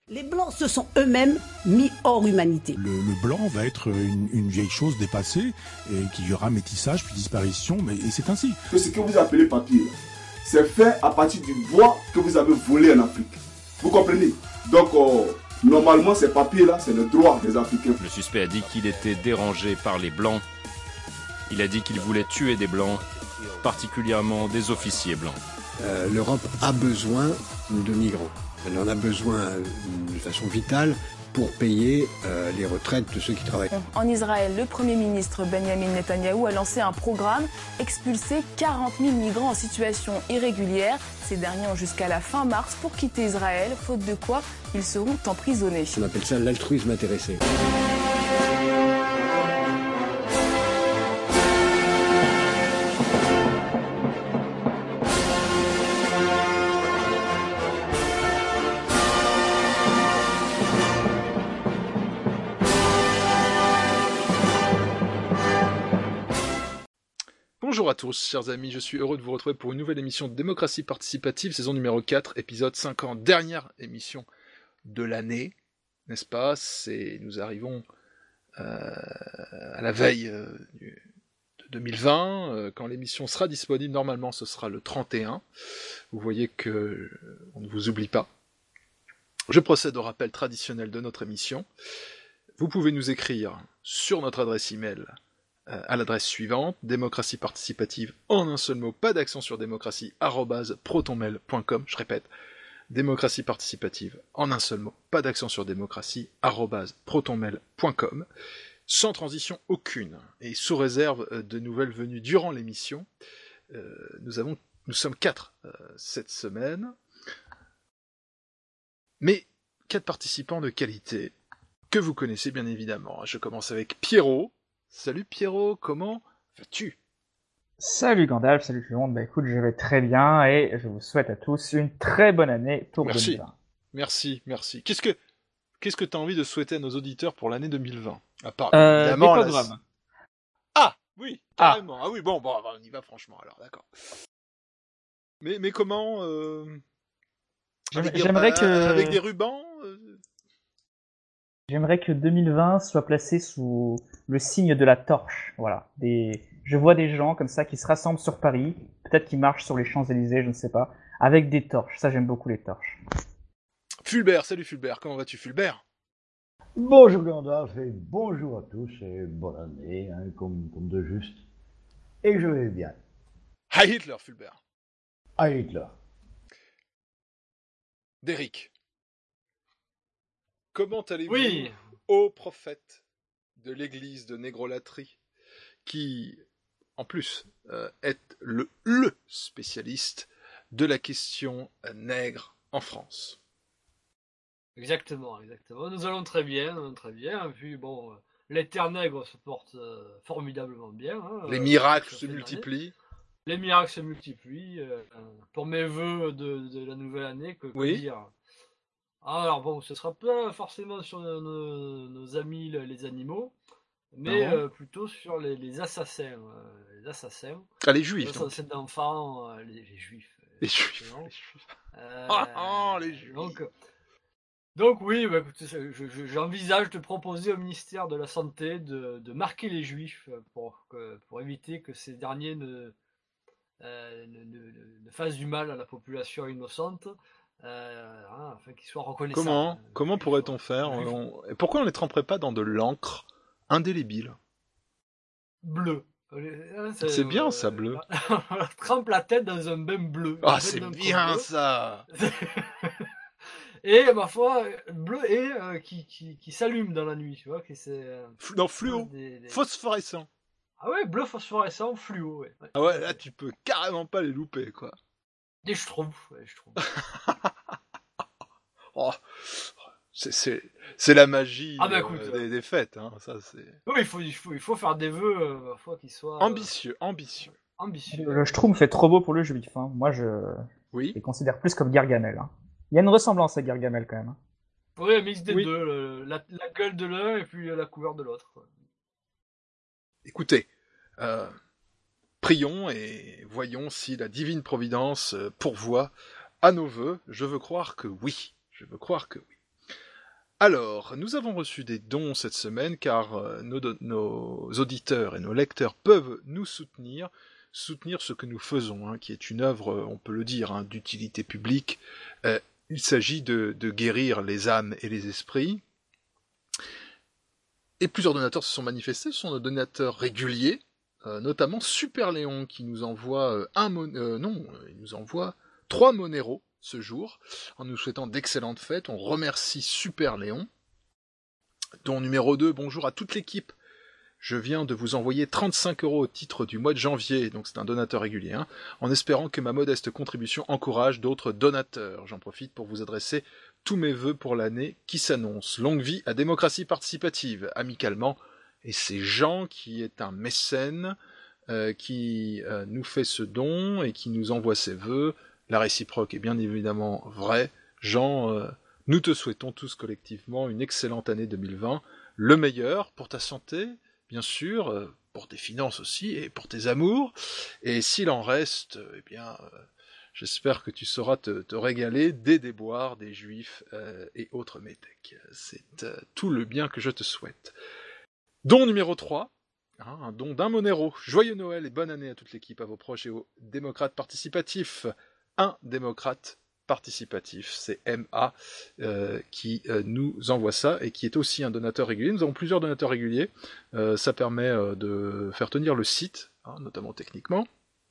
Les Blancs se sont eux-mêmes mis hors humanité. Le blanc va être une vieille chose dépassée, et qu'il y aura métissage puis disparition, et c'est ainsi. Ce que vous appelez papier, c'est fait à partir du bois que vous avez volé en Afrique. Vous comprenez? Donc, normalement, ces papiers-là, c'est le droit des Africains. Le suspect a dit qu'il était dérangé par les Blancs. Il a dit qu'il voulait tuer des Blancs, particulièrement des officiers blancs. L'Europe a besoin de migrants. Elle en a besoin de façon vitale pour payer les retraites de ceux qui travaillent. En Israël, le Premier ministre Benjamin Netanyahou a lancé un programme, expulser 40 000 migrants en situation irrégulière. Ces derniers ont jusqu'à la fin mars pour quitter Israël, faute de quoi ils seront emprisonnés. On appelle ça l'altruisme intéressé. Bonjour à tous, chers amis, je suis heureux de vous retrouver pour une nouvelle émission de Démocratie Participative, saison numéro 4, épisode 50, dernière émission de l'année, n'est-ce pas? Nous arrivons à la veille de 2020, quand l'émission sera disponible, normalement ce sera le 31, vous voyez que on ne vous oublie pas. Je procède au rappel traditionnel de notre émission. Vous pouvez nous écrire sur notre adresse email à l'adresse suivante, démocratie participative en un seul mot, pas d'accent sur démocratie, @protonmail.com, je répète, démocratie participative en un seul mot, pas d'accent sur démocratie, @protonmail.com, sans transition aucune, et sous réserve de nouvelles venues durant l'émission. Nous sommes 4 cette semaine, mais 4 participants de qualité, que vous connaissez bien évidemment. Je commence avec Pierrot. Salut Pierrot, comment vas-tu? Salut Gandalf, salut tout le monde. Bah écoute, je vais très bien et je vous souhaite à tous une très bonne année pour 2020. Merci. Qu'est-ce que t'as envie de souhaiter à nos auditeurs pour l'année 2020? À part, des programmes. Ah, oui, carrément. Ah oui, bon, on y va franchement, alors, d'accord. Mais comment, J'aimerais que... Avec des rubans J'aimerais que 2020 soit placé sous le signe de la torche. Voilà. Je vois des gens comme ça qui se rassemblent sur Paris, peut-être qui marchent sur les Champs-Élysées, je ne sais pas, avec des torches. Ça, j'aime beaucoup les torches. Fulbert, salut Fulbert, comment vas-tu Fulbert? Bonjour Gandalf et bonjour à tous et bonne année, hein, comme de juste. Et je vais bien. Heil Hitler Fulbert. Heil Hitler. Derrick. Comment allez-vous, oui, ô prophète de l'église de Négrolatrie, qui, en plus, est le spécialiste de la question nègre en France? Exactement. Nous allons très bien. Puis bon, les terres nègres se portent formidablement bien. Hein, les miracles se multiplient. Les miracles se multiplient. Pour mes vœux de la nouvelle année, que dire? Alors bon, ce sera pas forcément sur nos amis les animaux, mais plutôt sur les assassins. Les assassins. Ah, les juifs. Les assassins d'enfants, les juifs. Les juifs. Les juifs. Donc oui, bah, écoutez, j'envisage de proposer au ministère de la Santé de marquer les juifs pour éviter que ces derniers ne fassent du mal à la population innocente. Afin qu'ils soient reconnaissables. Comment pourrait-on faire? Pourquoi on les tremperait pas dans de l'encre indélébile? Bleu. C'est bien ça, bleu. On trempe la tête dans un bain bleu. Ah, c'est bien ça. Et ma foi, bleu et qui s'allume dans la nuit, tu vois, dans fluo, phosphorescent. Ah ouais, bleu phosphorescent, fluo, ouais. Ah ouais, là tu peux carrément pas les louper, quoi. Et je trouve. Oh, c'est la magie des fêtes, hein. Ça, c'est... Oui, il faut faire des vœux qui soient... Ambitieux. Le Schtroumpf est trop beau pour le juif. Hein. Moi, je les considère plus comme Gargamel. Hein. Il y a une ressemblance à Gargamel, quand même. Hein. Oui, un mix des deux. La gueule de l'un et puis la couleur de l'autre. Écoutez, prions et voyons si la divine providence pourvoit à nos vœux. Je veux croire que oui. Alors, nous avons reçu des dons cette semaine car nos auditeurs et nos lecteurs peuvent nous soutenir ce que nous faisons, hein, qui est une œuvre, on peut le dire, hein, d'utilité publique. Il s'agit de guérir les âmes et les esprits. Et plusieurs donateurs se sont manifestés, ce sont nos donateurs réguliers, notamment Super Léon qui nous envoie il nous envoie 3 Monero ce jour, en nous souhaitant d'excellentes fêtes. On remercie Super Léon. Don numéro 2, bonjour à toute l'équipe. Je viens de vous envoyer 35 € au titre du mois de janvier, donc c'est un donateur régulier, hein, en espérant que ma modeste contribution encourage d'autres donateurs. J'en profite pour vous adresser tous mes vœux pour l'année qui s'annonce. Longue vie à Démocratie Participative, amicalement. Et c'est Jean qui est un mécène, qui nous fait ce don et qui nous envoie ses vœux. La réciproque est bien évidemment vraie. Jean, nous te souhaitons tous collectivement une excellente année 2020, le meilleur pour ta santé, bien sûr, pour tes finances aussi, et pour tes amours, et s'il en reste, eh bien, j'espère que tu sauras te régaler des déboires des juifs et autres métèques. C'est tout le bien que je te souhaite. Don numéro 3, hein, un don d'un Monero. Joyeux Noël et bonne année à toute l'équipe, à vos proches et aux démocrates participatifs. Un démocrate participatif, c'est MA qui nous envoie ça et qui est aussi un donateur régulier. Nous avons plusieurs donateurs réguliers, ça permet de faire tenir le site, hein, notamment techniquement.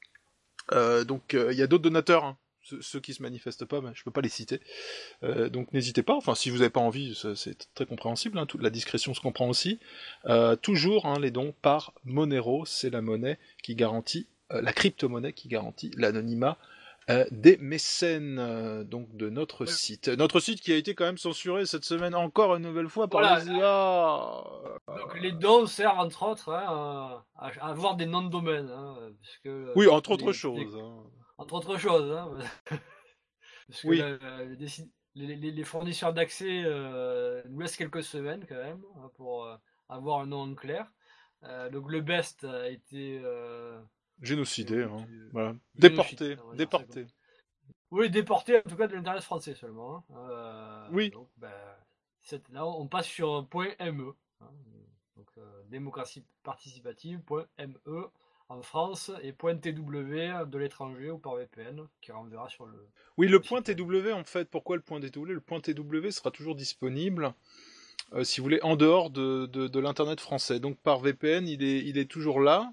Donc il y a d'autres donateurs, hein, ceux qui se manifestent pas, mais je peux pas les citer. Donc n'hésitez pas, enfin si vous n'avez pas envie, c'est très compréhensible, hein, toute la discrétion se comprend aussi. Toujours hein, les dons par Monero, c'est la monnaie qui garantit, la crypto-monnaie qui garantit l'anonymat des mécènes donc de notre site. Notre site qui a été quand même censuré cette semaine encore une nouvelle fois par les IA. Donc les dons servent entre autres hein, à avoir des noms de domaine. Hein, parce que, oui, entre autres choses. Hein. Entre autres choses. Hein, parce que oui. Les fournisseurs d'accès nous laissent quelques semaines quand même hein, pour avoir un nom clair. Donc le best a été... génocidé, hein. Voilà. Déporté. Oui, déporté en tout cas de l'internet français seulement. Hein. Oui. Donc, là, on passe sur .me. Hein. Donc, démocratie participative.me en France et .tw de l'étranger ou par VPN qui renverra sur le... Oui, le .tw en fait, pourquoi le .tw? Le .tw sera toujours disponible si vous voulez en dehors de l'internet français. Donc par VPN, il est toujours là.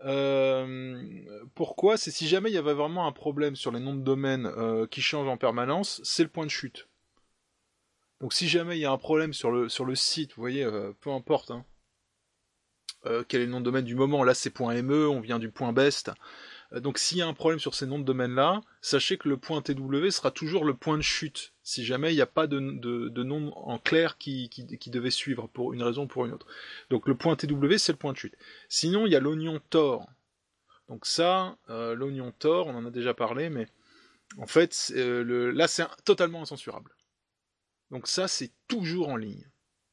Pourquoi? C'est si jamais il y avait vraiment un problème sur les noms de domaine qui changent en permanence, c'est le point de chute. Donc si jamais il y a un problème sur le site, vous voyez, peu importe hein, quel est le nom de domaine du moment, là c'est .me, on vient du .best. Donc s'il y a un problème sur ces noms de domaine-là, sachez que le .tw sera toujours le point de chute, si jamais il n'y a pas de nom en clair qui devait suivre pour une raison ou pour une autre. Donc le .tw c'est le point de chute. Sinon il y a l'oignon Tor. Donc ça, l'oignon Tor, on en a déjà parlé, mais en fait là c'est totalement incensurable. Donc ça c'est toujours en ligne.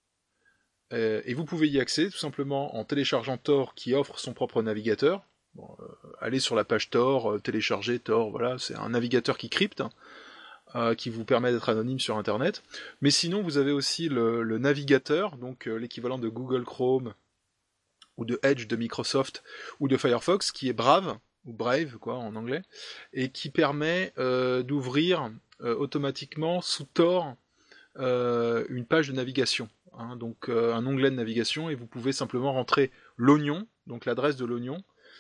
Et vous pouvez y accéder tout simplement en téléchargeant Tor qui offre son propre navigateur. Bon, allez sur la page Tor, télécharger Tor, voilà, c'est un navigateur qui crypte, qui vous permet d'être anonyme sur Internet. Mais sinon, vous avez aussi le navigateur, donc l'équivalent de Google Chrome, ou de Edge de Microsoft, ou de Firefox, qui est Brave, ou Brave, quoi, en anglais, et qui permet d'ouvrir automatiquement sous Tor une page de navigation. Hein, donc un onglet de navigation, et vous pouvez simplement rentrer l'oignon, donc l'adresse de l'oignon,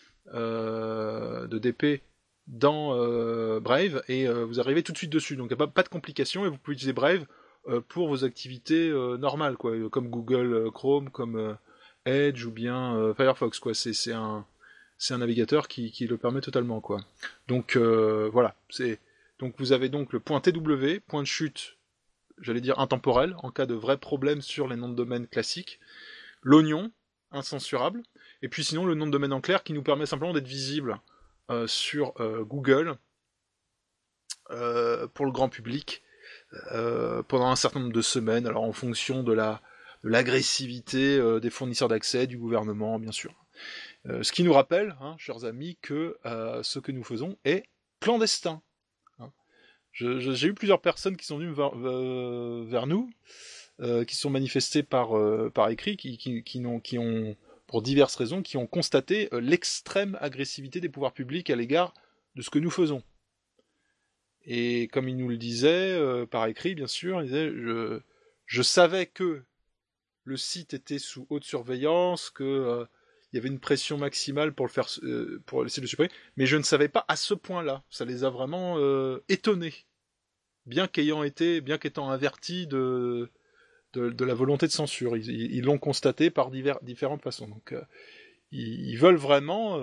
de DP dans Brave et vous arrivez tout de suite dessus, donc il n'y a pas de complications et vous pouvez utiliser Brave pour vos activités normales quoi, comme Google Chrome, comme Edge ou bien Firefox quoi. C'est un navigateur qui le permet totalement quoi. Donc voilà, donc vous avez donc le .tw, point de chute, j'allais dire intemporel en cas de vrais problèmes sur les noms de domaine classiques, l'oignon incensurable. Et puis sinon, le nom de domaine en clair qui nous permet simplement d'être visible sur Google pour le grand public pendant un certain nombre de semaines, alors en fonction de l'agressivité des fournisseurs d'accès, du gouvernement, bien sûr. Ce qui nous rappelle, hein, chers amis, que ce que nous faisons est clandestin. Hein. J'ai eu plusieurs personnes qui sont venues vers nous qui sont manifestés par écrit, qui ont, pour diverses raisons, qui ont constaté l'extrême agressivité des pouvoirs publics à l'égard de ce que nous faisons. Et comme il nous le disait, par écrit, bien sûr, il disait, je savais que le site était sous haute surveillance, que il y avait une pression maximale pour essayer de le supprimer, mais je ne savais pas à ce point-là. Ça les a vraiment étonnés, bien qu'étant avertis de la volonté de censure. Ils l'ont constaté par différentes façons. Donc, ils veulent vraiment,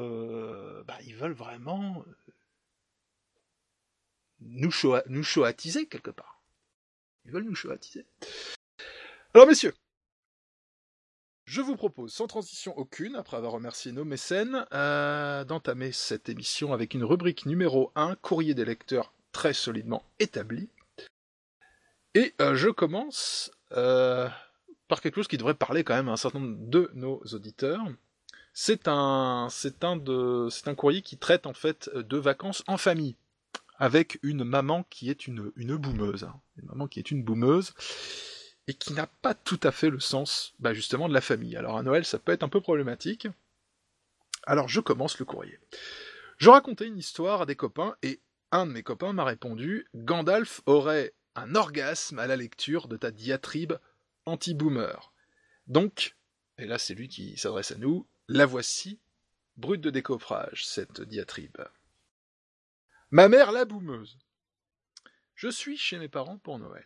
nous choatiser quelque part. Ils veulent nous choatiser. Alors, messieurs, je vous propose, sans transition aucune, après avoir remercié nos mécènes, d'entamer cette émission avec une rubrique numéro 1, courrier des lecteurs très solidement établi. Et je commence par quelque chose qui devrait parler quand même à un certain nombre de nos auditeurs. C'est un courrier qui traite en fait de vacances en famille, avec une maman qui est une boumeuse. Une maman qui est une boumeuse, et qui n'a pas tout à fait le sens, justement, de la famille. Alors à Noël, ça peut être un peu problématique. Alors je commence le courrier. Je racontais une histoire à des copains, et un de mes copains m'a répondu « Gandalf aurait un orgasme à la lecture de ta diatribe anti-boomer. » Donc, et là c'est lui qui s'adresse à nous, la voici, brute de décoffrage, cette diatribe. Ma mère la boumeuse. Je suis chez mes parents pour Noël.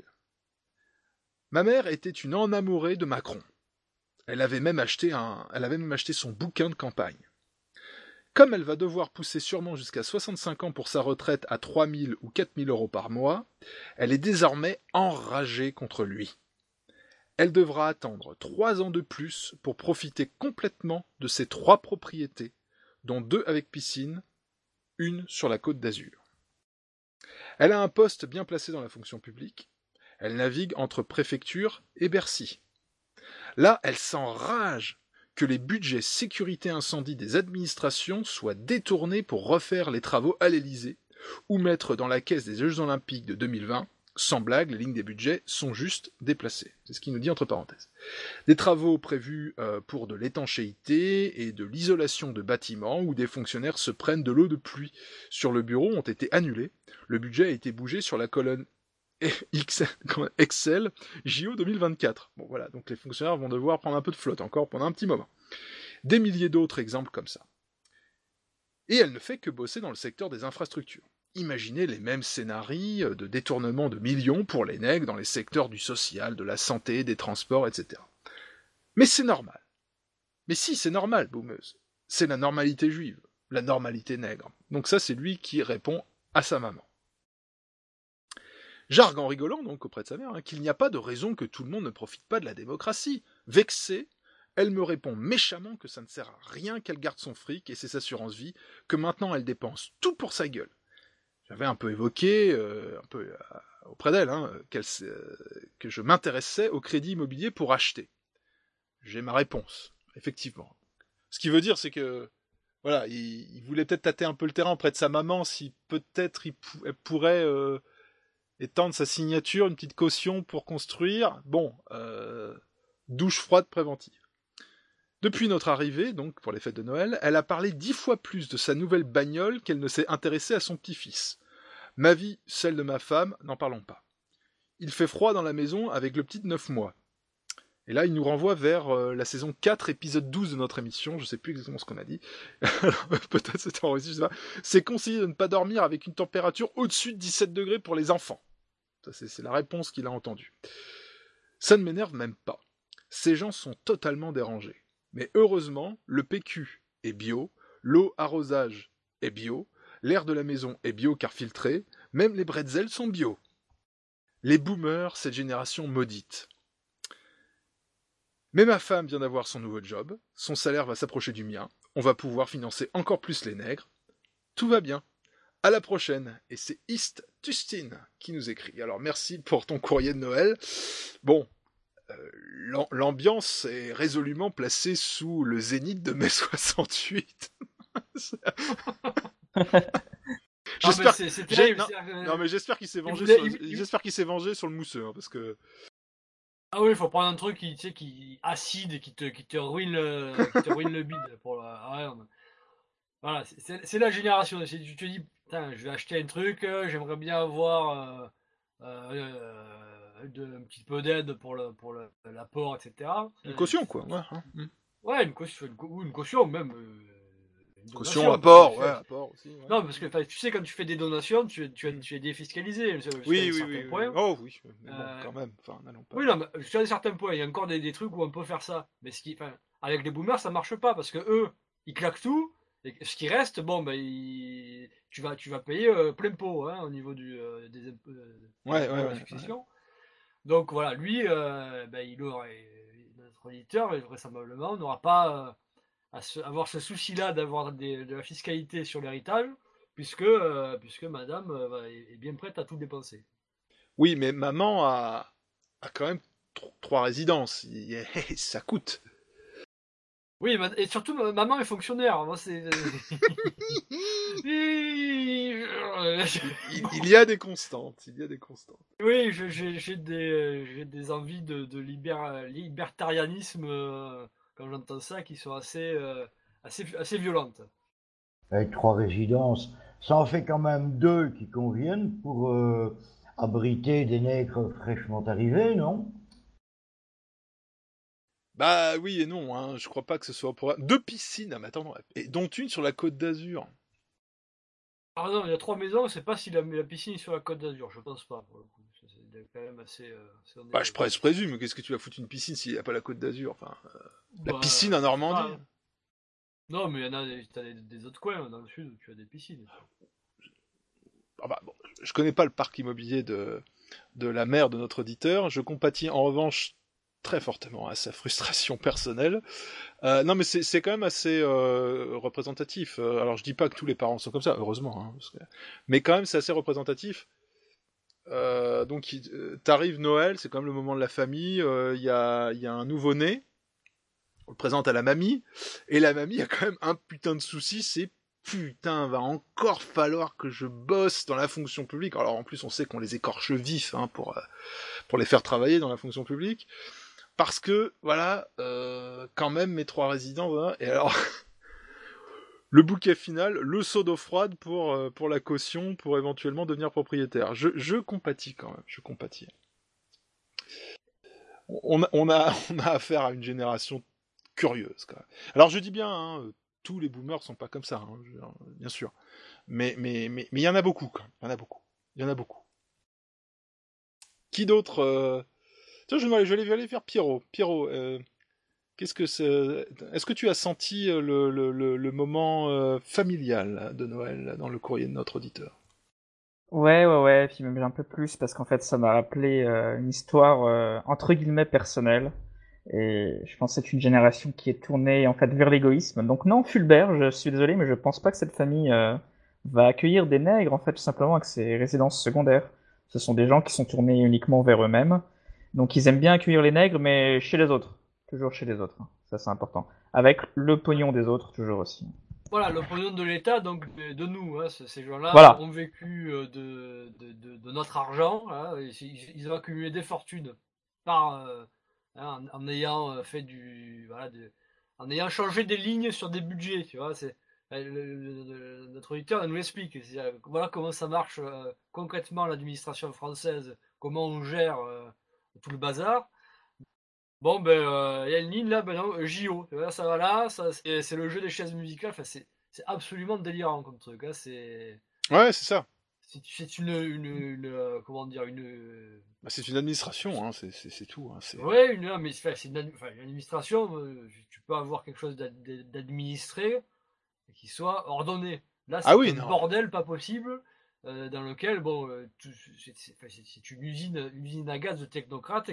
Ma mère était une enamourée de Macron. Elle avait même acheté son bouquin de campagne. Comme elle va devoir pousser sûrement jusqu'à 65 ans pour sa retraite à 3 000 ou 4 000 euros par mois, elle est désormais enragée contre lui. Elle devra attendre 3 ans de plus pour profiter complètement de ses 3 propriétés, dont 2 avec piscine, une sur la Côte d'Azur. Elle a un poste bien placé dans la fonction publique. Elle navigue entre préfecture et Bercy. Là, elle s'enrage que les budgets sécurité incendie des administrations soient détournés pour refaire les travaux à l'Élysée ou mettre dans la caisse des Jeux Olympiques de 2020. Sans blague, les lignes des budgets sont juste déplacées. C'est ce qu'il nous dit entre parenthèses. Des travaux prévus pour de l'étanchéité et de l'isolation de bâtiments où des fonctionnaires se prennent de l'eau de pluie sur le bureau ont été annulés. Le budget a été bougé sur la colonne Excel JO 2024. Bon voilà, donc les fonctionnaires vont devoir prendre un peu de flotte encore pendant un petit moment. Des milliers d'autres exemples comme ça. Et elle ne fait que bosser dans le secteur des infrastructures. Imaginez les mêmes scénarios de détournement de millions pour les nègres dans les secteurs du social, de la santé, des transports, etc. Mais c'est normal. Mais si, c'est normal, boumeuse. C'est la normalité juive, la normalité nègre. Donc ça, c'est lui qui répond à sa maman. J'argue en rigolant, donc, auprès de sa mère, qu'il n'y a pas de raison que tout le monde ne profite pas de la démocratie. Vexée, elle me répond méchamment que ça ne sert à rien qu'elle garde son fric et ses assurances-vie, que maintenant elle dépense tout pour sa gueule. J'avais un peu évoqué, auprès d'elle, que je m'intéressais au crédit immobilier pour acheter. J'ai ma réponse, effectivement. Ce qui veut dire, c'est que, voilà, il voulait peut-être tâter un peu le terrain auprès de sa maman, si peut-être elle pourrait étendre sa signature, une petite caution pour construire. Bon, douche froide préventive. Depuis notre arrivée, donc pour les fêtes de Noël, elle a parlé 10 fois plus de sa nouvelle bagnole qu'elle ne s'est intéressée à son petit-fils. Ma vie, celle de ma femme, n'en parlons pas. Il fait froid dans la maison avec le petit de 9 mois. Et là, il nous renvoie vers la saison 4, épisode 12 de notre émission, je sais plus exactement ce qu'on a dit. Alors, peut-être c'était enregistré, je sais pas. C'est conseillé de ne pas dormir avec une température au-dessus de 17 degrés pour les enfants. Ça, c'est la réponse qu'il a entendue. Ça ne m'énerve même pas. Ces gens sont totalement dérangés. Mais heureusement, le PQ est bio, l'eau arrosage est bio, l'air de la maison est bio car filtré, même les bretzels sont bio. Les boomers, cette génération maudite. Mais ma femme vient d'avoir son nouveau job, son salaire va s'approcher du mien, on va pouvoir financer encore plus les nègres. Tout va bien. À la prochaine. Et c'est East Tustin qui nous écrit. Alors merci pour ton courrier de Noël. Bon. L'ambiance est résolument placée sous le zénith de mai 68. J'espère qu'il s'est vengé. J'espère qu'il s'est vengé sur le mousseux, parce que Ah oui, il faut prendre un truc qui acide et qui te ruine le bide. Voilà, c'est la génération. Tu te dis, putain, je vais acheter un truc, j'aimerais bien avoir un petit peu d'aide pour l'apport, etc. Une caution, quoi. Ouais, Ouais, une caution même. Caution, apport, ouais, apport aussi. Ouais. Non, parce que tu sais, quand tu fais des donations, tu es défiscalisé. Oui. Points. Oh oui, mais bon, quand même. Enfin, n'allons pas. Oui, non, mais sur un certain point, il y a encore des trucs où on peut faire ça. Mais avec les boomers, ça marche pas parce que eux, ils claquent tout. Et ce qui reste, bon, ben, tu vas payer plein pot au niveau des impôts de la succession. Donc voilà, lui, notre auditeur, vraisemblablement, n'aura pas avoir ce souci-là d'avoir de la fiscalité sur l'héritage, puisque madame est bien prête à tout dépenser. Oui, mais maman a quand même 3 résidences. Ça coûte. Oui, et surtout, maman est fonctionnaire. Moi, il y a des constantes. Oui, j'ai des envies de libertarianisme quand j'entends ça, qui sont assez violentes. Avec 3 résidences, ça en fait quand même 2 qui conviennent pour abriter des nègres fraîchement arrivés, non? Bah oui et non, hein. Je crois pas que ce soit pour... 2 piscines, mais attends, et dont une sur la Côte d'Azur. Ah non, il y a 3 maisons, je sais pas si la piscine est sur la Côte d'Azur, je pense pas, pour le coup. C'est quand même assez... bah je présume, qu'est-ce que tu vas foutre une piscine s'il n'y a pas la Côte d'Azur, enfin... la piscine en Normandie. Non, mais t'as des autres coins dans le sud où tu as des piscines. Ah bah, bon, je connais pas le parc immobilier de la mère de notre auditeur, je compatis en revanche très fortement à sa frustration personnelle. Non mais c'est quand même assez représentatif. Alors je dis pas que tous les parents sont comme ça, heureusement, hein, mais quand même c'est assez représentatif. Donc t'arrives Noël, c'est quand même le moment de la famille, il y a un nouveau-né, on le présente à la mamie, et la mamie a quand même un putain de souci, c'est putain, va encore falloir que je bosse dans la fonction publique. Alors en plus on sait qu'on les écorche vifs hein, pour les faire travailler dans la fonction publique. Parce que, voilà, quand même, mes 3 résidents, voilà, et alors, le bouquet final, le seau d'eau froide pour la caution, pour éventuellement devenir propriétaire. Je compatis quand même, je compatis. On a affaire à une génération curieuse, quand même. Alors je dis bien, hein, tous les boomers sont pas comme ça, hein, bien sûr. Mais il y en a beaucoup, quand même, il y en a beaucoup. Qui d'autre Tiens, je vais aller faire Pierrot. Pierrot, qu'est-ce que c'est... Est-ce que tu as senti le moment familial de Noël dans le courrier de notre auditeur? Ouais, puis même un peu plus, parce qu'en fait, ça m'a rappelé une histoire entre guillemets personnelle. Et je pense que c'est une génération qui est tournée en fait vers l'égoïsme. Donc non, Fulbert, je suis désolé, mais je pense pas que cette famille va accueillir des nègres, en fait, tout simplement avec ses résidences secondaires. Ce sont des gens qui sont tournés uniquement vers eux-mêmes. Donc ils aiment bien accueillir les nègres, mais chez les autres. Toujours chez les autres. Ça, c'est important. Avec le pognon des autres, toujours aussi. Voilà, le pognon de l'État, donc de nous. Hein, ces gens-là voilà. ont vécu de notre argent. Hein, ils ont accumulé des fortunes en ayant fait en ayant changé des lignes sur des budgets. Tu vois, notre auditeur nous l'explique. Voilà comment ça marche concrètement l'administration française, comment on gère tout le bazar. Bon, il y a une ligne là, non, JO. Ça va là, c'est le jeu des chaises musicales. Enfin, c'est absolument délirant comme truc. Hein, ouais, c'est ça. C'est une comment dire, bah, c'est une administration, hein, c'est tout. Hein, ouais, mais c'est une administration. Tu peux avoir quelque chose d'administré qui soit ordonné. Là, c'est un bordel pas possible. Dans lequel, bon, c'est une usine à gaz de technocrates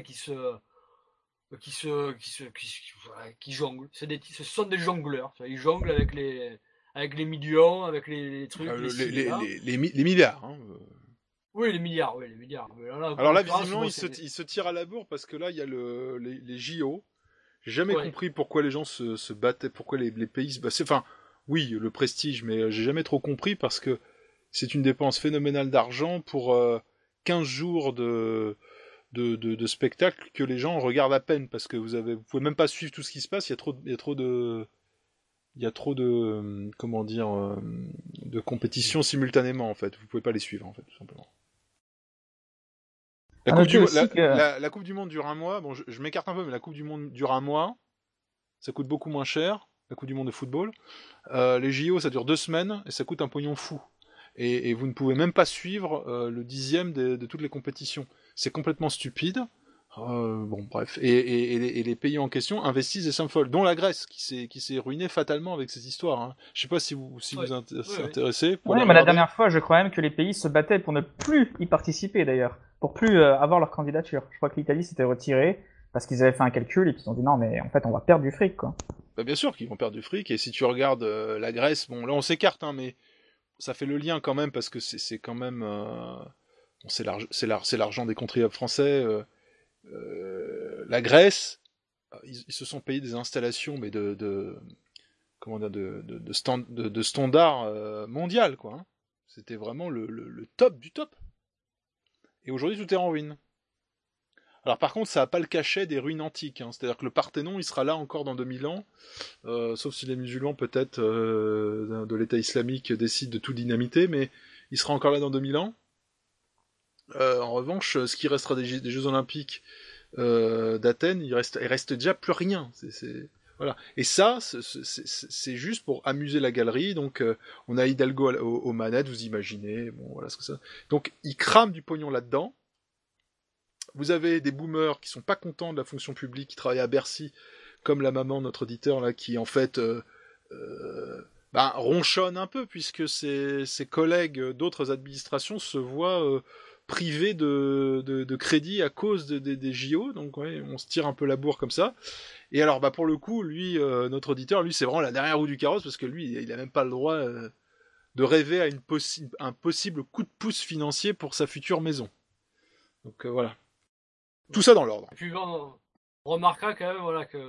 qui jonglent. Ce sont des jongleurs. Ils jonglent avec les millions, avec les trucs. Les milliards. Hein. Oui, les milliards. Alors là, visiblement, ils se tirent à la bourre parce que là, il y a les JO. J'ai jamais compris pourquoi les gens se battaient, pourquoi les pays se battaient. Enfin, oui, le prestige, mais j'ai jamais trop compris parce que c'est une dépense phénoménale d'argent pour 15 jours de de spectacles que les gens regardent à peine parce que vous pouvez même pas suivre tout ce qui se passe. Il y a trop de comment dire de compétitions simultanément en fait. Vous pouvez pas les suivre en fait tout simplement. La Coupe du Monde dure un mois. Bon, je m'écarte un peu, mais la Coupe du Monde dure un mois. Ça coûte beaucoup moins cher. La Coupe du Monde de football. Les JO, ça dure 2 semaines et ça coûte un pognon fou. Et vous ne pouvez même pas suivre le 10e de toutes les compétitions. C'est complètement stupide. Bon, bref. Et les pays en question investissent des sommes folles, dont la Grèce, qui s'est ruinée fatalement avec ces histoires. Hein. Je sais pas si vous intéressez. Oui, mais la dernière fois, je crois même que les pays se battaient pour ne plus y participer, d'ailleurs. Pour plus avoir leur candidature. Je crois que l'Italie s'était retirée parce qu'ils avaient fait un calcul et qu'ils ont dit non, mais en fait, on va perdre du fric, quoi. Bah, bien sûr qu'ils vont perdre du fric. Et si tu regardes la Grèce, bon, là, on s'écarte, hein, mais ça fait le lien quand même parce que c'est quand même... Bon, c'est l'argent des contribuables français. La Grèce, ils se sont payés des installations, mais de standard mondial, quoi. Hein. C'était vraiment le top du top. Et aujourd'hui, tout est en ruine. Alors par contre, ça n'a pas le cachet des ruines antiques. Hein. C'est-à-dire que le Parthénon, il sera là encore dans 2000 ans, sauf si les musulmans, peut-être, de l'État islamique, décident de tout dynamiter, mais il sera encore là dans 2000 ans. En revanche, ce qui restera des Jeux Olympiques d'Athènes, il reste déjà plus rien. Voilà. Et ça, c'est juste pour amuser la galerie. Donc, on a Hidalgo aux manettes, vous imaginez. Bon, voilà ce que ça. Donc, ils crament du pognon là-dedans. Vous avez des boomers qui sont pas contents de la fonction publique, qui travaillent à Bercy, comme la maman de notre auditeur là, qui en fait ronchonne un peu puisque ses collègues d'autres administrations se voient privés de crédit à cause des JO. Donc, ouais, on se tire un peu la bourre comme ça. Et alors, pour le coup, lui, notre auditeur, lui, c'est vraiment la dernière roue du carrosse parce que lui, il a même pas le droit de rêver à un possible coup de pouce financier pour sa future maison. Donc, voilà. Tout ça dans l'ordre. Et puis, on remarquera quand même, voilà, que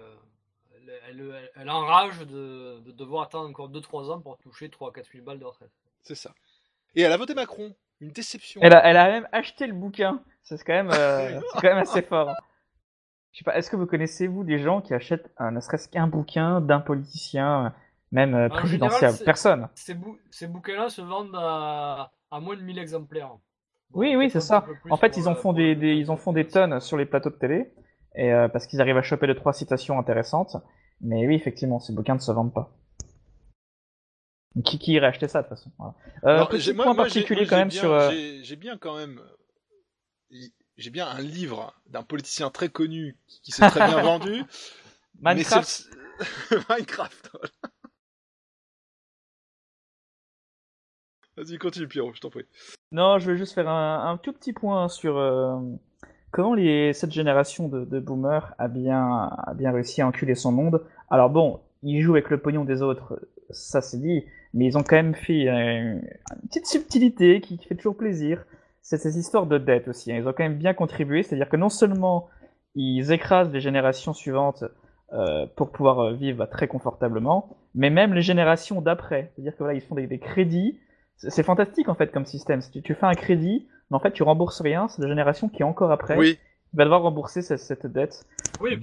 elle enrage de devoir attendre encore 2-3 ans pour toucher 3-4 000 balles de retraite. C'est ça. Et elle a voté Macron. Une déception. Elle a même acheté le bouquin. C'est quand même assez fort. Je sais pas, est-ce que vous connaissez, vous, des gens qui achètent ne serait-ce qu'un bouquin d'un politicien, même présidentiel? Personne. Ces bouquins-là se vendent à moins de 1000 exemplaires. Oui, c'est ça. En fait, ils en font des tonnes sur les plateaux de télé, et parce qu'ils arrivent à choper 2-3 citations intéressantes. Mais oui, effectivement, ces bouquins ne se vendent pas. Qui irait acheter ça, de toute façon. Voilà. Petit point particulier quand même sur... J'ai bien quand même... J'ai bien un livre d'un politicien très connu qui s'est très bien vendu. Minecraft. Minecraft. Vas-y, continue, Pierrot, je t'en prie. Non, je vais juste faire un tout petit point sur comment cette génération de boomers a bien réussi à enculer son monde. Alors bon, ils jouent avec le pognon des autres, ça c'est dit, mais ils ont quand même fait une petite subtilité qui fait toujours plaisir. C'est ces histoires de dette aussi. Hein. Ils ont quand même bien contribué, c'est-à-dire que non seulement ils écrasent les générations suivantes pour pouvoir vivre très confortablement, mais même les générations d'après. C'est-à-dire que voilà, ils font des crédits. C'est fantastique en fait comme système. Si tu fais un crédit, mais en fait tu rembourses rien, c'est la génération qui est encore après qui va devoir rembourser cette dette. Oui,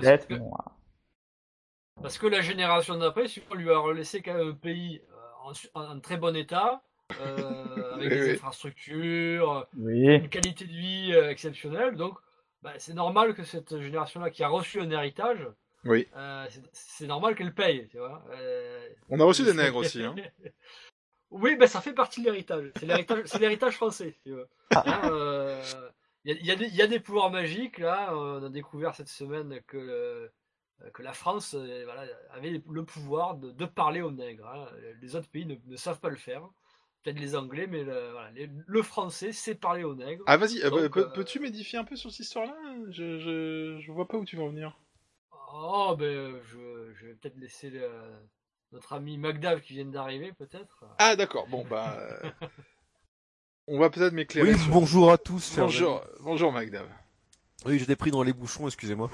parce que la génération d'après, si on lui a laissé un pays en très bon état, avec des infrastructures, une qualité de vie exceptionnelle, donc c'est normal que cette génération-là qui a reçu un héritage, c'est normal qu'elle paye. Tu vois. On a reçu des nègres aussi. Hein. Oui, ça fait partie de l'héritage. C'est l'héritage français. Tu vois. Il y a des pouvoirs magiques. Là, on a découvert cette semaine que la France avait le pouvoir de parler aux nègres. Hein. Les autres pays ne savent pas le faire. Peut-être les Anglais, mais le Français sait parler aux nègres. Ah, vas-y, peux-tu m'édifier un peu sur cette histoire-là? Je vois pas où tu vas en venir. Oh, je vais peut-être laisser notre ami Magdav qui vient d'arriver, peut-être. Ah, d'accord. Bon, on va peut-être m'éclairer. Oui, bonjour à tous. Bonjour Magdav. Oui, j'étais pris dans les bouchons, excusez-moi.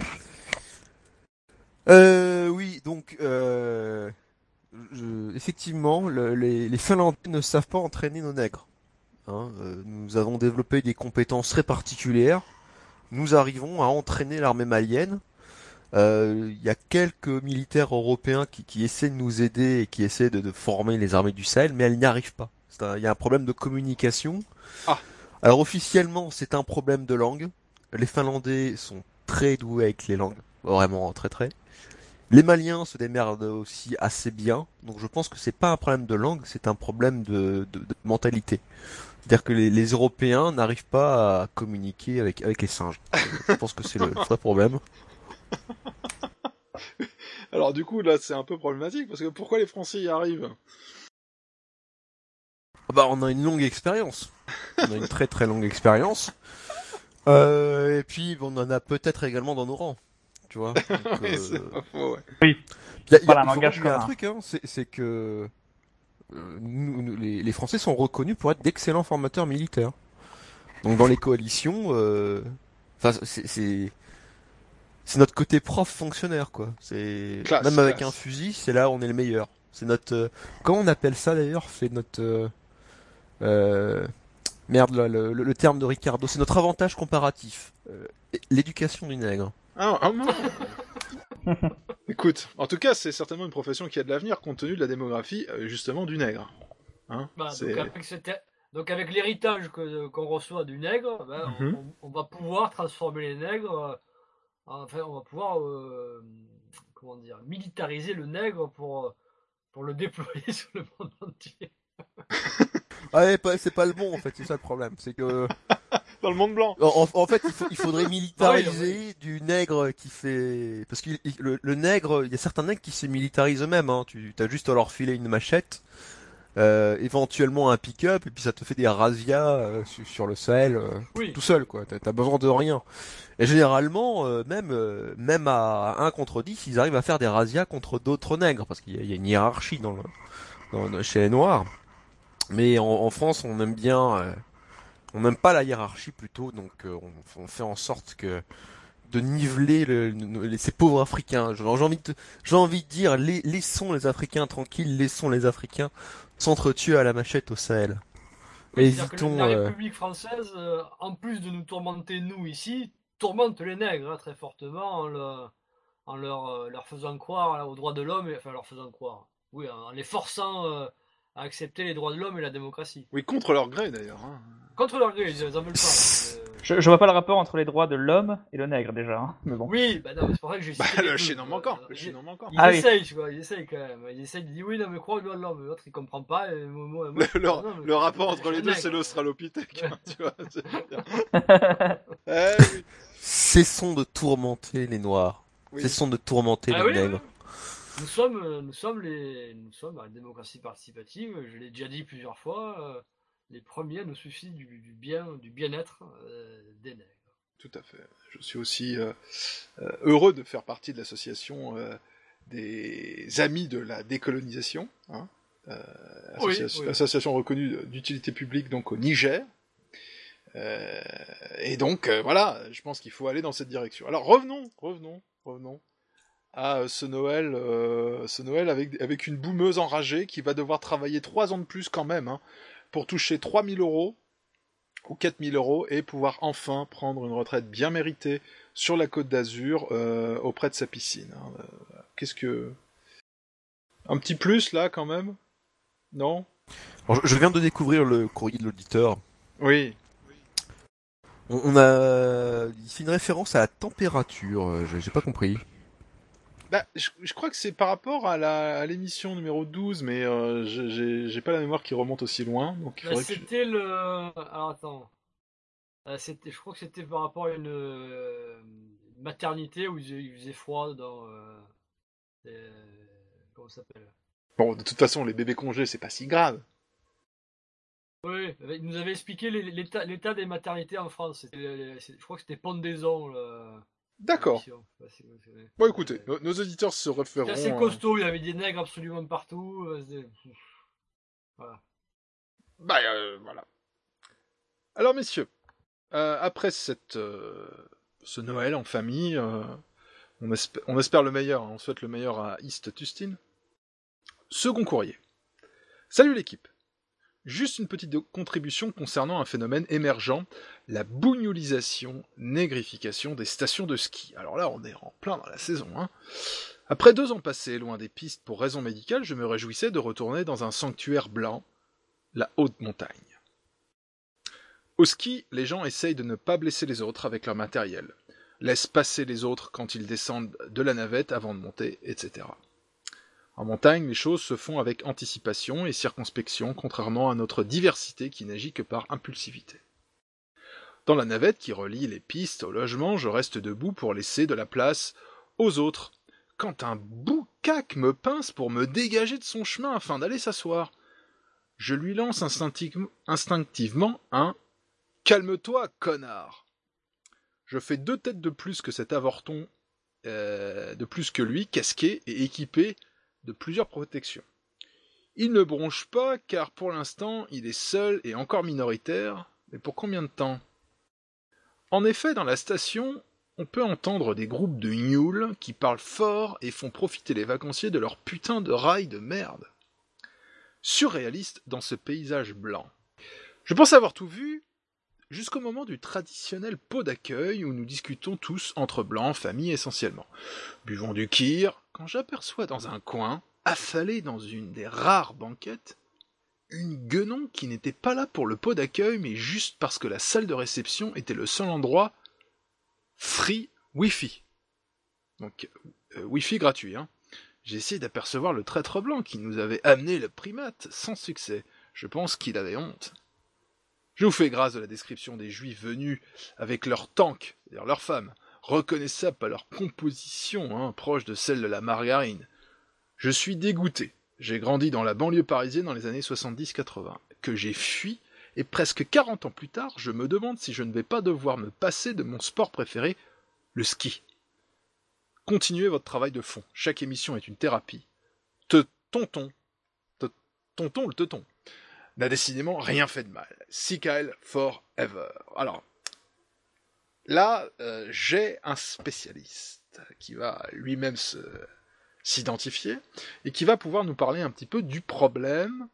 Oui, donc, effectivement, les Finlandais ne savent pas entraîner nos nègres. Hein, nous avons développé des compétences très particulières, nous arrivons à entraîner l'armée malienne. Il y a quelques militaires européens qui essaient de nous aider et qui essaient de former les armées du Sahel, mais elles n'y arrivent pas. Il y a un problème de communication. Ah. Alors officiellement, c'est un problème de langue. Les Finlandais sont très doués avec les langues, vraiment très très. Les Maliens se démerdent aussi assez bien, donc je pense que c'est pas un problème de langue, c'est un problème de mentalité. C'est-à-dire que les Européens n'arrivent pas à communiquer avec les singes. Je pense que c'est le vrai problème. Alors du coup, là, c'est un peu problématique, parce que pourquoi les Français y arrivent? Bah, on a une longue expérience. On a une très très longue expérience. Et puis, on en a peut-être également dans nos rangs. Tu vois. Donc, Oui, c'est pas faux, ouais. Oui. Il Voilà, un faut langage retenir un commun. truc, hein, c'est que les Français sont reconnus pour être d'excellents formateurs militaires. Donc dans les coalitions, enfin c'est notre côté prof fonctionnaire quoi. C'est Classe, même avec classe. un fusil, c'est là où on est le meilleur. C'est notre comment on appelle ça d'ailleurs? C'est notre merde là, le terme de Ricardo, c'est notre avantage comparatif. L'éducation du nègre. Ah non. Écoute, en tout cas, c'est certainement une profession qui a de l'avenir compte tenu de la démographie, justement, du nègre. Hein, Bah, c'est... donc avec l'héritage qu'on reçoit du nègre, ben, Mhm. on va pouvoir transformer les nègres, enfin on va pouvoir comment dire, militariser le nègre pour le déployer sur le monde entier. Ouais, c'est pas le bon en fait, c'est ça le problème, c'est que Dans le monde blanc. En fait, il faudrait militariser du nègre qui fait... Parce que le nègre, il y a certains nègres qui se militarisent eux-mêmes. Hein. Tu as juste à leur filer une machette, éventuellement un pick-up, et puis ça te fait des razzias sur le Sahel, Oui. tout seul, quoi. T'as besoin de rien. Et généralement, même à 1 contre 10, ils arrivent à faire des razzias contre d'autres nègres, parce qu'il y a une hiérarchie chez les Noirs. Mais en France, on aime bien... on n'aime pas la hiérarchie plutôt, donc on fait en sorte que de niveler ces pauvres Africains. J'ai envie de dire, laissons les Africains tranquilles, laissons les Africains s'entretuer à la machette au Sahel. Oui, c'est-à-dire que Évitons. la République française, en plus de nous tourmenter nous ici, tourmente les nègres hein, très fortement en leur faisant croire là, aux droits de l'homme, enfin leur faisant croire, oui, en les forçant à accepter les droits de l'homme et la démocratie. Oui, contre leur gré d'ailleurs. Hein. Contre leur gré, ils en veulent pas. Je vois pas le rapport entre les droits de l'homme et le nègre déjà. Hein. Mais bon. Oui, bah non, c'est pour ça que j'ai cité les Le deux, chaînon quoi. manquant. Le chaînon manquant. Ils Ah oui. essayent, tu vois, ils essayent quand même. Ils essayent de dire oui, non, mais crois aux droits de l'homme. L'autre, il comprend pas. Et moi, Le rapport entre les deux, c'est l'Australie. l'australopithèque. Hein, tu vois, oui. Cessons de tourmenter les Noirs. Oui. Cessons de tourmenter Ah les oui, nègres. Nous sommes à la démocratie participative, je l'ai déjà dit plusieurs fois, les premiers à nous soucier du bien-être des nègres. Tout à fait. Je suis aussi heureux de faire partie de l'association des Amis de la décolonisation, hein, association reconnue d'utilité publique donc au Niger. Et donc voilà, je pense qu'il faut aller dans cette direction. Alors revenons à ce Noël avec une boumeuse enragée qui va devoir travailler 3 ans de plus quand même, hein, pour toucher 3 000 € ou 4 000 € et pouvoir enfin prendre une retraite bien méritée sur la Côte d'Azur auprès de sa piscine. Hein. Qu'est-ce que... Un petit plus là quand même? Non? Alors, je viens de découvrir le courrier de l'auditeur. Oui. On a ici une référence à la température, j'ai pas compris. Bah, je crois que c'est par rapport à l'émission numéro 12, mais j'ai pas la mémoire qui remonte aussi loin. Donc il faudrait c'était Alors attends. Je crois que c'était par rapport à une maternité où il faisait froid dans... comment ça s'appelle? Bon, de toute façon, les bébés congés, c'est pas si grave. Oui, il nous avait expliqué l'état des maternités en France. Je crois que c'était Pendaison. D'accord. Bon, écoutez, nos auditeurs se référeront... C'est assez costaud, il y avait des nègres absolument partout. Voilà. Bah, voilà. Alors, messieurs, après ce Noël en famille, on espère le meilleur, hein, on souhaite le meilleur à East Tustin. Second courrier. Salut l'équipe. Juste une petite contribution concernant un phénomène émergent, la bougnolisation-négrification des stations de ski. Alors là, on est en plein dans la saison. Après 2 ans passés loin des pistes pour raisons médicales, je me réjouissais de retourner dans un sanctuaire blanc, la haute montagne. Au ski, les gens essayent de ne pas blesser les autres avec leur matériel, laissent passer les autres quand ils descendent de la navette avant de monter, etc. En montagne, les choses se font avec anticipation et circonspection, contrairement à notre diversité qui n'agit que par impulsivité. Dans la navette qui relie les pistes au logement, je reste debout pour laisser de la place aux autres, quand un boucaque me pince pour me dégager de son chemin afin d'aller s'asseoir. Je lui lance instinctivement un « Calme-toi, connard !» Je fais 2 têtes de plus que cet avorton, de plus que lui, casqué et équipé de plusieurs protections. Il ne bronche pas, car pour l'instant, il est seul et encore minoritaire, mais pour combien de temps ? En effet, dans la station, on peut entendre des groupes de gnouls qui parlent fort et font profiter les vacanciers de leur putain de rail de merde. Surréaliste dans ce paysage blanc. Je pense avoir tout vu, jusqu'au moment du traditionnel pot d'accueil où nous discutons tous entre blancs, famille essentiellement. Buvons du kir, quand j'aperçois dans un coin, affalée dans une des rares banquettes, une guenon qui n'était pas là pour le pot d'accueil, mais juste parce que la salle de réception était le seul endroit free Wi-Fi. Donc, Wi-Fi gratuit, J'ai essayé d'apercevoir le traître blanc qui nous avait amené le primate, sans succès. Je pense qu'il avait honte. Je vous fais grâce de la description des Juifs venus avec leurs tanks, c'est-à-dire leurs femmes, reconnaissables par leur composition, proche de celle de la margarine. Je suis dégoûté. J'ai grandi dans la banlieue parisienne dans les années 70-80, que j'ai fui, et presque 40 ans plus tard, je me demande si je ne vais pas devoir me passer de mon sport préféré, le ski. Continuez votre travail de fond. Chaque émission est une thérapie. Tonton le teuton, n'a décidément rien fait de mal. Sikael forever. Alors, là, j'ai un spécialiste qui va lui-même s'identifier et qui va pouvoir nous parler un petit peu du problème.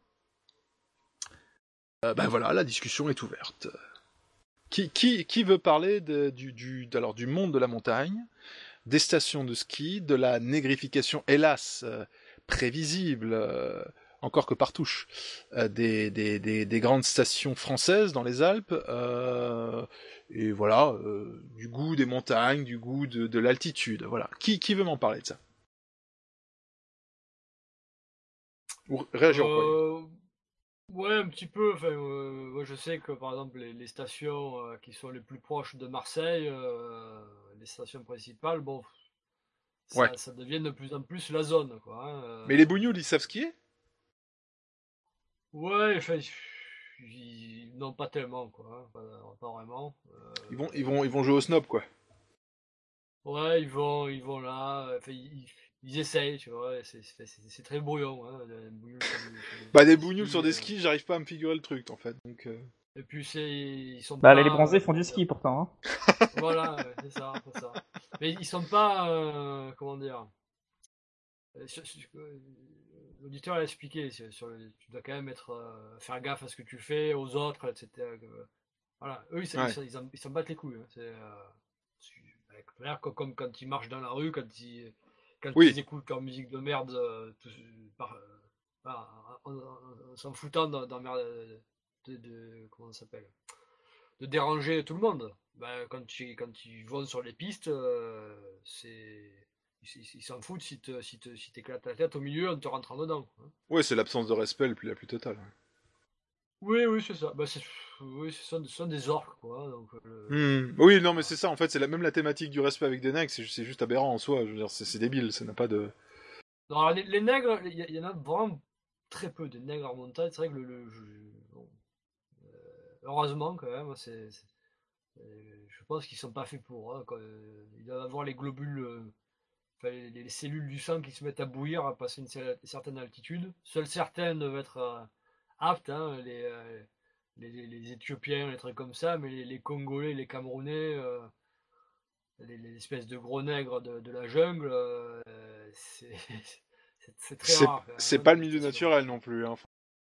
Voilà, la discussion est ouverte. Qui veut parler du monde de la montagne, des stations de ski, de la négrification, hélas, prévisible, encore que par touche, des grandes stations françaises dans les Alpes, et voilà, du goût des montagnes, du goût de l'altitude, voilà. Qui veut m'en parler de ça ? Ou réagir au point. Ouais, un petit peu. Enfin, moi, je sais que par exemple les stations qui sont les plus proches de Marseille, les stations principales, bon, ça devient de plus en plus la zone, quoi. Mais les bougnoules, ils savent skier ? Ouais, enfin, non, pas tellement, quoi. Pas vraiment. Ils vont jouer au snob, quoi. Ouais, ils vont là. Enfin, ils essayent, tu vois. C'est très brouillon. Des bougnoules sur des skis, j'arrive pas à me figurer le truc, en fait. Donc. Et puis ils sont pas. Les bronzés font du ski pourtant. Voilà, c'est ça. Mais ils sont pas, comment dire. L'auditeur a expliqué, tu dois quand même faire gaffe à ce que tu fais, aux autres, etc. Voilà, eux, ils s'en battent les couilles. Comme quand ils marchent dans la rue, quand ils écoutent leur musique de merde, en s'en foutant comment ça s'appelle, de déranger tout le monde. Quand ils vont sur les pistes, ils s'en foutent si t'éclates la tête au milieu en te rentrant dedans. Ouais, c'est l'absence de respect la plus totale. Oui, c'est ça. Ce sont des orques, quoi. Donc, Oui, non, mais c'est ça. En fait, c'est même la thématique du respect avec des nègres. C'est juste aberrant en soi. Je veux dire, c'est débile. Ça n'a pas de. Non, les nègres, il y en a vraiment très peu de nègres en montagne. C'est vrai que heureusement, quand même, je pense qu'ils sont pas faits pour. Ils doivent avoir les globules. Les cellules du sang qui se mettent à bouillir à passer une certaine altitude. Seules certaines doivent être aptes, les Éthiopiens, les trucs comme ça, mais les Congolais, les Camerounais, les espèces de gros nègres de la jungle, c'est très rare. C'est pas le milieu naturel non plus.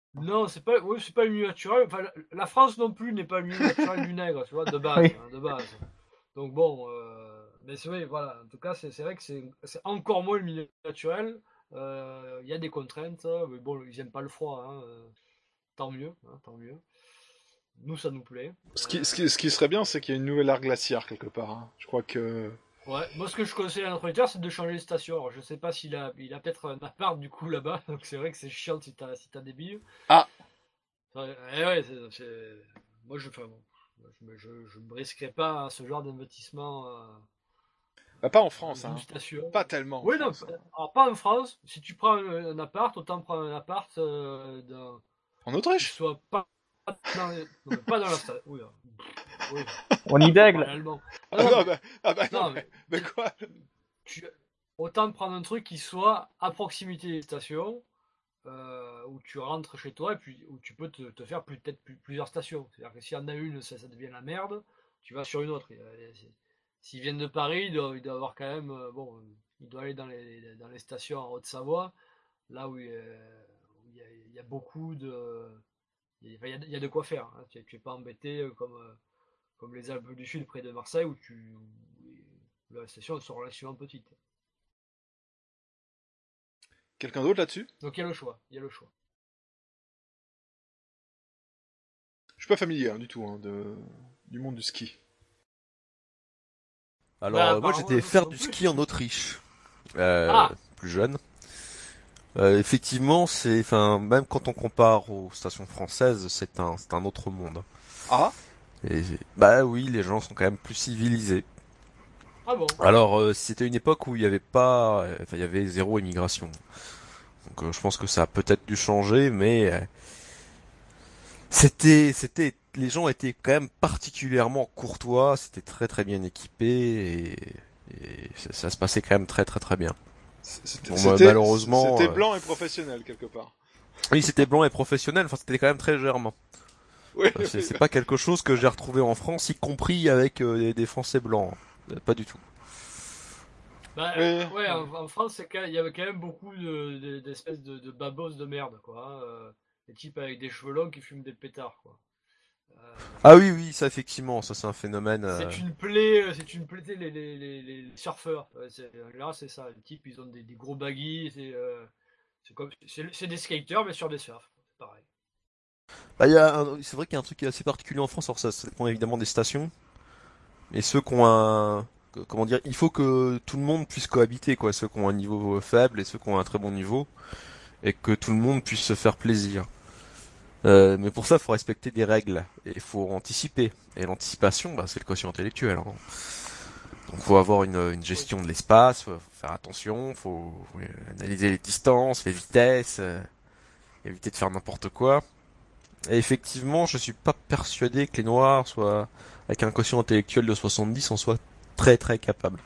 Non, c'est pas le milieu naturel. Enfin, la France non plus n'est pas le milieu naturel du nègre, tu vois, de base, Oui. de base. Donc bon, mais c'est vrai, voilà. En tout cas, c'est vrai que c'est encore moins le milieu naturel. Il y a des contraintes, mais bon, ils aiment pas le froid, hein, tant mieux, tant mieux. Nous, ça nous plaît. Ce qui serait bien, c'est qu'il y ait une nouvelle ère glaciaire quelque part. Hein. Je crois que. Ouais, moi ce que je conseille à notre auditeur, c'est de changer de station. Alors, je sais pas il a peut-être un appart du coup là-bas, donc c'est vrai que c'est chiant si t'as des billes. Ah. Ouais, moi je me risquerais pas à ce genre d'investissement. Bah, pas en France, hein. Station. Pas tellement. Oui, non, alors pas en France. Si tu prends un appart, autant prendre un appart en Autriche. Soit pas dans la station. Oui. Oui. On y d'aigle. Non, mais quoi autant prendre un truc qui soit à proximité des stations, où tu rentres chez toi et puis où tu peux te faire peut-être plusieurs stations. C'est-à-dire que s'il y en a une, ça devient la merde, tu vas sur une autre. S'ils viennent de Paris, il doit avoir quand même. Il doit aller dans les stations en Haute-Savoie, là où il y a beaucoup de. Il y a de quoi faire. Hein. Tu n'es pas embêté comme les Alpes du Sud près de Marseille où la station sont relativement petites. Quelqu'un d'autre là-dessus? Donc il y a le choix. Je suis pas familier du tout du monde du ski. Alors moi j'étais faire du ski en Autriche, plus jeune. Effectivement, même quand on compare aux stations françaises, c'est un autre monde. Ah. Et, bah oui, les gens sont quand même plus civilisés. Ah bon. Alors c'était une époque où il y avait zéro immigration. Donc je pense que ça a peut-être dû changer, mais les gens étaient quand même particulièrement courtois, c'était très très bien équipé et ça se passait quand même très très très bien. Malheureusement, c'était blanc et professionnel quelque part. Oui, c'était blanc et professionnel. Enfin, c'était quand même très germain. Oui, c'est pas quelque chose que j'ai retrouvé en France, y compris avec des Français blancs. Pas du tout. En France, il y avait quand même beaucoup d'espèces de babos de merde, quoi. Des types avec des cheveux longs qui fument des pétards, quoi. Ah oui, ça effectivement, ça c'est un phénomène. C'est une plaie, les surfeurs. Là, c'est ça. Les types, ils ont des gros baggy. C'est des skaters, mais sur des surfs. C'est pareil. C'est vrai qu'il y a un truc qui est assez particulier en France. Alors ça dépend évidemment des stations. Et ceux qui ont comment dire, il faut que tout le monde puisse cohabiter, quoi. Ceux qui ont un niveau faible et ceux qui ont un très bon niveau, et que tout le monde puisse se faire plaisir. Mais pour ça, il faut respecter des règles et il faut anticiper. Et l'anticipation, c'est le quotient intellectuel. Hein. Donc, faut avoir une gestion de l'espace, faut faire attention, faut analyser les distances, les vitesses, éviter de faire n'importe quoi. Et effectivement, je suis pas persuadé que les Noirs soient avec un quotient intellectuel de 70 en soient très très capables.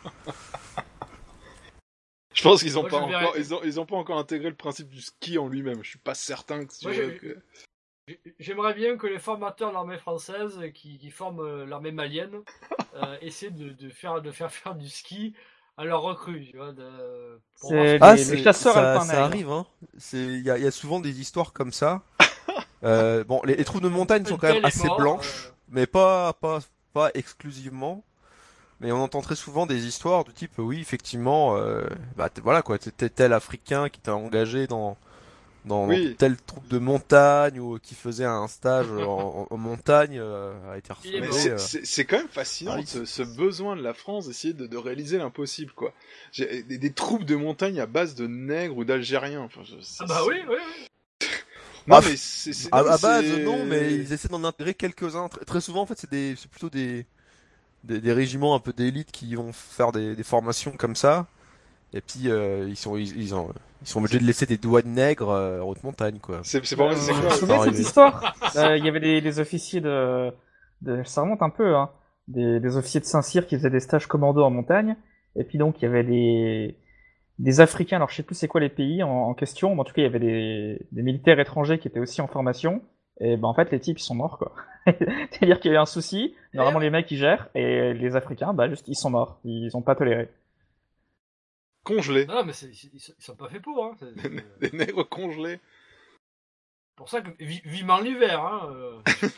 Je pense qu'ils ont ils ont pas encore intégré le principe du ski en lui-même. Je suis pas certain que. J'aimerais bien que les formateurs de l'armée française qui forment l'armée malienne essaient de faire du ski à leurs recrues. Tu vois, les chasseurs alpins. Ça arrive, hein. Il y a souvent des histoires comme ça. Les troupes de montagne sont quand même assez blanches, mais pas exclusivement. Mais on entend très souvent des histoires du type, oui, effectivement, voilà quoi, tel Africain qui t'a engagé dans telle troupe de montagne ou qui faisait un stage en montagne a été retrouvé. C'est quand même fascinant ce besoin de la France d'essayer de réaliser l'impossible, quoi. Des troupes de montagne à base de nègres ou d'Algériens. Enfin, oui. Non, mais à base, non, mais ils essaient d'en intégrer quelques-uns. Très souvent, en fait, c'est plutôt des régiments un peu d'élite qui vont faire des formations comme ça. Et puis ils sont obligés de laisser des doigts de nègres en haute montagne, quoi. C'est pas vrai, c'est quoi? Vous vous souvenez cette histoire? Il y avait des officiers ça remonte un peu, hein. Des officiers de Saint-Cyr qui faisaient des stages commando en montagne. Et puis donc il y avait des Africains, alors je sais plus c'est quoi les pays en question, mais en tout cas il y avait des militaires étrangers qui étaient aussi en formation. Et en fait les types ils sont morts, quoi. C'est-à-dire qu'il y a eu un souci, normalement les mecs ils gèrent, et les Africains juste ils sont morts, ils ont pas toléré. Congelés. Non mais ils sont pas faits pour, hein. Des nègres congelés. Pour ça que vivement l'hiver. Hein,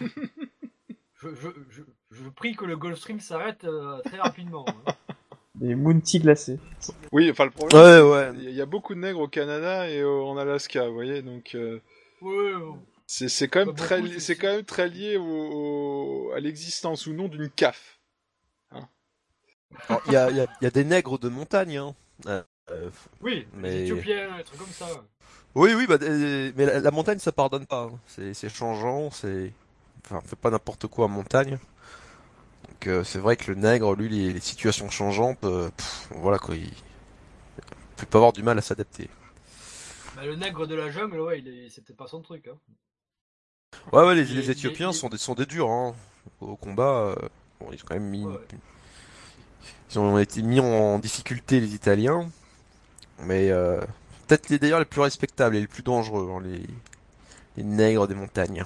je prie que le Gulf Stream s'arrête très rapidement. Hein. Des Mounties glacés. Oui, enfin le problème, ouais. Il y a beaucoup de nègres au Canada et en Alaska, vous voyez, donc Ouais. c'est quand même très lié à l'existence ou non d'une CAF. Hein. Il y a des nègres de montagne, hein. Oui, mais... les Éthiopiens, des trucs comme ça. Oui, mais la montagne ça pardonne pas. Hein. C'est changeant, on fait pas n'importe quoi en montagne. Donc c'est vrai que le nègre, lui, les situations changeantes, voilà quoi, il peut pas avoir du mal à s'adapter. Bah, le nègre de la jungle, ouais, c'est peut-être pas son truc. Hein. Ouais, les Éthiopiens sont des durs, hein. Au combat. Bon, ils ont quand même mis, ils ont été mis en difficulté les Italiens, mais peut-être d'ailleurs les plus respectables et les plus dangereux, hein, les nègres des montagnes.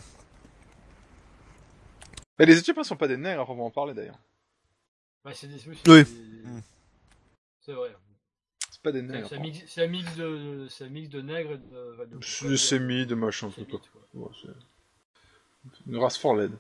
Mais les Éthiopiens sont pas des nègres, on va en parler d'ailleurs. Bah, c'est des... Oui. C'est vrai. C'est pas des nègres. C'est un mix de nègres et de... C'est sémi, de machin, tout quoi. Ouais, c'est une race fort laide.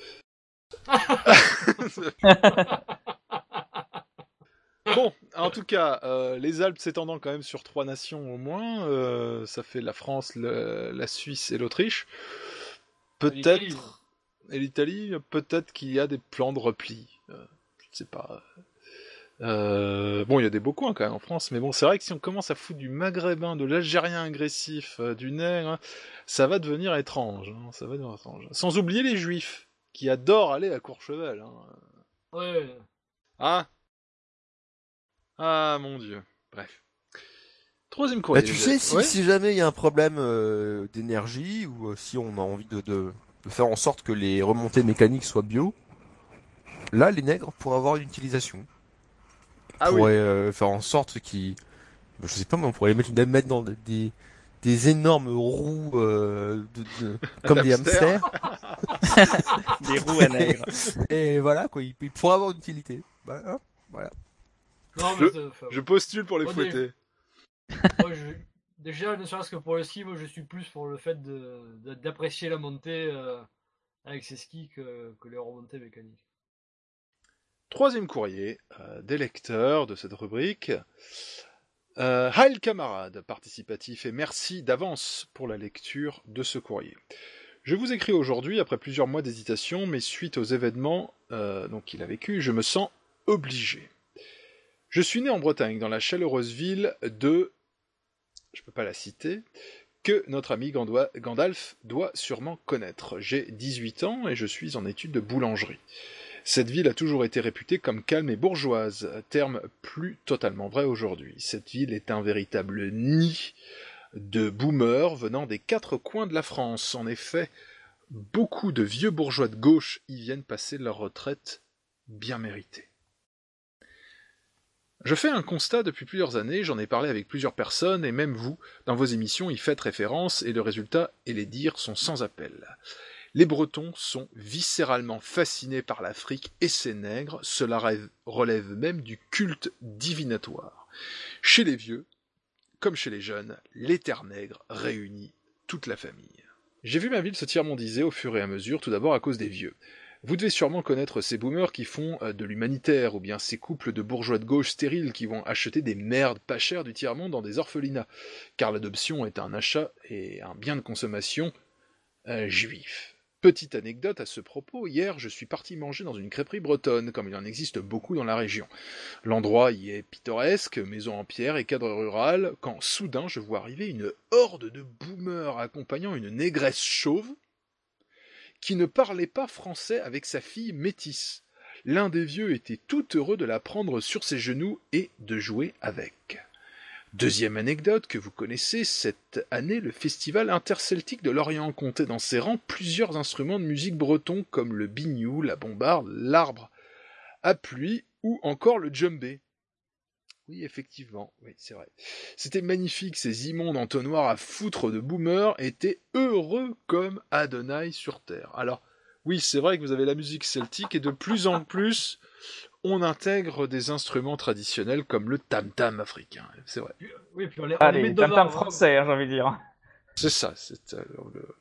Bon, en tout cas, les Alpes s'étendant quand même sur 3 nations au moins, ça fait la France, la Suisse et l'Autriche. Peut-être... Et l'Italie, peut-être qu'il y a des plans de repli. Je ne sais pas. Bon, il y a des beaux coins quand même en France, mais bon, c'est vrai que si on commence à foutre du maghrébin, de l'algérien agressif, du nègre, hein, ça va devenir étrange. Hein, ça va devenir étrange. Sans oublier les juifs, qui adorent aller à Courchevel. Hein. Ouais. Ah, mon Dieu. Bref. Troisième courrier. Bah, tu sais, si jamais il y a un problème d'énergie, ou si on a envie de faire en sorte que les remontées mécaniques soient bio, là, les nègres pourraient avoir une utilisation. On pourrait faire en sorte qu'ils... Je sais pas, mais on pourrait les mettre dans des énormes roues comme des hamsters. Des roues à nègres. Et voilà, quoi, ils pourraient avoir une utilité. Voilà. Non, mais je postule pour les fouetter. Déjà, ne serait-ce que pour le ski, moi je suis plus pour le fait d'apprécier la montée avec ses skis que les remontées mécaniques. Troisième courrier des lecteurs de cette rubrique. Hail camarade participatif et merci d'avance pour la lecture de ce courrier. Je vous écris aujourd'hui après plusieurs mois d'hésitation, mais suite aux événements qu'il a vécu, je me sens obligé. Je suis né en Bretagne, dans la chaleureuse ville de... je peux pas la citer, que notre ami Gandalf doit sûrement connaître. J'ai 18 ans et je suis en études de boulangerie. Cette ville a toujours été réputée comme calme et bourgeoise, terme plus totalement vrai aujourd'hui. Cette ville est un véritable nid de boomers venant des 4 coins de la France. En effet, beaucoup de vieux bourgeois de gauche y viennent passer leur retraite bien méritée. Je fais un constat depuis plusieurs années, j'en ai parlé avec plusieurs personnes, et même vous, dans vos émissions, y faites référence, et le résultat et les dires sont sans appel. Les Bretons sont viscéralement fascinés par l'Afrique et ses nègres, cela relève même du culte divinatoire. Chez les vieux, comme chez les jeunes, les terres nègres réunit toute la famille. J'ai vu ma ville se tiers-mondiser au fur et à mesure, tout d'abord à cause des vieux. Vous devez sûrement connaître ces boomers qui font de l'humanitaire, ou bien ces couples de bourgeois de gauche stériles qui vont acheter des merdes pas chères du tiers-monde dans des orphelinats, car l'adoption est un achat et un bien de consommation juif. Petite anecdote à ce propos, hier je suis parti manger dans une crêperie bretonne, comme il en existe beaucoup dans la région. L'endroit y est pittoresque, maison en pierre et cadre rural, quand soudain je vois arriver une horde de boomers accompagnant une négresse chauve, qui ne parlait pas français avec sa fille métisse. L'un des vieux était tout heureux de la prendre sur ses genoux et de jouer avec. Deuxième anecdote que vous connaissez, cette année, le festival interceltique de Lorient comptait dans ses rangs plusieurs instruments de musique bretons comme le biniou, la bombarde, l'arbre à pluie ou encore le djembé. Oui, effectivement, oui, c'est vrai. C'était magnifique, ces immondes entonnoirs à foutre de boomers étaient heureux comme Adonai sur terre. Alors, oui, c'est vrai que vous avez la musique celtique et de plus en plus, on intègre des instruments traditionnels comme le tam-tam africain, c'est vrai. Oui, puis on les tam-tam français, j'ai envie de dire. C'est ça,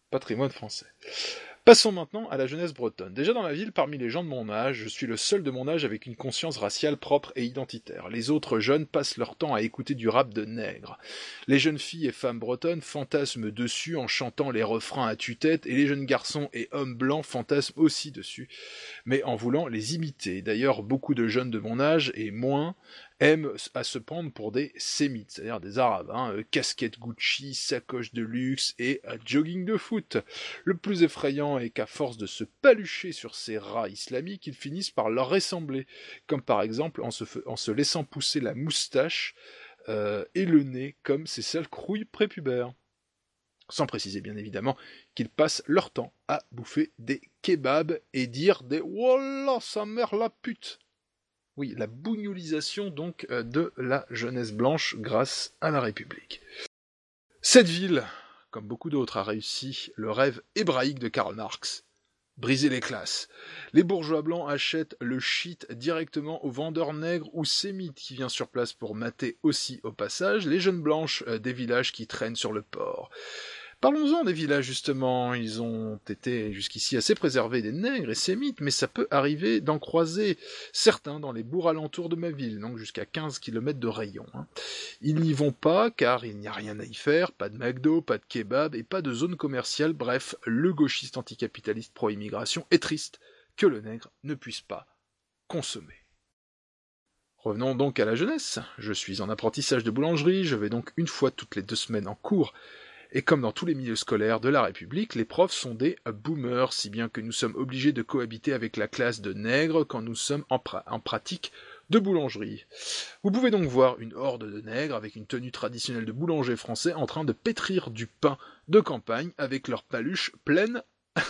patrimoine français. Passons maintenant à la jeunesse bretonne. Déjà dans ma ville, parmi les gens de mon âge, je suis le seul de mon âge avec une conscience raciale propre et identitaire. Les autres jeunes passent leur temps à écouter du rap de nègres. Les jeunes filles et femmes bretonnes fantasment dessus en chantant les refrains à tue-tête, et les jeunes garçons et hommes blancs fantasment aussi dessus, mais en voulant les imiter. D'ailleurs, beaucoup de jeunes de mon âge, et moins, aiment à se prendre pour des sémites, c'est-à-dire des arabes, casquette Gucci, sacoche de luxe et jogging de foot. Le plus effrayant est qu'à force de se palucher sur ces rats islamiques, ils finissent par leur ressembler, comme par exemple en se laissant pousser la moustache et le nez comme ces sales crouilles prépubères. Sans préciser bien évidemment qu'ils passent leur temps à bouffer des kebabs et dire des « Wallah, sa mère la pute !» Oui, la bougnolisation donc de la jeunesse blanche grâce à la République. Cette ville, comme beaucoup d'autres, a réussi le rêve hébraïque de Karl Marx. Briser les classes. Les bourgeois blancs achètent le shit directement aux vendeurs nègres ou sémites qui vient sur place pour mater aussi au passage les jeunes blanches des villages qui traînent sur le port. Parlons-en des villages justement, ils ont été jusqu'ici assez préservés des nègres et sémites, mais ça peut arriver d'en croiser certains dans les bourgs alentours de ma ville, donc jusqu'à 15 km de rayon. Ils n'y vont pas car il n'y a rien à y faire, pas de McDo, pas de kebab et pas de zone commerciale, bref, le gauchiste anticapitaliste pro-immigration est triste que le nègre ne puisse pas consommer. Revenons donc à la jeunesse, je suis en apprentissage de boulangerie, je vais donc une fois toutes les 2 semaines en cours. Et comme dans tous les milieux scolaires de la République, les profs sont des boomers, si bien que nous sommes obligés de cohabiter avec la classe de nègres quand nous sommes en pratique de boulangerie. Vous pouvez donc voir une horde de nègres avec une tenue traditionnelle de boulanger français en train de pétrir du pain de campagne avec leurs paluches pleines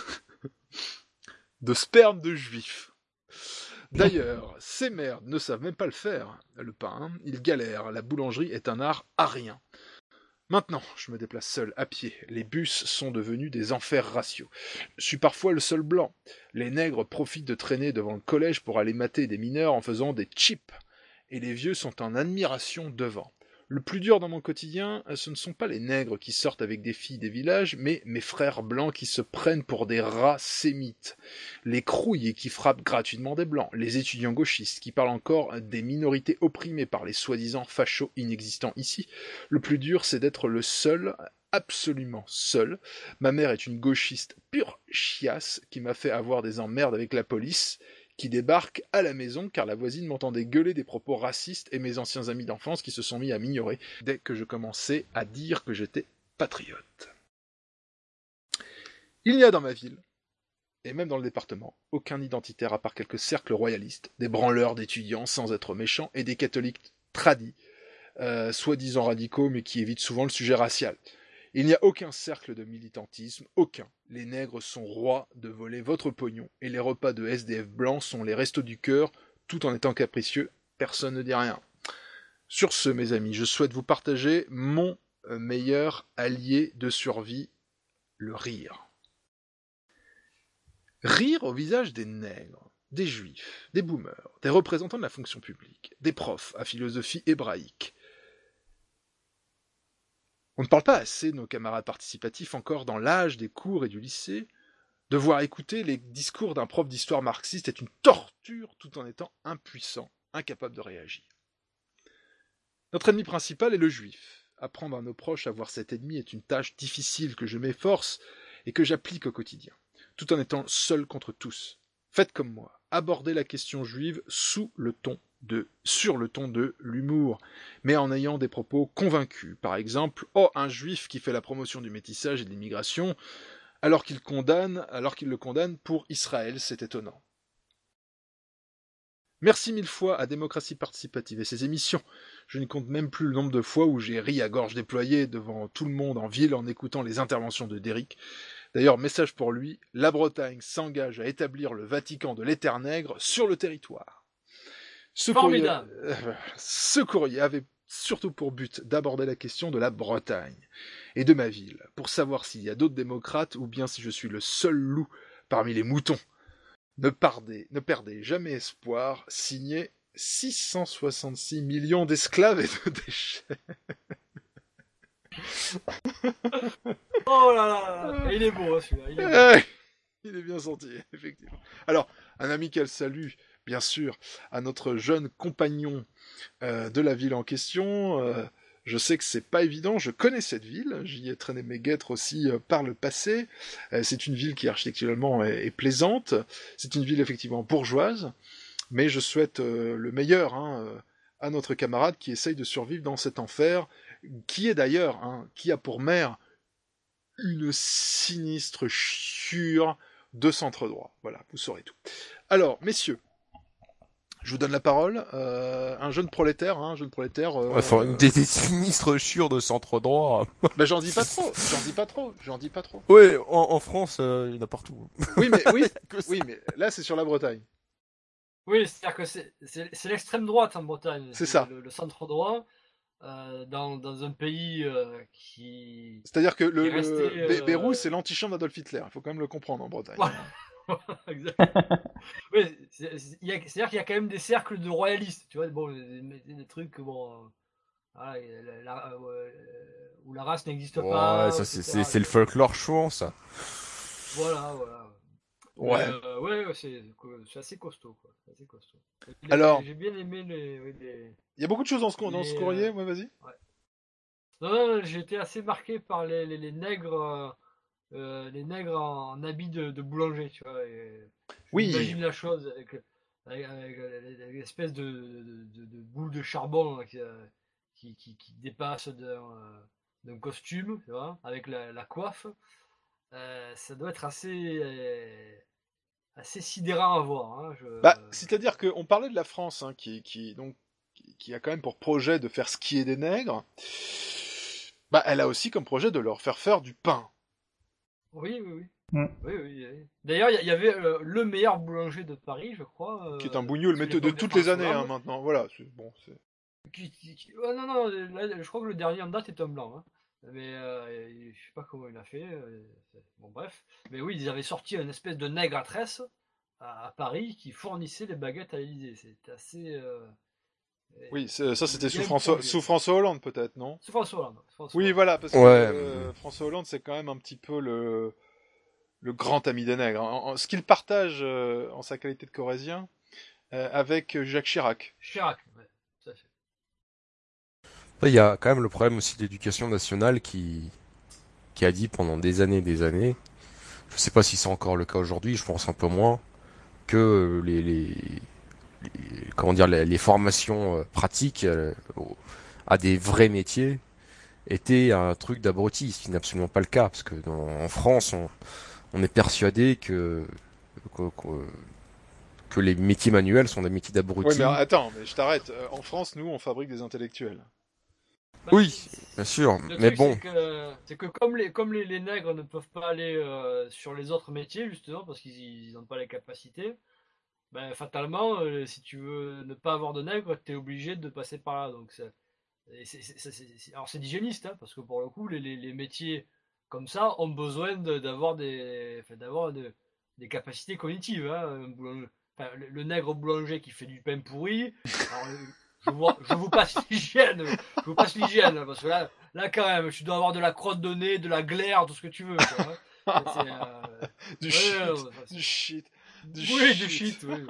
de sperme de juifs. D'ailleurs, ces merdes ne savent même pas le faire, le pain, ils galèrent, la boulangerie est un art arien. Maintenant, je me déplace seul, à pied. Les bus sont devenus des enfers raciaux. Je suis parfois le seul blanc. Les nègres profitent de traîner devant le collège pour aller mater des mineurs en faisant des chips. Et les vieux sont en admiration devant. Le plus dur dans mon quotidien, ce ne sont pas les nègres qui sortent avec des filles des villages, mais mes frères blancs qui se prennent pour des rats sémites. Les crouilles qui frappent gratuitement des blancs. Les étudiants gauchistes qui parlent encore des minorités opprimées par les soi-disant fachos inexistants ici. Le plus dur, c'est d'être le seul, absolument seul. Ma mère est une gauchiste pure chiasse qui m'a fait avoir des emmerdes avec la police, qui débarque à la maison car la voisine m'entendait gueuler des propos racistes et mes anciens amis d'enfance qui se sont mis à m'ignorer dès que je commençais à dire que j'étais patriote. Il n'y a dans ma ville, et même dans le département, aucun identitaire à part quelques cercles royalistes, des branleurs d'étudiants sans être méchants et des catholiques tradis, soi-disant radicaux mais qui évitent souvent le sujet racial. Il n'y a aucun cercle de militantisme, aucun. Les nègres sont rois de voler votre pognon, et les repas de SDF blancs sont les restos du cœur, tout en étant capricieux, personne ne dit rien. Sur ce, mes amis, je souhaite vous partager mon meilleur allié de survie, le rire. Rire au visage des nègres, des juifs, des boomers, des représentants de la fonction publique, des profs à philosophie hébraïque. On ne parle pas assez de nos camarades participatifs encore dans l'âge des cours et du lycée. Devoir écouter les discours d'un prof d'histoire marxiste est une torture tout en étant impuissant, incapable de réagir. Notre ennemi principal est le juif. Apprendre à nos proches à voir cet ennemi est une tâche difficile que je m'efforce et que j'applique au quotidien, tout en étant seul contre tous. Faites comme moi, abordez la question juive sur le ton de l'humour, mais en ayant des propos convaincus. Par exemple, un juif qui fait la promotion du métissage et de l'immigration, alors qu'il le condamne pour Israël, c'est étonnant. Merci 1000 fois à Démocratie Participative et ses émissions. Je ne compte même plus le nombre de fois où j'ai ri à gorge déployée devant tout le monde en ville en écoutant les interventions de Derrick. D'ailleurs, message pour lui, la Bretagne s'engage à établir le Vatican de l'Éternègre sur le territoire. Ce courrier avait surtout pour but d'aborder la question de la Bretagne et de ma ville, pour savoir s'il y a d'autres démocrates ou bien si je suis le seul loup parmi les moutons. Ne perdez jamais espoir, signé 666 millions d'esclaves et de déchets. Oh là là, il est beau hein, celui-là. Il est beau. Il est bien sorti, effectivement. Alors, un amical salut, bien sûr, à notre jeune compagnon de la ville en question. Je sais que c'est pas évident, je connais cette ville, j'y ai traîné mes guêtres aussi par le passé. C'est une ville qui architecturalement est plaisante, c'est une ville effectivement bourgeoise, mais je souhaite le meilleur à notre camarade qui essaye de survivre dans cet enfer, qui est d'ailleurs, qui a pour mère une sinistre chure de centre droit. Voilà, vous saurez tout. Alors, messieurs, je vous donne la parole. Un jeune prolétaire. Enfin, des sinistres chures de centre droit. Ben, j'en dis pas trop. Ouais, en France, il y en a partout. Oui, mais là, c'est sur la Bretagne. Oui, c'est-à-dire que c'est l'extrême droite en Bretagne. C'est ça. Le centre droit, dans un pays qui... C'est-à-dire que Beyrouth, c'est l'antichambre d'Adolf Hitler. Il faut quand même le comprendre en Bretagne. Exactement. Oui, c'est-à-dire qu'il y a quand même des cercles de royalistes, tu vois, bon, des trucs, bon, voilà, où la race n'existe pas. Ça, c'est le folklore chouan, ça. Voilà. Ouais, c'est assez costaud, quoi. C'est assez costaud. Alors, j'ai bien aimé il y a beaucoup de choses dans ce courrier, ouais, vas-y. Ouais. Non, j'ai été assez marqué par les nègres. Les nègres en habit de boulanger, tu vois. Oui. J'imagine la chose avec l'espèce de boule de charbon qui dépasse d'un costume, tu vois, avec la coiffe. Ça doit être assez sidérant à voir. Hein, c'est-à-dire qu'on parlait de la France, qui a quand même pour projet de faire skier des nègres. Elle a aussi comme projet de leur faire du pain. Oui. Oui. D'ailleurs, il y avait le meilleur boulanger de Paris, je crois. Qui est un bougnoul, mais de toutes les années, maintenant. Voilà, bon, c'est... Non, là, je crois que le dernier en date est un blanc. Hein. Mais je sais pas comment il a fait. Bon, bref. Mais oui, ils avaient sorti une espèce de nègre à tresse à Paris qui fournissait les baguettes à l'Élysée. C'était assez... Oui, ça c'était sous François Hollande peut-être, non ? Sous François Hollande. Oui, voilà, parce que François Hollande c'est quand même un petit peu le grand ami des nègres. Ce qu'il partage en sa qualité de Corrézien avec Jacques Chirac. Ouais, tout à fait. Il y a quand même le problème aussi de l'éducation nationale qui a dit pendant des années, je sais pas si c'est encore le cas aujourd'hui, je pense un peu moins, que les formations pratiques à des vrais métiers étaient un truc d'abruti, ce qui n'est absolument pas le cas, parce que en France, on est persuadé que les métiers manuels sont des métiers d'abrutis. Oui, mais attends, je t'arrête. En France, nous, on fabrique des intellectuels. Oui, bien sûr, mais bon. C'est que comme les nègres ne peuvent pas aller sur les autres métiers, justement, parce qu'ils n'ont pas les capacités, fatalement, si tu veux ne pas avoir de nègres, tu es obligé de passer par là. Donc alors c'est d'hygiéniste, hein, parce que pour le coup, les métiers comme ça ont besoin d'avoir des capacités cognitives. Hein. Le nègre boulanger qui fait du pain pourri, alors, je vous passe l'hygiène, parce que là quand même, tu dois avoir de la crotte de nez, de la glaire, tout ce que tu veux. Quoi, hein. Du shit. Du shit, oui.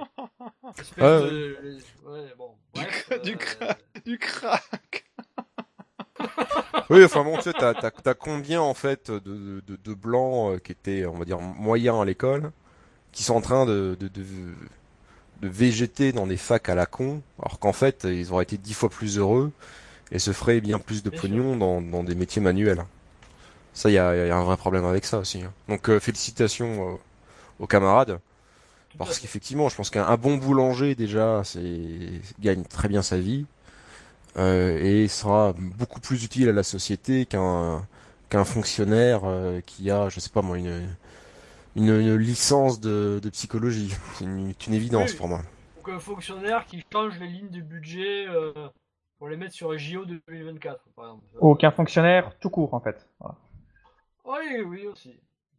Bon, bref, du crack. Oui, enfin bon, tu sais, t'as combien en fait de blancs qui étaient, on va dire, moyens à l'école, qui sont en train de végéter dans des facs à la con, alors qu'en fait, ils auraient été 10 fois plus heureux et se feraient bien plus de pognon dans des métiers manuels. Ça, il y a un vrai problème avec ça aussi. Hein. Donc, félicitations aux camarades. Parce qu'effectivement, je pense qu'un bon boulanger, déjà, gagne très bien sa vie. Et sera beaucoup plus utile à la société qu'un fonctionnaire qui a, je sais pas moi, une licence de psychologie. C'est une évidence pour moi. Donc un fonctionnaire qui change les lignes de budget pour les mettre sur les JO 2024, par exemple. Aucun fonctionnaire tout court, en fait. Voilà. Oui, aussi.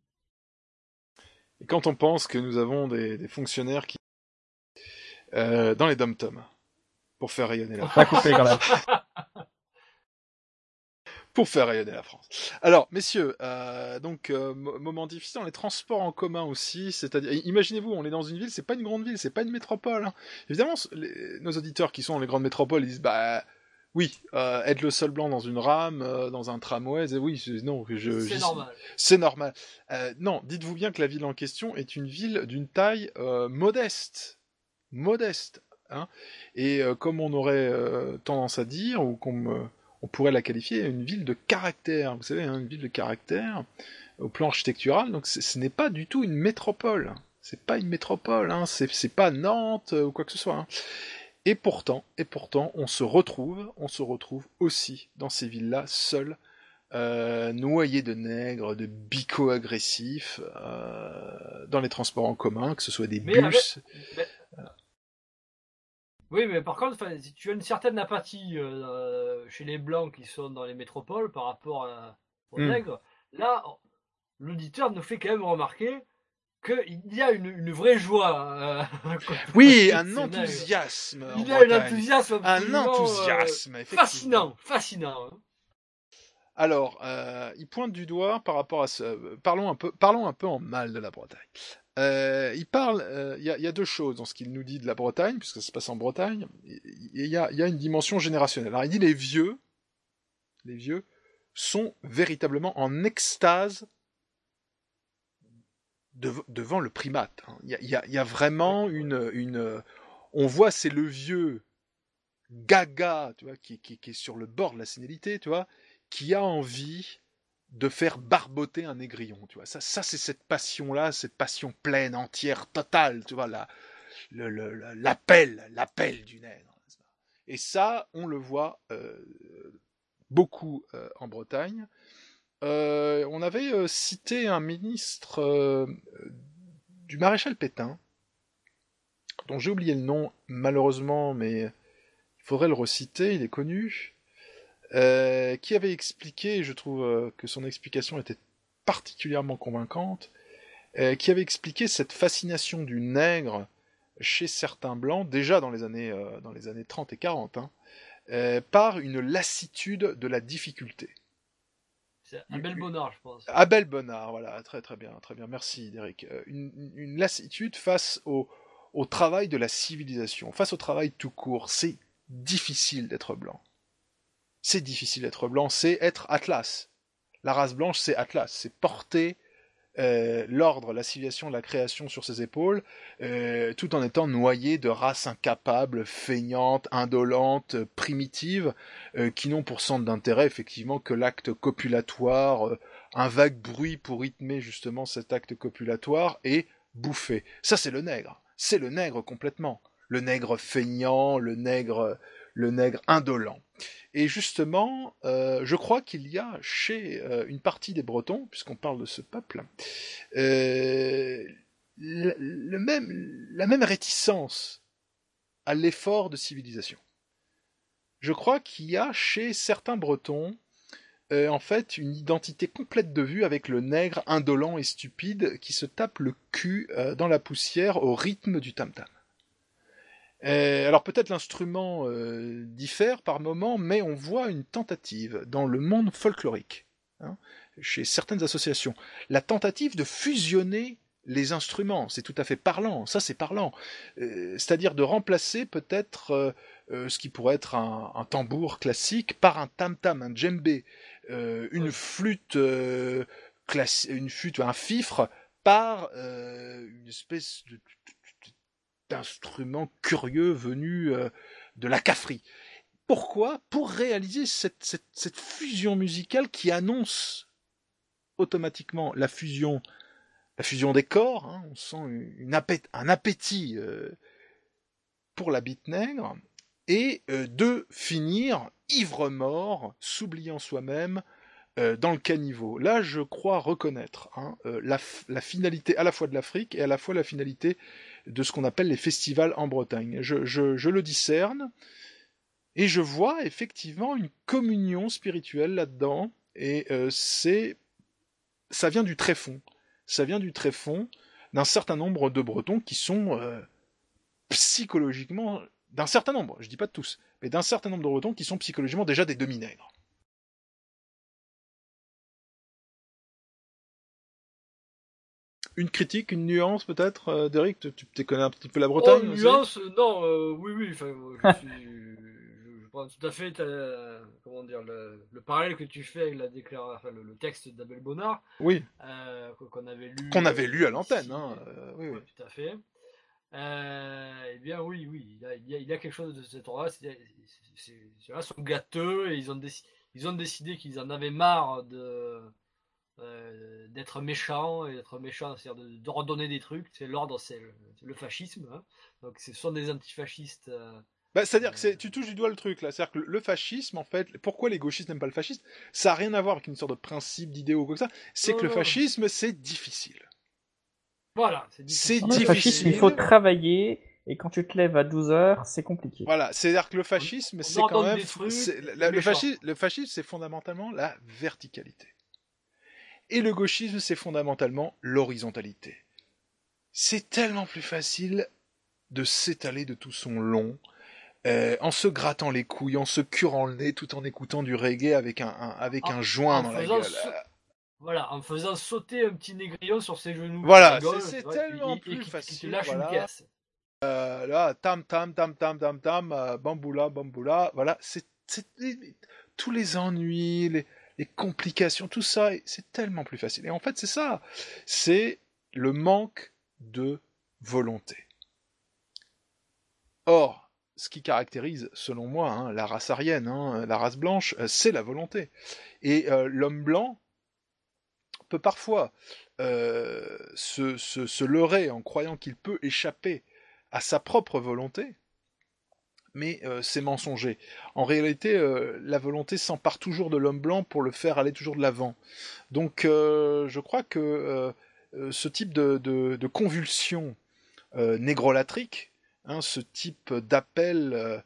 Et quand on pense que nous avons des fonctionnaires qui dans les dom-toms pour faire rayonner la Ça a coupé quand même. Pour faire rayonner la France. Alors, messieurs, moment difficile dans les transports en commun aussi, c'est-à-dire, imaginez-vous, on est dans une ville, c'est pas une grande ville, c'est pas une métropole. Hein. Évidemment, nos auditeurs qui sont dans les grandes métropoles, ils disent, oui, être le seul blanc dans une rame, dans un tramway, c'est normal. C'est normal. Non, dites-vous bien que la ville en question est une ville d'une taille modeste. Hein. Et comme on aurait tendance à dire, ou on pourrait la qualifier une ville de caractère. Vous savez, une ville de caractère au plan architectural. Donc ce n'est pas du tout une métropole. C'est pas une métropole. Hein. C'est pas Nantes ou quoi que ce soit. Hein. Et pourtant, on se retrouve aussi dans ces villes-là, seuls, noyés de nègres, de bicots agressifs, dans les transports en commun, que ce soit des bus. Oui, mais par contre, si tu as une certaine apathie chez les Blancs qui sont dans les métropoles par rapport aux nègres, là, l'auditeur nous fait quand même remarquer qu'il y a une vraie joie. Oui, un enthousiasme. Il y a un enthousiasme. Un enthousiasme, fascinant. Hein. Alors, il pointe du doigt par rapport à ce. Parlons un peu en mal de la Bretagne. Il y a deux choses dans ce qu'il nous dit de la Bretagne, puisque ça se passe en Bretagne. Il y a une dimension générationnelle. Alors, il dit les vieux sont véritablement en extase devant le primate. Hein. Il y a vraiment on voit c'est le vieux gaga, tu vois, qui est sur le bord de la sénilité, tu vois, qui a envie de faire barboter un négrillon, tu vois. Ça c'est cette passion-là, cette passion pleine, entière, totale, tu vois, l'appel du nègre. Et ça, on le voit beaucoup en Bretagne. On avait cité un ministre du maréchal Pétain, dont j'ai oublié le nom, malheureusement, mais il faudrait le reciter, il est connu, qui avait expliqué, et je trouve que son explication était particulièrement convaincante, qui avait expliqué cette fascination du nègre chez certains blancs, déjà dans les années 30 et 40, par une lassitude de la difficulté. C'est Abel Bonnard, je pense. Abel Bonnard, voilà, très bien, merci Derek. Une lassitude face au travail de la civilisation, face au travail tout court. C'est difficile d'être blanc. C'est être Atlas. La race blanche, c'est Atlas, c'est porter l'ordre, la civilisation, la création sur ses épaules, tout en étant noyé de races incapables, feignantes, indolentes, primitives, qui n'ont pour centre d'intérêt effectivement que l'acte copulatoire, un vague bruit pour rythmer justement cet acte copulatoire et bouffer. Ça c'est le nègre complètement. Le nègre feignant, le nègre indolent. Et justement, je crois qu'il y a chez une partie des Bretons, puisqu'on parle de ce peuple, la même réticence à l'effort de civilisation. Je crois qu'il y a chez certains Bretons, en fait, une identité complète de vue avec le nègre indolent et stupide qui se tape le cul dans la poussière au rythme du tam-tam. Alors peut-être l'instrument diffère par moment, mais on voit une tentative dans le monde folklorique, chez certaines associations, la tentative de fusionner les instruments, c'est tout à fait parlant, ça c'est parlant, c'est-à-dire de remplacer peut-être ce qui pourrait être un tambour classique par un tam-tam, un djembé, une flûte, un fifre par une espèce d'instrument curieux venu de la Cafri. Pourquoi ? Pour réaliser cette fusion musicale qui annonce automatiquement la fusion des corps. Hein, on sent un appétit pour la bite nègre et de finir ivre-mort, s'oubliant soi-même dans le caniveau. Là, je crois reconnaître la finalité à la fois de l'Afrique et à la fois la finalité de ce qu'on appelle les festivals en Bretagne. Je le discerne, et je vois effectivement une communion spirituelle là-dedans, et ça vient du tréfonds. Ça vient du tréfonds d'un certain nombre de Bretons qui sont psychologiquement, d'un certain nombre, je dis pas de tous, mais d'un certain nombre de Bretons qui sont psychologiquement déjà des demi-nègres. une critique, une nuance peut-être, Derek, tu connais un petit peu la Bretagne Oh, aussi nuance, non, oui, enfin, je prends tout à fait comment dire, le parallèle que tu fais avec la déclaration, enfin, le texte d'Abel Bonnard, Oui. qu'on avait lu. Qu'on avait lu à l'antenne, ici, hein. Oui. Tout à fait. Eh bien, oui, il y a quelque chose de cet ordre-là. Ceux-là sont gâteux et ils ont décidé qu'ils en avaient marre d'être méchants, c'est-à-dire de redonner des trucs. C'est l'ordre, c'est le fascisme. Hein. Donc, ce sont des antifascistes. C'est-à-dire que tu touches du doigt le truc là, c'est-à-dire que le fascisme, en fait, pourquoi les gauchistes n'aiment pas le fascisme, ça n'a rien à voir avec une sorte de principe, d'idée ou quoi que ça, c'est que le fascisme, c'est difficile. Voilà, c'est difficile. Le fascisme, il faut travailler, et quand tu te lèves à 12h, c'est compliqué. Voilà, c'est-à-dire que le fascisme, c'est quand même... Le fascisme, c'est fondamentalement la verticalité. Et le gauchisme, c'est fondamentalement l'horizontalité. C'est tellement plus facile de s'étaler de tout son long, en se grattant les couilles, en se curant le nez, tout en écoutant du reggae avec un joint dans la gueule. Voilà, en faisant sauter un petit négrillon sur ses genoux. Voilà, c'est tellement plus facile. Qui te lâche une caisse. Là, tam, bamboula, voilà, c'est tous les ennuis, les complications, tout ça, c'est tellement plus facile. Et en fait, c'est ça, c'est le manque de volonté. Or, ce qui caractérise, selon moi, la race aryenne, la race blanche, c'est la volonté. Et l'homme blanc peut parfois se leurrer en croyant qu'il peut échapper à sa propre volonté, mais c'est mensonger. En réalité, la volonté s'empare toujours de l'homme blanc pour le faire aller toujours de l'avant. Donc je crois que ce type de convulsion négrolatrique, ce type d'appel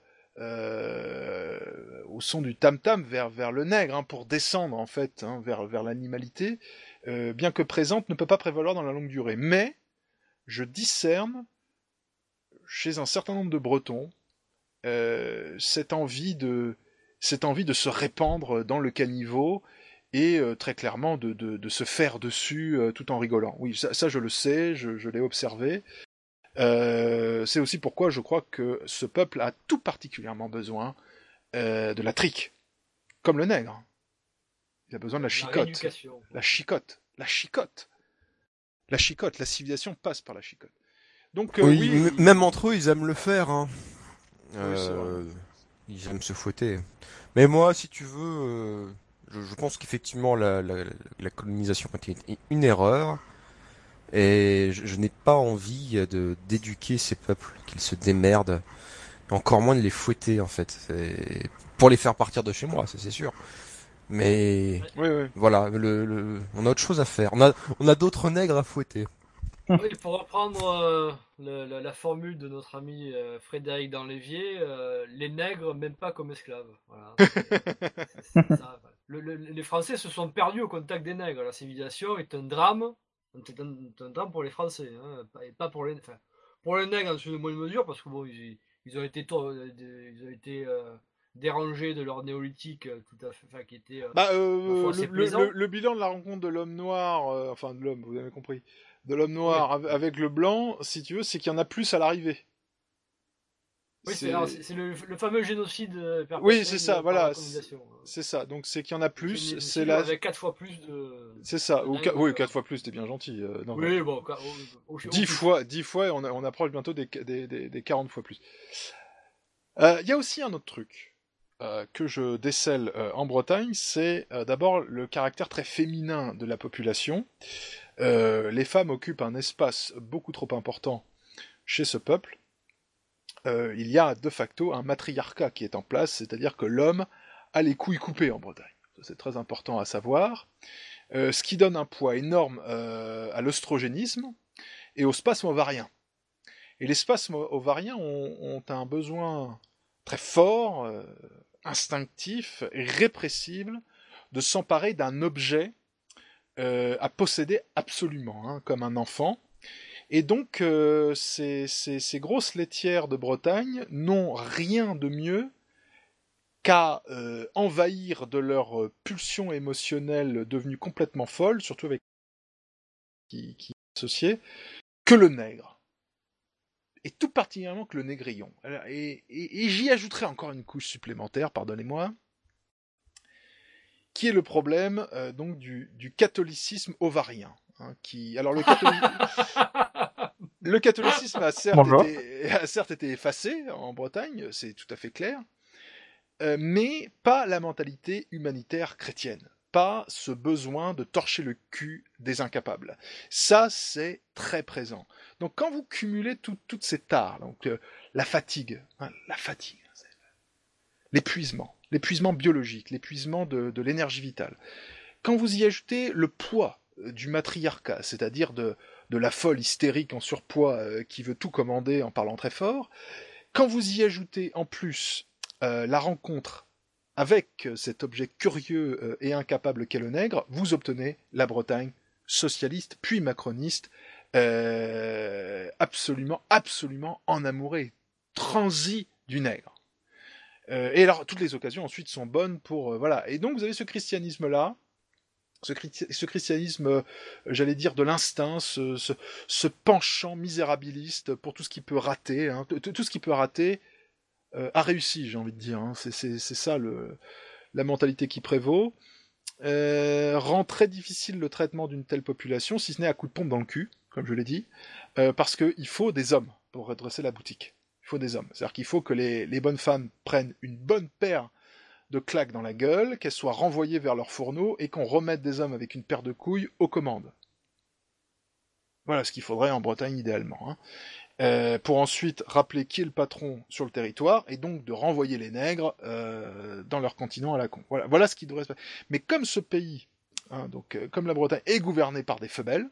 au son du tam-tam vers le nègre, pour descendre en fait vers l'animalité, bien que présente, ne peut pas prévaloir dans la longue durée. Mais je discerne chez un certain nombre de Bretons cette envie de se répandre dans le caniveau et très clairement de se faire dessus tout en rigolant. Oui, ça je le sais, je l'ai observé. C'est aussi pourquoi je crois que ce peuple a tout particulièrement besoin de la trique, comme le nègre. Il a besoin de la chicotte. La chicotte. La civilisation passe par la chicotte. Donc, oui, même entre eux, ils aiment le faire. Hein. Ils aiment se fouetter. Mais moi, si tu veux, je pense qu'effectivement la colonisation était une erreur. Et je n'ai pas envie d'éduquer ces peuples, qu'ils se démerdent. Encore moins de les fouetter, en fait. Pour les faire partir de chez moi, ça c'est sûr. Mais oui. Voilà, on a autre chose à faire. On a d'autres nègres à fouetter. Oui, pour reprendre la formule de notre ami Frédéric Danlévier, les nègres même pas comme esclaves. Voilà. C'est ça. Les Français se sont perdus au contact des nègres. La civilisation est un drame. C'est un drame pour les Français, et pas pour les... Enfin, pour les nègres, en dessous de moindre mesure, parce que bon, ils ont été dérangés de leur néolithique tout à fait, enfin, qui était assez plaisant. Le bilan de la rencontre de l'homme noir, de l'homme, vous avez compris, de l'homme noir avec le blanc, si tu veux, c'est qu'il y en a plus à l'arrivée. Oui, c'est le fameux génocide perpétré. Oui, c'est ça, voilà. C'est ça. Donc c'est qu'il y en a plus. C'est là. Avec 4 fois plus de. C'est ça. Oui, 4 fois plus, t'es bien gentil. Non, oui, bon. 10 fois, et on approche bientôt des 40 fois plus. Il y a aussi un autre truc que je décèle en Bretagne, c'est d'abord le caractère très féminin de la population. Les femmes occupent un espace beaucoup trop important chez ce peuple. Il y a de facto un matriarcat qui est en place, c'est-à-dire que l'homme a les couilles coupées en Bretagne. Ça, c'est très important à savoir. Ce qui donne un poids énorme à l'œstrogénisme et au spasme ovarien. Et les spasmes ovariens ont un besoin très fort, instinctif, répressible, de s'emparer d'un objet à posséder absolument, comme un enfant. Et donc, ces grosses laitières de Bretagne n'ont rien de mieux qu'à envahir de leur pulsion émotionnelle devenue complètement folle, surtout avec qui associés, que le nègre. Et tout particulièrement que le négrillon. Et j'y ajouterai encore une couche supplémentaire, pardonnez-moi, qui est le problème donc du catholicisme ovarien. Hein, alors le catholicisme a certes été effacé en Bretagne, c'est tout à fait clair, mais pas la mentalité humanitaire chrétienne. Pas ce besoin de torcher le cul des incapables. Ça, c'est très présent. Donc, quand vous cumulez toutes ces tares, donc la fatigue, l'épuisement biologique, l'épuisement de l'énergie vitale, quand vous y ajoutez le poids du matriarcat, c'est-à-dire de la folle hystérique en surpoids qui veut tout commander en parlant très fort, quand vous y ajoutez en plus la rencontre avec cet objet curieux et incapable qu'est le nègre, vous obtenez la Bretagne socialiste, puis macroniste, absolument enamourée, transie du nègre. Et alors, toutes les occasions ensuite sont bonnes pour... voilà. Et donc, vous avez ce christianisme-là, ce christianisme, j'allais dire, de l'instinct, ce penchant misérabiliste pour tout ce qui peut rater, hein, tout ce qui peut rater, a réussi, j'ai envie de dire. Hein. C'est ça la mentalité qui prévaut. Rend très difficile le traitement d'une telle population, si ce n'est à coup de pompe dans le cul, comme je l'ai dit, parce qu'il faut des hommes pour redresser la boutique. Il faut des hommes. C'est-à-dire qu'il faut que les bonnes femmes prennent une bonne paire de claques dans la gueule, qu'elles soient renvoyées vers leur fourneau et qu'on remette des hommes avec une paire de couilles aux commandes. Voilà ce qu'il faudrait en Bretagne idéalement. Hein. Pour ensuite rappeler qui est le patron sur le territoire, et donc de renvoyer les nègres dans leur continent à la con. Voilà ce qui devrait se passer. Mais comme ce pays, hein, donc comme la Bretagne, est gouverné par des femelles,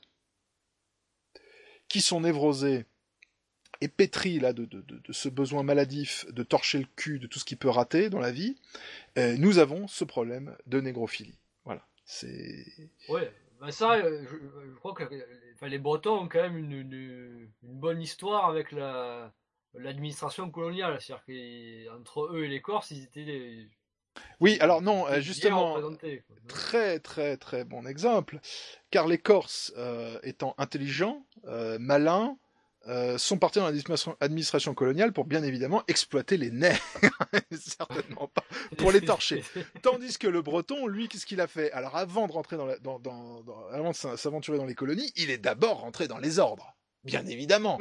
qui sont névrosées et pétries là, de ce besoin maladif de torcher le cul de tout ce qui peut rater dans la vie, nous avons ce problème de négrophilie. Voilà. C'est... Ouais. Ben ça, je crois que les Bretons ont quand même une bonne histoire avec l'administration coloniale. C'est-à-dire qu'entre eux et les Corses, ils étaient oui, alors non, justement, très très très bon exemple, car les Corses, étant intelligents, malins, sont partis dans l'administration coloniale pour bien évidemment exploiter les nègres, certainement pas pour les torcher. Tandis que le Breton, lui, qu'est-ce qu'il a fait? Alors avant de rentrer avant de s'aventurer dans les colonies, il est d'abord rentré dans les ordres, bien évidemment,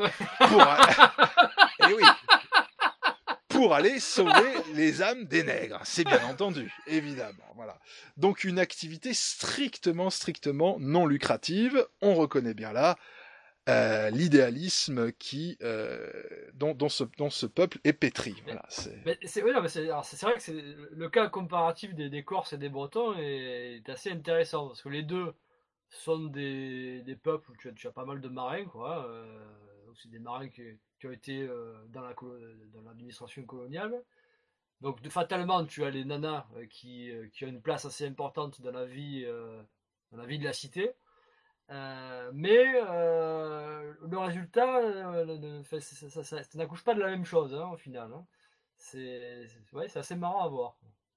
et oui, pour aller sauver les âmes des nègres, c'est bien entendu, évidemment. Voilà. Donc une activité strictement non lucrative, on reconnaît bien là l'idéalisme dont ce peuple est pétri. Voilà, c'est vrai que le cas comparatif des Corses et des Bretons est assez intéressant, parce que les deux sont des peuples où tu as pas mal de marins, quoi. C'est des marins qui ont été dans l'administration coloniale. Donc fatalement, tu as les nanas qui ont une place assez importante dans la vie de la cité. Mais le résultat, ça n'accouche pas de la même chose, hein, au final. Hein. C'est assez marrant à voir.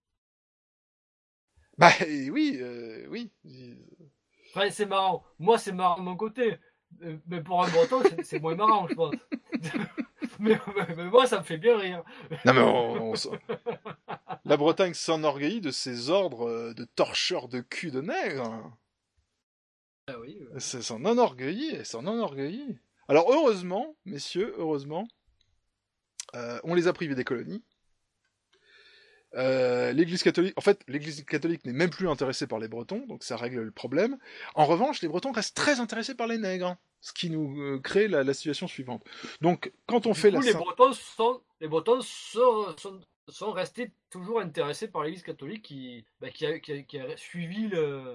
Bah oui. Enfin, c'est marrant. Moi, c'est marrant de mon côté. Mais pour un Breton, c'est moins marrant, je pense. mais moi, ça me fait bien rire. Non, mais la Bretagne s'enorgueillit de ses ordres de torcheurs de cul de nègres. Ah oui. Ça s'en enorgueillit. Alors heureusement, messieurs, on les a privés des colonies. L'Église catholique n'est même plus intéressée par les Bretons, donc ça règle le problème. En revanche, les Bretons restent très intéressés par les nègres, hein, ce qui nous crée la situation suivante. Donc, quand on fait les Bretons sont restés toujours intéressés par l'Église catholique qui a suivi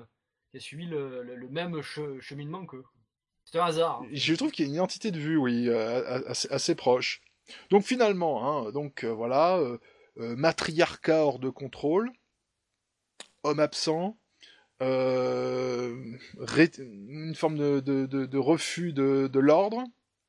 le même cheminement qu'eux. C'est un hasard. Hein. Je trouve qu'il y a une identité de vue, oui, assez proche. Donc finalement, voilà, matriarcat hors de contrôle, homme absent, une forme de refus de l'ordre,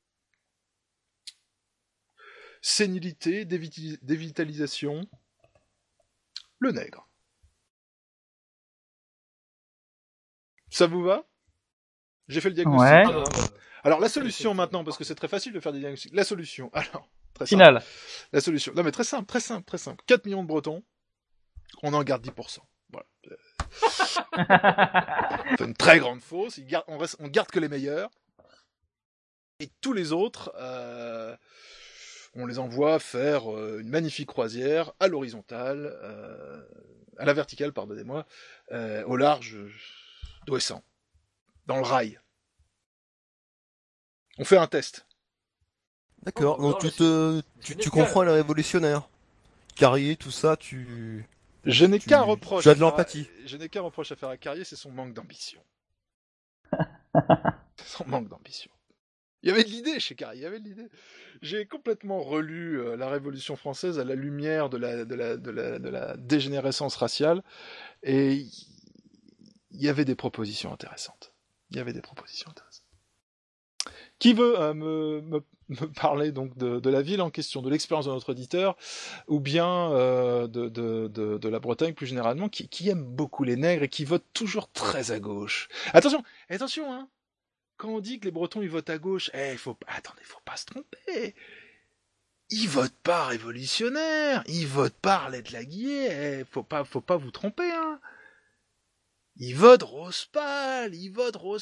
sénilité, dévitalisation, le nègre. Ça vous va? J'ai fait le diagnostic. Ouais. Hein. Alors, la solution maintenant, parce que c'est très facile de faire des diagnostics. La solution, alors, très simple. Finale. La solution. Non, mais très simple. 4 millions de Bretons, on en garde 10%. Voilà. C'est une très grande fausse. On garde que les meilleurs. Et tous les autres, on les envoie faire une magnifique croisière à l'horizontale, à la verticale, pardonnez-moi, au large d'Ouessant, dans le rail. On fait un test. D'accord, donc tu comprends les révolutionnaires. Carrier, tout ça, Je n'ai qu'un reproche. Tu as de l'empathie. Je n'ai qu'un reproche à faire à Carrier, c'est son manque d'ambition. Son manque d'ambition. Il y avait de l'idée chez Carrier, il y avait de l'idée. J'ai complètement relu la Révolution française à la lumière de la dégénérescence raciale, et il y avait des propositions intéressantes. Qui veut me parler donc de la ville en question, de l'expérience de notre auditeur, ou bien de la Bretagne plus généralement, qui aime beaucoup les nègres et qui vote toujours très à gauche. Attention, hein. Quand on dit que les Bretons ils votent à gauche, faut pas se tromper. Ils votent pas révolutionnaire, ils votent pas Arlette Laguier, faut pas vous tromper, hein. Ils votent rose pâle, ils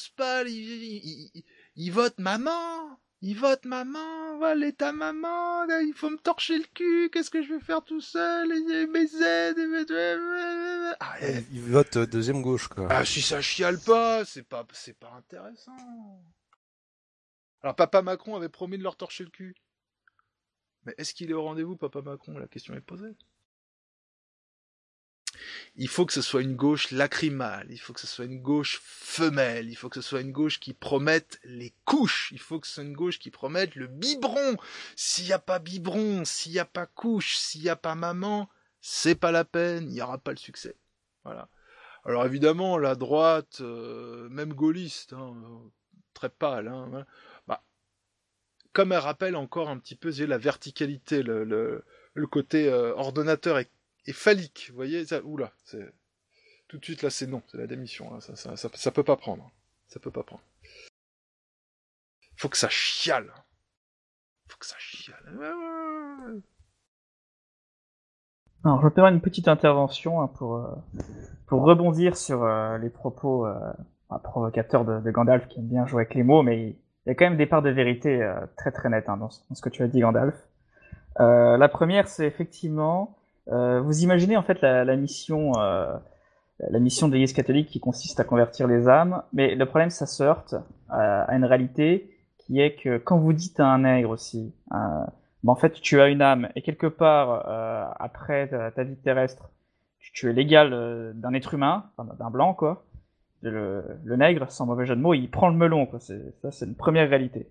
votent maman. Voilà, ta maman, là, il faut me torcher le cul, qu'est-ce que je vais faire tout seul, mes aides, Ils votent deuxième gauche, quoi. Ah, si ça chiale pas, c'est pas intéressant. Alors, Papa Macron avait promis de leur torcher le cul. Mais est-ce qu'il est au rendez-vous, Papa Macron? La question est posée. Il faut que ce soit une gauche lacrymale, il faut que ce soit une gauche femelle, il faut que ce soit une gauche qui promette les couches, il faut que ce soit une gauche qui promette le biberon. S'il n'y a pas biberon, s'il n'y a pas couche, s'il n'y a pas maman, c'est pas la peine, il n'y aura pas le succès. Voilà. Alors évidemment, la droite, même gaulliste, hein, très pâle, hein, comme elle rappelle encore un petit peu la verticalité, le côté ordonnateur et phallique, vous voyez, ça, oula, c'est tout de suite là, c'est non, c'est la démission, là, ça peut pas prendre, Faut que ça chiale, Alors, je me permets une petite intervention hein, pour rebondir sur les propos provocateurs de Gandalf, qui aime bien jouer avec les mots, mais il y a quand même des parts de vérité très très nettes hein, dans ce que tu as dit, Gandalf. La première, c'est effectivement vous imaginez en fait la mission de l'Église catholique qui consiste à convertir les âmes, mais le problème ça se heurte à une réalité qui est que quand vous dites à un nègre aussi, en fait tu as une âme et quelque part après ta vie terrestre, tu es l'égal d'un être humain, enfin, d'un blanc quoi. Le nègre, sans mauvais jeu de mots, il prend le melon quoi. C'est une première réalité.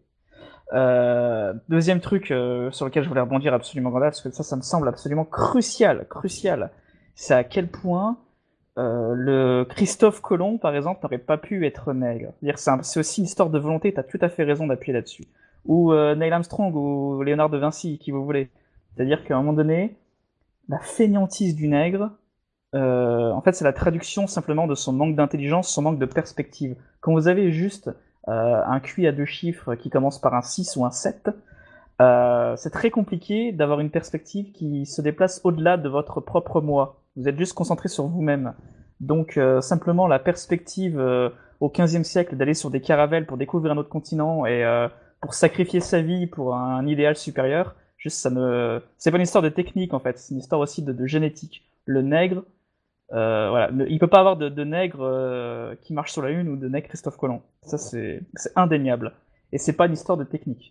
Deuxième truc sur lequel je voulais rebondir absolument, Gandalf, parce que ça me semble absolument crucial, c'est à quel point le Christophe Colomb, par exemple, n'aurait pas pu être nègre. C'est aussi une histoire de volonté, t'as tout à fait raison d'appuyer là-dessus. Ou Neil Armstrong, ou Léonard de Vinci, qui vous voulez. C'est-à-dire qu'à un moment donné, la fainéantise du nègre, en fait, c'est la traduction simplement de son manque d'intelligence, son manque de perspective. Quand vous avez juste un QI à 2 chiffres qui commence par un 6 ou un 7, c'est très compliqué d'avoir une perspective qui se déplace au-delà de votre propre moi. Vous êtes juste concentré sur vous-même. Donc simplement la perspective au XVe siècle d'aller sur des caravelles pour découvrir un autre continent et pour sacrifier sa vie pour un idéal supérieur, juste c'est pas une histoire de technique en fait, c'est une histoire aussi de génétique. Le nègre, voilà, il peut pas avoir de nègre qui marche sur la lune ou de nègre Christophe Colomb. Ça c'est indéniable. Et c'est pas une histoire de technique.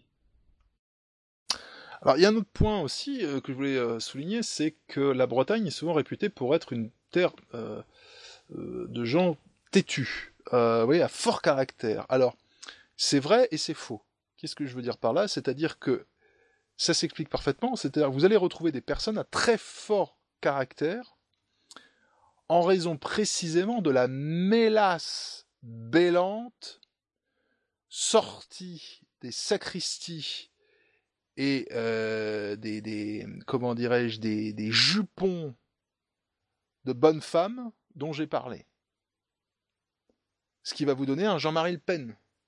Alors il y a un autre point aussi que je voulais souligner, c'est que la Bretagne est souvent réputée pour être une terre de gens têtus, oui, à fort caractère. Alors c'est vrai et c'est faux. Qu'est-ce que je veux dire par là? C'est-à-dire que ça s'explique parfaitement. C'est-à-dire que vous allez retrouver des personnes à très fort caractère en raison précisément de la mélasse bêlante sortie des sacristies et comment dirais-je, des jupons de bonnes femmes dont j'ai parlé. Ce qui va vous donner un Jean-Marie Le Pen,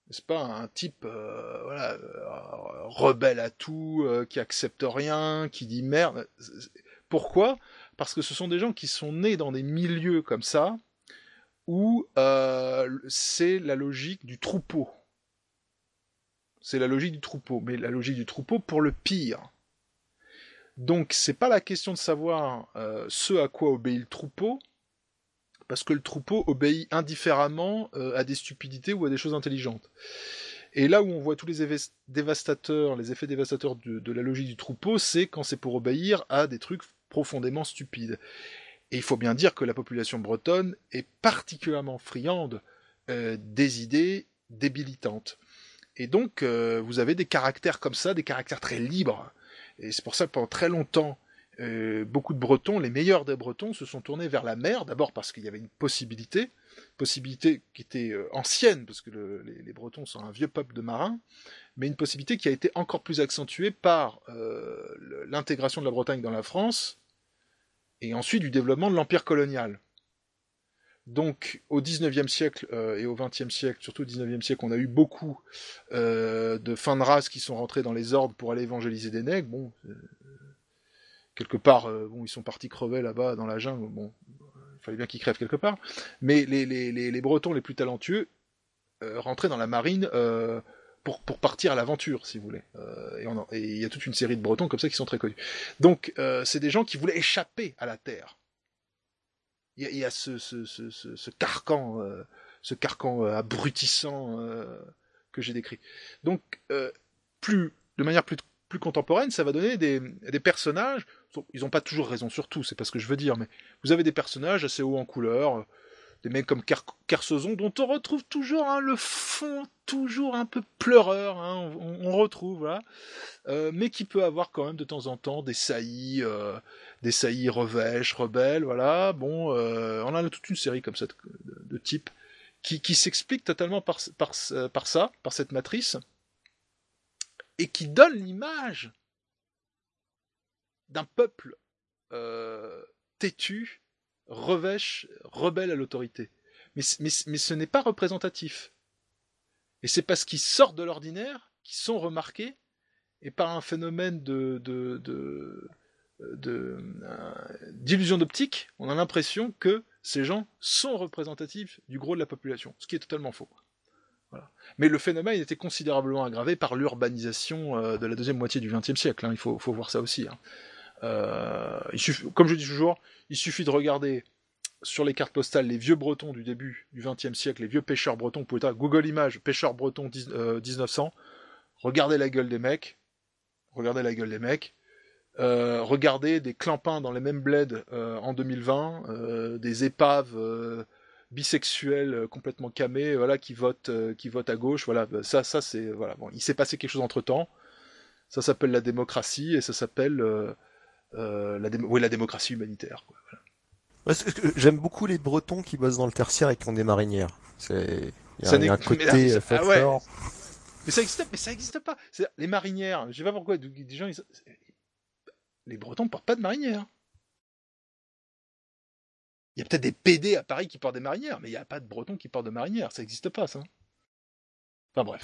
n'est-ce pas, un type rebelle à tout, qui accepte rien, qui dit merde. Pourquoi ? Parce que ce sont des gens qui sont nés dans des milieux comme ça, où c'est la logique du troupeau. C'est la logique du troupeau, mais la logique du troupeau pour le pire. Donc c'est pas la question de savoir ce à quoi obéit le troupeau, parce que le troupeau obéit indifféremment à des stupidités ou à des choses intelligentes. Et là où on voit tous les effets dévastateurs de la logique du troupeau, c'est quand c'est pour obéir à des trucs profondément stupides. Et il faut bien dire que la population bretonne est particulièrement friande des idées débilitantes. Et donc, vous avez des caractères comme ça, des caractères très libres. Et c'est pour ça que pendant très longtemps, beaucoup de Bretons, les meilleurs des Bretons, se sont tournés vers la mer, d'abord parce qu'il y avait une possibilité qui était ancienne, parce que les Bretons sont un vieux peuple de marins, mais une possibilité qui a été encore plus accentuée par l'intégration de la Bretagne dans la France, et ensuite du développement de l'empire colonial. Donc, au XIXe siècle et au XXe siècle, surtout au XIXe siècle, on a eu beaucoup de fins de race qui sont rentrés dans les ordres pour aller évangéliser des nègres. Bon, quelque part, ils sont partis crever là-bas dans la jungle. Bon, il fallait bien qu'ils crèvent quelque part. Mais les Bretons les plus talentueux rentraient dans la marine pour partir à l'aventure, si vous voulez. Et il y a toute une série de Bretons comme ça qui sont très connus. Donc, c'est des gens qui voulaient échapper à la terre. Il y a ce carcan abrutissant que j'ai décrit. Donc, de manière plus contemporaine, ça va donner des personnages. Ils n'ont pas toujours raison sur tout, c'est pas ce que je veux dire, mais vous avez des personnages assez hauts en couleur, des mecs comme Kersozon, dont on retrouve toujours le fond, toujours un peu pleureur, on retrouve, voilà, mais qui peut avoir quand même de temps en temps des saillies revêches, rebelles, voilà. Bon, on a toute une série comme ça de types qui s'expliquent totalement par cette matrice, et qui donne l'image d'un peuple têtu, revêche, rebelle à l'autorité. Mais ce n'est pas représentatif. Et c'est parce qu'ils sortent de l'ordinaire qu'ils sont remarqués, et par un phénomène d'illusion d'optique, on a l'impression que ces gens sont représentatifs du gros de la population, ce qui est totalement faux. Voilà. Mais le phénomène était considérablement aggravé par l'urbanisation de la deuxième moitié du XXe siècle. Il faut voir ça aussi. Comme je dis toujours, il suffit de regarder sur les cartes postales les vieux Bretons du début du XXe siècle, les vieux pêcheurs bretons. Vous pouvez taper Google Images, pêcheurs bretons 1900. Regardez la gueule des mecs. Regardez des clampins dans les mêmes bleds en 2020, des épaves bisexuels complètement camés, voilà, qui votent à gauche. Voilà, ça c'est voilà. Bon, il s'est passé quelque chose entre temps. Ça s'appelle la démocratie et ça s'appelle la démocratie humanitaire. Quoi, voilà. J'aime beaucoup les Bretons qui bossent dans le tertiaire et qui ont des marinières. Il y a un côté folklore. Mais ça existe pas. Les marinières, je sais pas pourquoi des gens les Bretons portent pas de marinières. Il y a peut-être des PD à Paris qui portent des marinières, mais il n'y a pas de Bretons qui portent de marinières. Ça n'existe pas, ça. Enfin bref.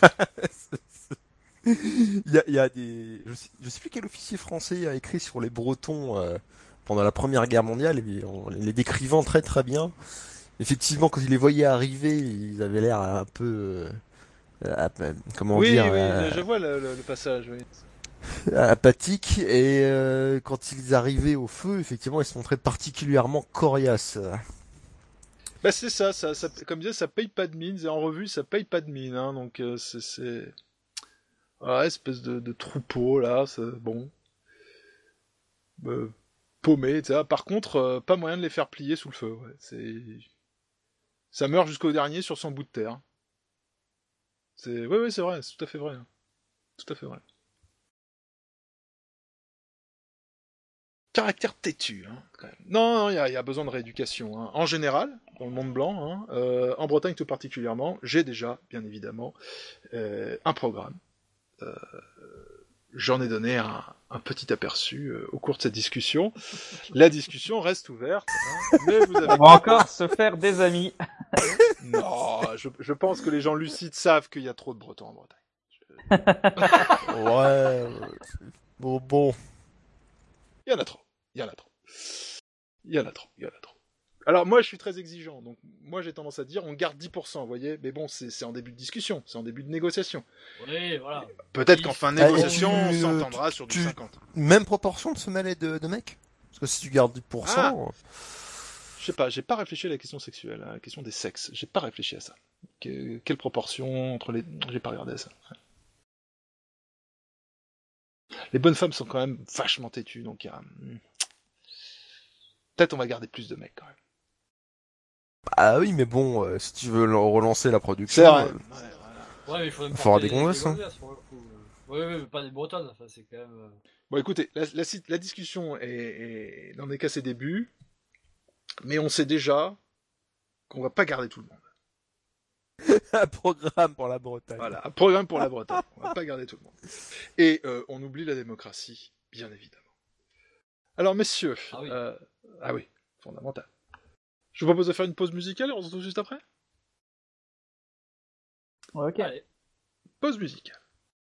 Il y a des... Je sais plus quel officier français a écrit sur les Bretons pendant la Première Guerre mondiale, en les décrivant très très bien. Effectivement, quand il les voyait arriver, ils avaient l'air un peu... comment dire... Oui, je vois le passage, oui. Apathique, et quand ils arrivaient au feu, effectivement, ils se montraient particulièrement coriaces. Bah c'est ça, comme je disais, ça paye pas de mine, et en revue, ça paye pas de mine, donc c'est... Voilà, espèce de troupeau, là, c'est bon. Paumé, etc. Par contre, pas moyen de les faire plier sous le feu, ouais. Ça meurt jusqu'au dernier sur son bout de terre. Oui, c'est vrai, c'est tout à fait vrai. Tout à fait vrai. Caractère têtu, quand même. Non, il y a besoin de rééducation. En général, dans le monde blanc, en Bretagne tout particulièrement, j'ai déjà, bien évidemment, un programme. J'en ai donné un petit aperçu au cours de cette discussion. La discussion reste ouverte, mais vous avez... On va encore se faire des amis. Non, je pense que les gens lucides savent qu'il y a trop de Bretons en Bretagne. Ouais. Bon. Il y en a trop. Alors moi, je suis très exigeant, donc moi j'ai tendance à dire on garde 10%, vous voyez, mais bon, c'est en début de discussion, c'est en début de négociation. Oui, voilà. Peut-être qu'en fin de négociation, on s'entendra sur du 50. Même proportion de femelles et de mecs? Parce que si tu gardes 10%... Je sais pas, j'ai pas réfléchi à la question sexuelle, à la question des sexes, j'ai pas réfléchi à ça. Quelle proportion entre les... J'ai pas regardé ça. Les bonnes femmes sont quand même vachement têtues, donc il y a... Peut-être on va garder plus de mecs quand même. Ah oui, mais bon, si tu veux relancer la production... C'est vrai. Ouais, mais il faut même avoir des gonzesses. pour le coup. Oui, mais pas des bretonnes, enfin, c'est quand même... Bon, écoutez, la discussion n'en est qu'à ses débuts, mais on sait déjà qu'on va pas garder tout le monde. Un programme pour la Bretagne. Voilà, un programme pour la Bretagne. On va pas garder tout le monde. Et on oublie la démocratie, bien évidemment. Alors, messieurs... Ah oui, fondamental. Je vous propose de faire une pause musicale et on se retrouve juste après. Ok. Allez. Pause musicale.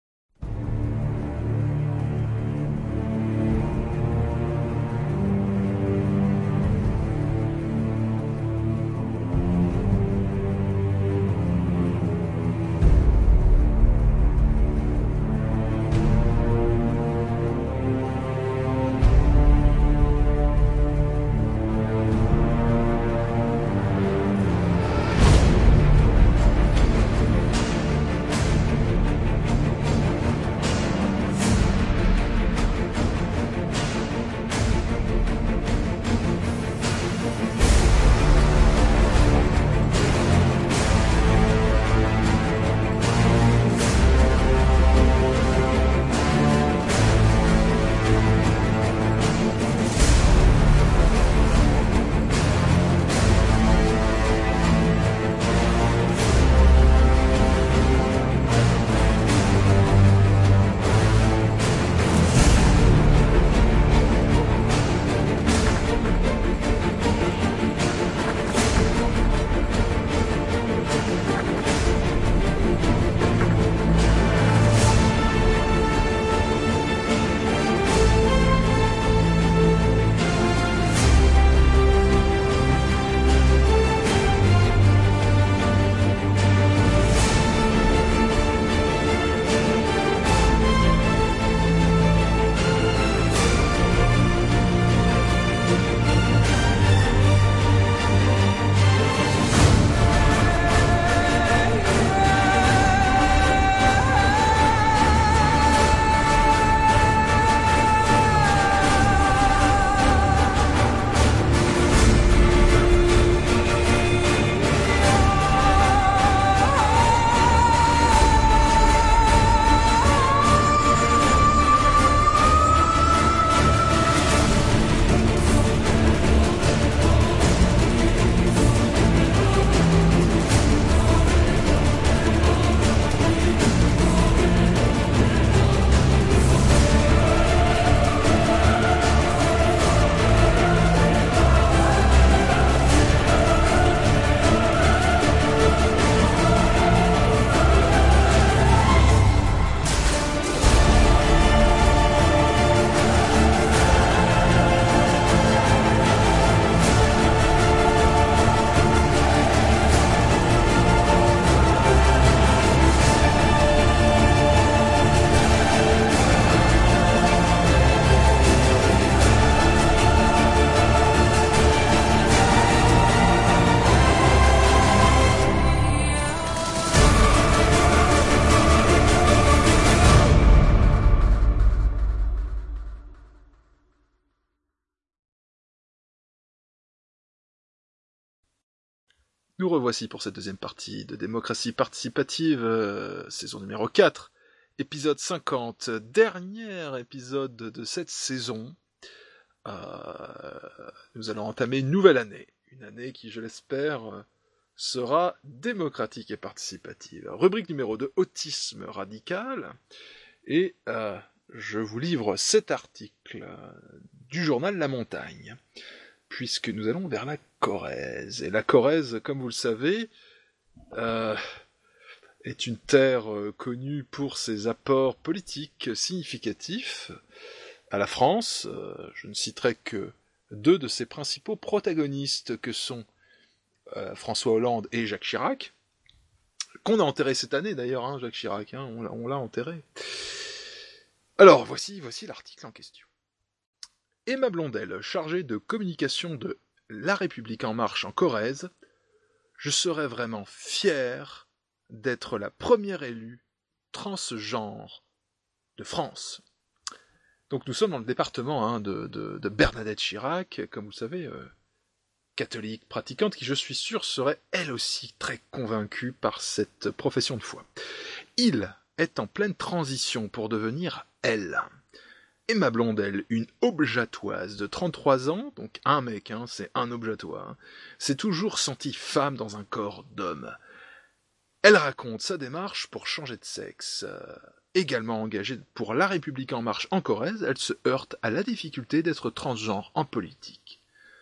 Nous revoici pour cette deuxième partie de démocratie participative, saison numéro 4, épisode 50, dernier épisode de cette saison. Nous allons entamer une nouvelle année, une année qui, je l'espère, sera démocratique et participative. Rubrique numéro 2, autisme radical, et je vous livre cet article du journal La Montagne, puisque nous allons vers la Corrèze. Et la Corrèze, comme vous le savez, est une terre connue pour ses apports politiques significatifs à la France. Je ne citerai que 2 de ses principaux protagonistes, que sont François Hollande et Jacques Chirac, qu'on a enterré cette année d'ailleurs, hein, Jacques Chirac, hein, on l'a enterré. Alors, voici l'article en question. Emma Blondel, chargée de communication de La République En Marche en Corrèze, je serais vraiment fier d'être la première élue transgenre de France. Donc nous sommes dans le département de Bernadette Chirac, comme vous le savez, catholique pratiquante, qui je suis sûr serait elle aussi très convaincue par cette profession de foi. Il est en pleine transition pour devenir elle. Emma Blondel, une objatoise de 33 ans, donc un mec, c'est un objatois, s'est toujours sentie femme dans un corps d'homme. Elle raconte sa démarche pour changer de sexe. Également engagée pour La République En Marche en Corrèze, elle se heurte à la difficulté d'être transgenre en politique.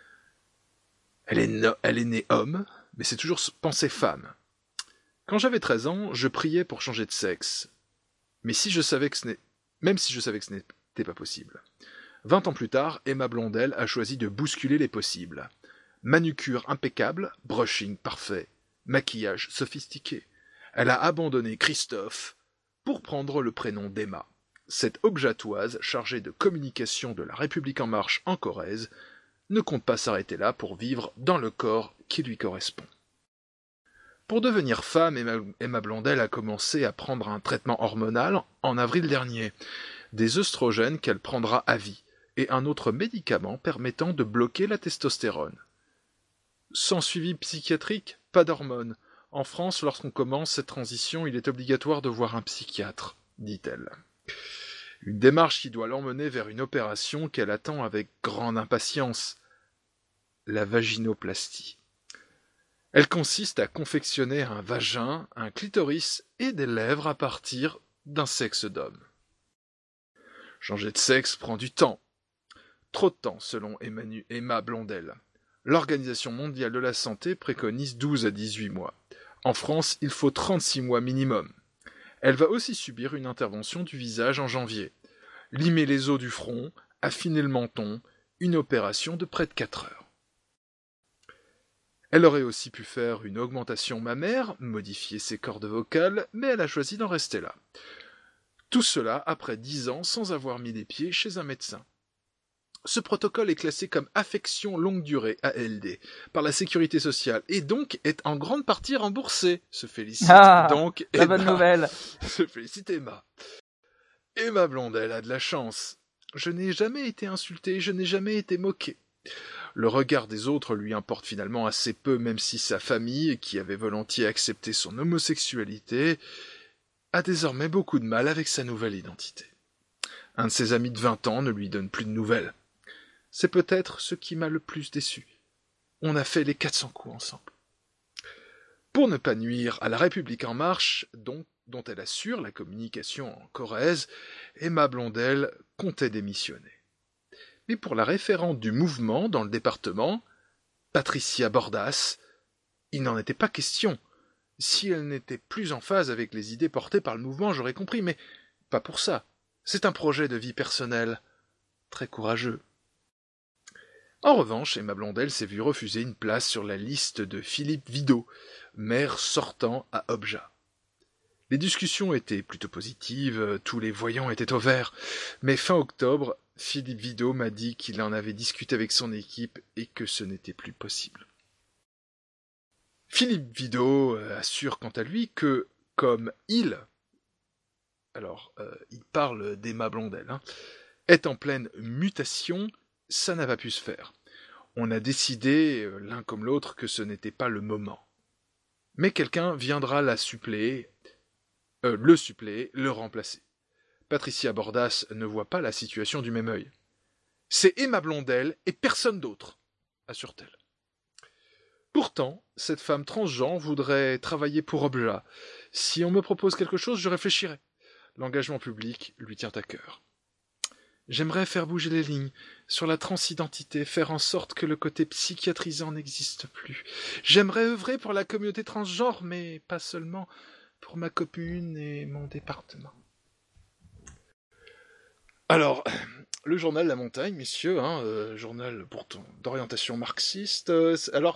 Elle est née homme, mais s'est toujours pensée femme. Quand j'avais 13 ans, je priais pour changer de sexe. Même si je savais que ce n'était pas possible. 20 ans plus tard, Emma Blondel a choisi de bousculer les possibles. Manucure impeccable, brushing parfait, maquillage sophistiqué. Elle a abandonné Christophe pour prendre le prénom d'Emma. Cette objatoise, chargée de communication de La République En Marche en Corrèze, ne compte pas s'arrêter là pour vivre dans le corps qui lui correspond. Pour devenir femme, Emma Blondel a commencé à prendre un traitement hormonal en avril dernier, des œstrogènes qu'elle prendra à vie, et un autre médicament permettant de bloquer la testostérone. Sans suivi psychiatrique, pas d'hormones. En France, lorsqu'on commence cette transition, il est obligatoire de voir un psychiatre, dit-elle. Une démarche qui doit l'emmener vers une opération qu'elle attend avec grande impatience, la vaginoplastie. Elle consiste à confectionner un vagin, un clitoris et des lèvres à partir d'un sexe d'homme. Changer de sexe prend du temps. Trop de temps, selon Emma Blondel. L'Organisation mondiale de la santé préconise 12 à 18 mois. En France, il faut 36 mois minimum. Elle va aussi subir une intervention du visage en janvier. Limer les os du front, affiner le menton, une opération de près de 4 heures. Elle aurait aussi pu faire une augmentation mammaire, modifier ses cordes vocales, mais elle a choisi d'en rester là. Tout cela après 10 ans sans avoir mis les pieds chez un médecin. Ce protocole est classé comme affection longue durée, ALD, par la Sécurité sociale, et donc est en grande partie remboursé. Se félicite donc la Emma. Bonne nouvelle. Se félicite Emma. Emma Blondel a de la chance. Je n'ai jamais été insulté, je n'ai jamais été moqué. Le regard des autres lui importe finalement assez peu, même si sa famille, qui avait volontiers accepté son homosexualité, a désormais beaucoup de mal avec sa nouvelle identité. Un de ses amis de 20 ans ne lui donne plus de nouvelles. C'est peut-être ce qui m'a le plus déçu. On a fait les 400 coups ensemble. Pour ne pas nuire à La République En Marche, dont elle assure la communication en Corrèze, Emma Blondel comptait démissionner. Mais pour la référente du mouvement dans le département, Patricia Bordas, il n'en était pas question. Si elle n'était plus en phase avec les idées portées par le mouvement, j'aurais compris, mais pas pour ça. C'est un projet de vie personnelle, très courageux. En revanche, Emma Blondel s'est vue refuser une place sur la liste de Philippe Vidot, maire sortant à Objat. Les discussions étaient plutôt positives, tous les voyants étaient au vert, mais fin octobre, Philippe Vidot m'a dit qu'il en avait discuté avec son équipe et que ce n'était plus possible. Philippe Vidot assure quant à lui que, comme il parle d'Emma Blondel, est en pleine mutation, ça n'a pas pu se faire. On a décidé, l'un comme l'autre, que ce n'était pas le moment. Mais quelqu'un viendra le suppléer, le remplacer. Patricia Bordas ne voit pas la situation du même œil. C'est Emma Blondel et personne d'autre, assure-t-elle. Pourtant, cette femme transgenre voudrait travailler pour Objat. Si on me propose quelque chose, je réfléchirai. L'engagement public lui tient à cœur. J'aimerais faire bouger les lignes sur la transidentité, faire en sorte que le côté psychiatrisant n'existe plus. J'aimerais œuvrer pour la communauté transgenre, mais pas seulement pour ma commune et mon département. Alors, le journal La Montagne, messieurs, journal pourtant d'orientation marxiste. Alors,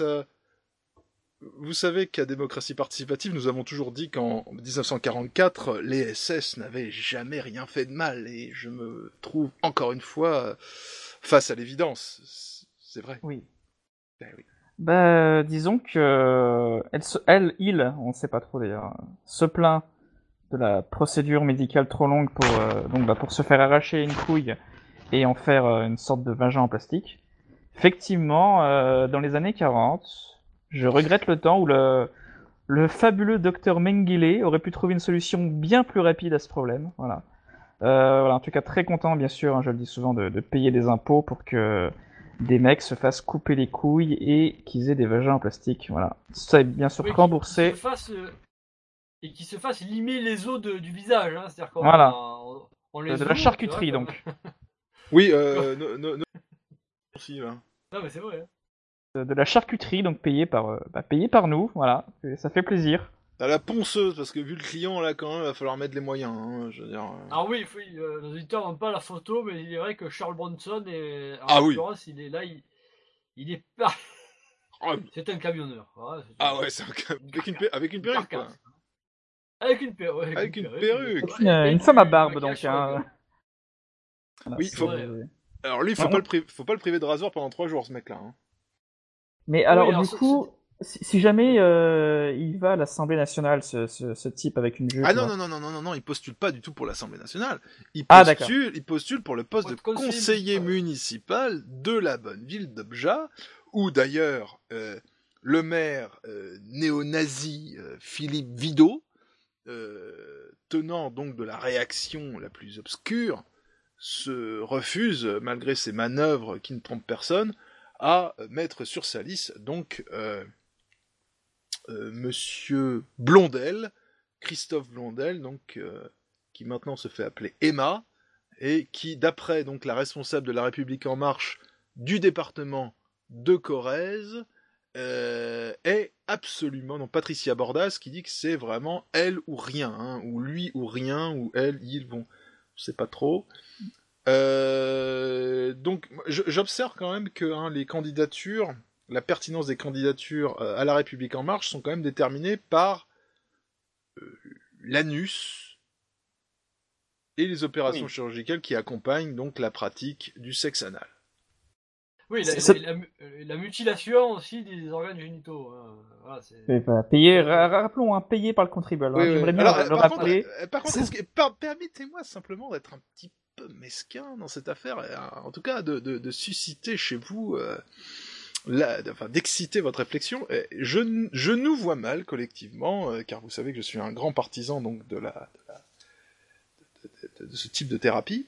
vous savez qu'à Démocratie Participative, nous avons toujours dit qu'en 1944, les SS n'avaient jamais rien fait de mal, et je me trouve encore une fois face à l'évidence. C'est vrai. Oui. Ben oui. Disons que il, on ne sait pas trop d'ailleurs, se plaint de la procédure médicale trop longue pour se faire arracher une couille et en faire une sorte de vagin en plastique. Effectivement, dans les années 40, je regrette le temps où le fabuleux docteur Mengele aurait pu trouver une solution bien plus rapide à ce problème. Voilà. En tout cas, très content, bien sûr, je le dis souvent, de payer des impôts pour que des mecs se fassent couper les couilles et qu'ils aient des vagins en plastique. Voilà. Ça est bien sûr remboursé. Et qui se fasse limer les os du visage. Hein. C'est-à-dire qu'on voilà. On les de la charcuterie, donc. Oui, aussi, là. Non, mais c'est vrai. Hein. De la charcuterie, donc payée par nous, voilà, et ça fait plaisir. T'as la ponceuse, parce que vu le client, là, quand même, il va falloir mettre les moyens, hein, je veux dire... Ah oui, nos auditeurs n'ont pas la photo, mais il est vrai que Charles Bronson, en l'occurrence, il est là, il est pas... C'est un camionneur. Ouais, c'est avec une perruque, quoi. Avec une perruque. Avec une perruque. Une femme à barbe, donc. Hein. Voilà, oui, alors lui, faut pas le priver de rasoir pendant 3 jours, ce mec-là. Hein. Mais alors, du coup, si jamais il va à l'Assemblée nationale, ce type avec une jupe... Ah non, il postule pas du tout pour l'Assemblée nationale. Il postule pour le poste de conseiller municipal de la bonne ville d'Obja, où d'ailleurs le maire néo-nazi Philippe Vidot, tenant donc de la réaction la plus obscure, se refuse, malgré ses manœuvres qui ne trompent personne, à mettre sur sa liste donc Monsieur Blondel, Christophe Blondel, donc qui maintenant se fait appeler Emma, et qui, d'après donc la responsable de La République En Marche du département de Corrèze, est absolument, non, Patricia Bordas, qui dit que c'est vraiment elle ou rien, hein, ou lui ou rien, ou elle, ils vont, je sais pas trop. Donc, j'observe quand même que les candidatures, la pertinence des candidatures à La République En Marche sont quand même déterminées par l'anus et les opérations chirurgicales qui accompagnent donc la pratique du sexe anal. Oui, la mutilation aussi des organes génitaux. Voilà, rappelons, payé par le contribuable. Oui, J'aimerais bien le rappeler. Par contre, permettez-moi simplement d'être un petit peu mesquin dans cette affaire, en tout cas de susciter chez vous, d'exciter votre réflexion. Je nous vois mal collectivement, car vous savez que je suis un grand partisan donc de ce type de thérapie.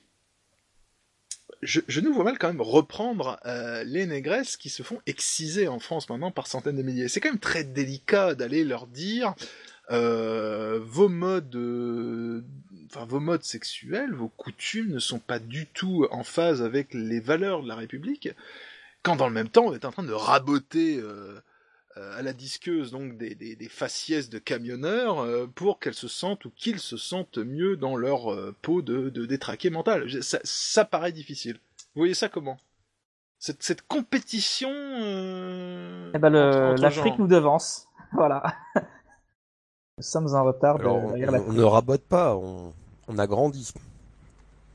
Je nous vois mal quand même reprendre les négresses qui se font exciser en France maintenant par centaines de milliers. C'est quand même très délicat d'aller leur dire vos modes sexuels, vos coutumes ne sont pas du tout en phase avec les valeurs de la République, quand dans le même temps on est en train de raboter à la disqueuse donc des faciès de camionneurs pour qu'elles se sentent ou qu'ils se sentent mieux dans leur peau de détraqué mental. Ça paraît difficile. Vous voyez ça comment ? Cette compétition entre l'Afrique genres. nous devance. Voilà. Nous sommes en retard. Alors, on ne rabote pas, on a grandi. C'est-à-dire ?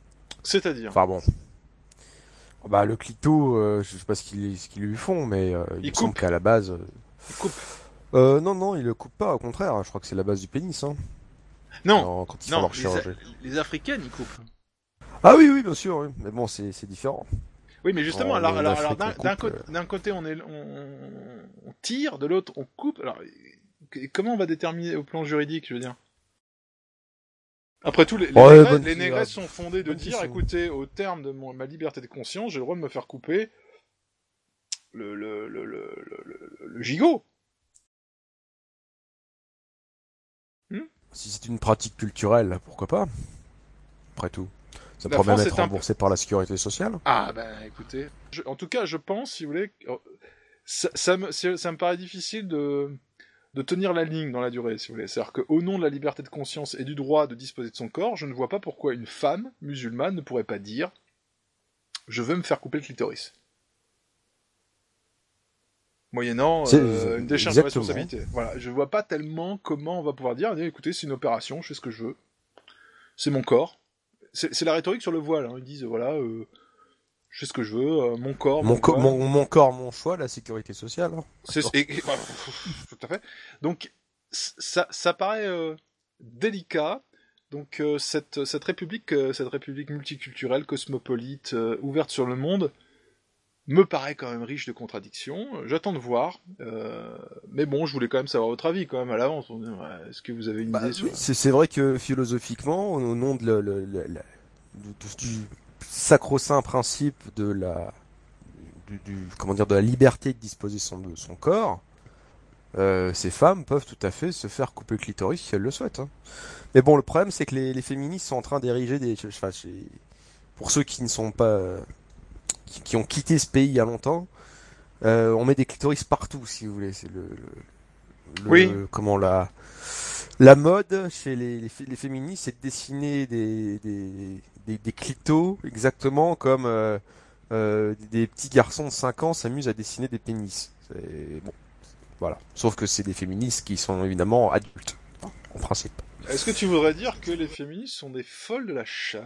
Enfin bon. Le clito, je sais pas ce qu'ils lui font, mais il me semble qu'à la base... Il coupe. Non, il le coupe pas, au contraire. Je crois que c'est la base du pénis. Hein. Non, quand ils font leur chirurgie. Les Africaines, ils coupent. Ah oui, bien sûr. Oui. Mais bon, c'est différent. Oui, mais justement, alors d'un côté, on tire, de l'autre, on coupe. Alors, comment on va déterminer au plan juridique, je veux dire ? Après tout, les négresses sont fondées de dire, écoutez, au terme de ma liberté de conscience, j'ai le droit de me faire couper le gigot. Si c'est une pratique culturelle, pourquoi pas ? Après tout. Ça La pourrait même France être est un remboursé par la sécurité sociale. Ah ben écoutez, en tout cas je pense, si vous voulez, ça me paraît difficile de tenir la ligne dans la durée, si vous voulez. C'est-à-dire qu'au nom de la liberté de conscience et du droit de disposer de son corps, je ne vois pas pourquoi une femme musulmane ne pourrait pas dire « je veux me faire couper le clitoris ». Moyennant une décharge de responsabilité. Voilà, je vois pas tellement comment on va pouvoir dire « écoutez, c'est une opération, je fais ce que je veux, c'est mon corps ». C'est la rhétorique sur le voile, hein. Ils disent « voilà, je fais ce que je veux, mon corps, mon corps, mon choix, la sécurité sociale. Hein. Tout à fait. Donc, ça paraît délicat. Donc, cette république multiculturelle, cosmopolite, ouverte sur le monde, me paraît quand même riche de contradictions. J'attends de voir. Mais bon, je voulais quand même savoir votre avis, quand même, à l'avance. Est-ce que vous avez une idée sur... C'est vrai que, philosophiquement, au nom du sacro-saint principe de la de la liberté de disposer de son corps, ces femmes peuvent tout à fait se faire couper le clitoris si elles le souhaitent. Hein. Mais bon, le problème c'est que les féministes sont en train d'ériger pour ceux qui ne sont pas qui ont quitté ce pays il y a longtemps, on met des clitoris partout, si vous voulez. C'est comment la mode chez les féministes, c'est de dessiner des clitos exactement comme des petits garçons de 5 ans s'amusent à dessiner des pénis. Bon, voilà. Sauf que c'est des féministes qui sont évidemment adultes, en principe. Est-ce que tu voudrais dire que les féministes sont des folles de la chatte ?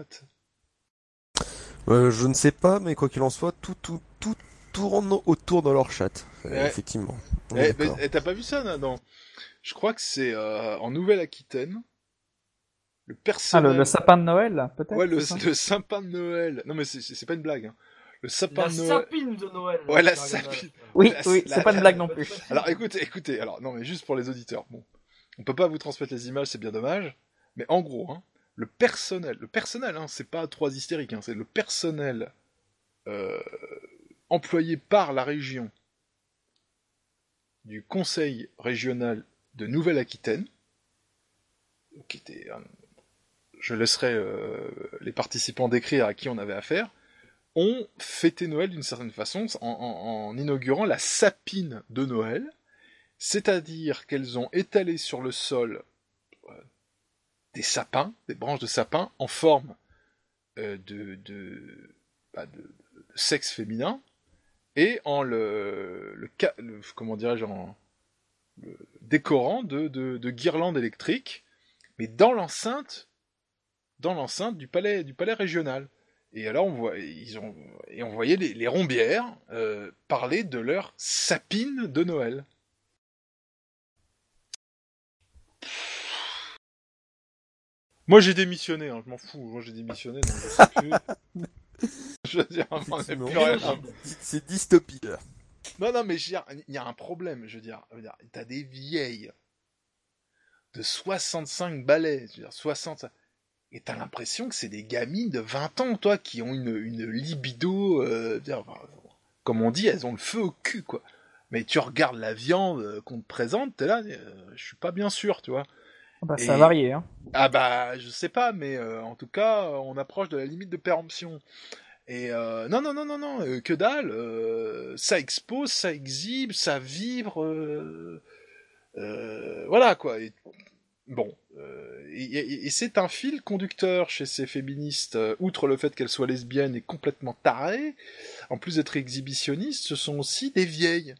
Je ne sais pas, mais quoi qu'il en soit, tout tourne autour de leur chatte. Effectivement. Et t'as pas vu ça, non ? Je crois que c'est en Nouvelle-Aquitaine. Le personnel... Ah, le sapin de Noël, là, peut-être ? Ouais, le sapin de Noël. Non, mais c'est pas une blague. Hein. Le sapin de Noël. La sapine de Noël. Ouais, la sapine. Oui, c'est pas une blague non plus. Alors, écoutez. Alors, non, mais juste pour les auditeurs. Bon, on peut pas vous transmettre les images, c'est bien dommage. Mais en gros, hein, le personnel, hein, c'est pas 3 hystériques, hein, c'est le personnel employé par la région du Conseil régional de Nouvelle-Aquitaine, qui était... je laisserai les participants décrire à qui on avait affaire, ont fêté Noël d'une certaine façon en inaugurant la sapine de Noël, c'est-à-dire qu'elles ont étalé sur le sol des sapins, des branches de sapin en forme de sexe féminin, et en le décorant de guirlandes électriques, mais dans l'enceinte du palais régional. Et alors on voyait les rombières parler de leur sapine de Noël. Moi j'ai démissionné, hein, je m'en fous. Moi j'ai démissionné, donc je sais plus. Je veux dire, c'est dystopique. Non, mais il y a un problème. Je veux dire, t'as des vieilles de 65 balais, je veux dire 60. Et t'as l'impression que c'est des gamines de 20 ans, toi, qui ont une libido, comme on dit, elles ont le feu au cul, quoi. Mais tu regardes la viande qu'on te présente, t'es là, je suis pas bien sûr, tu vois. Ça a varié, hein. Ah bah, je sais pas, mais en tout cas, on approche de la limite de péremption. Et non, que dalle, ça expose, ça exhibe, ça vibre, voilà, quoi. Bon, et c'est un fil conducteur chez ces féministes, outre le fait qu'elles soient lesbiennes et complètement tarées, en plus d'être exhibitionnistes, ce sont aussi des vieilles.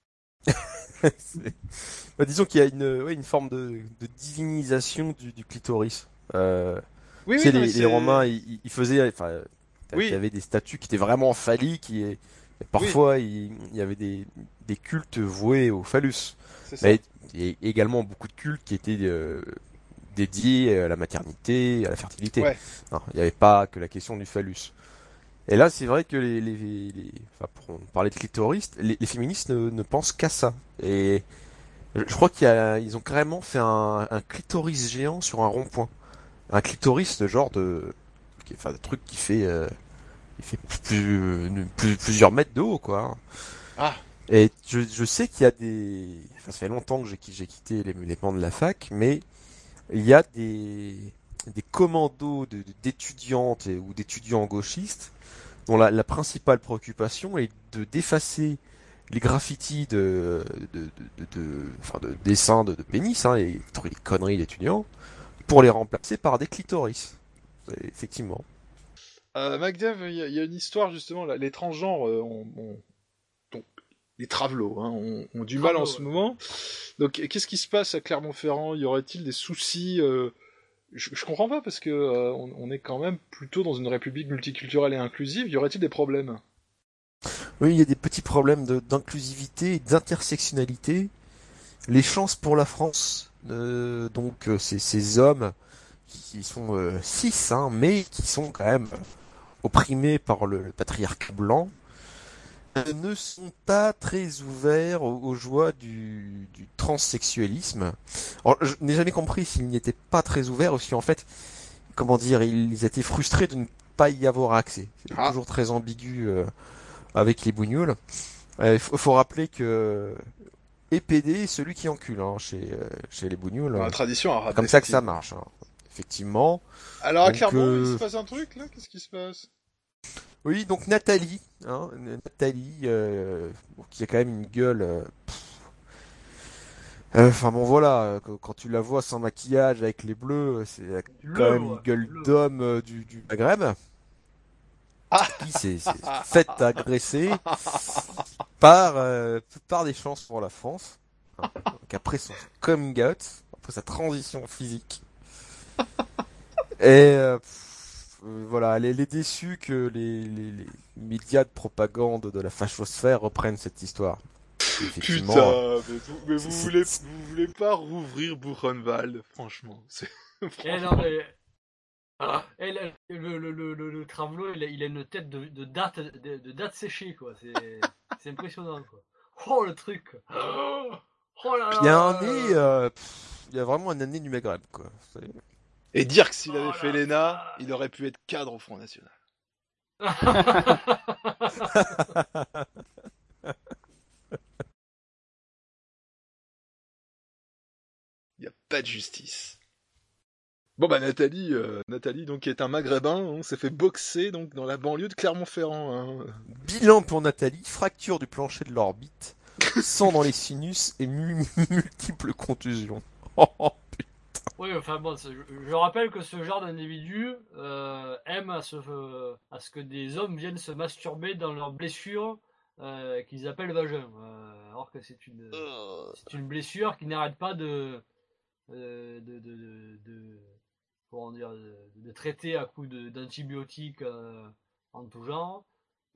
Disons qu'il y a une forme de divinisation du clitoris. Oui, les Romains, ils faisaient, il y avait des statues qui étaient vraiment phalliques, et parfois il y avait des cultes voués au phallus. Mais il y a également beaucoup de cultes qui étaient dédiés à la maternité, à la fertilité. Ouais. Non, il n'y avait pas que la question du phallus. Et là, c'est vrai que pour parler de clitoris, les féministes ne pensent qu'à ça. Et je crois qu'ils ont carrément fait un clitoris géant sur un rond-point. Un clitoris, genre un truc qui fait plusieurs mètres de haut, quoi. Ah. Et je sais qu'il y a ça fait longtemps que j'ai quitté les bancs de la fac, mais il y a des des commandos d'étudiantes ou d'étudiants gauchistes dont la principale préoccupation est de d'effacer les graffitis enfin, de dessins de pénis, hein, et les conneries d'étudiants, pour les remplacer par des clitoris. Effectivement. Magdev, il y a une histoire justement, là, les transgenres, donc, les travelots, hein, ont du mal en ce moment. Donc, qu'est-ce qui se passe à Clermont-Ferrand? Y aurait-il des soucis je comprends pas parce que on est quand même plutôt dans une république multiculturelle et inclusive. Y aurait-il des problèmes? Oui, il y a des petits problèmes d'inclusivité et d'intersectionnalité. Les chances pour la France, donc ces hommes qui sont cis, hein, mais qui sont quand même opprimés par le patriarcat blanc, ne sont pas très ouverts aux joies du transsexualisme. Alors, je n'ai jamais compris s'ils n'y étaient pas très ouverts, ou si en fait, comment dire, ils étaient frustrés de ne pas y avoir accès. C'est toujours très ambigu avec les bougnoules. Faut rappeler que EPD, celui qui encule, hein, chez les bougnoules. Dans la tradition arabe. C'est comme ça que ça marche, hein. Effectivement. Alors, à Clermont, il se passe un truc, là? Qu'est-ce qui se passe? Oui, donc Nathalie, hein, qui a quand même une gueule. Enfin bon, voilà, quand tu la vois sans maquillage avec les bleus, c'est quand même une gueule d'homme du Maghreb. Qui s'est fait agresser par des chances pour la France. Hein, donc après son coming out, après sa transition physique. Et voilà, elle est déçue que les médias de propagande de la fachosphère reprennent cette histoire. Putain, mais vous voulez pas rouvrir Buchenwald, franchement. Non, mais... le Travelo, il a une tête de date séchée, quoi. C'est impressionnant, quoi. Oh, le truc. Oh là là. Il y a un nez, il y a vraiment un nez du Maghreb, quoi. Et dire que s'il avait fait l'ENA, il aurait pu être cadre au Front National. Il n'y a pas de justice. Bon bah Nathalie donc est un maghrébin, on s'est fait boxer donc dans la banlieue de Clermont-Ferrand. Hein. Bilan pour Nathalie, fracture du plancher de l'orbite, sang dans les sinus et multiples contusions. Oh, putain. Oui, enfin bon, je rappelle que ce genre d'individu aime à ce que des hommes viennent se masturber dans leurs blessures qu'ils appellent vagin, alors que c'est une blessure qui n'arrête pas de comment dire, de traiter à coups d'antibiotiques en tout genre.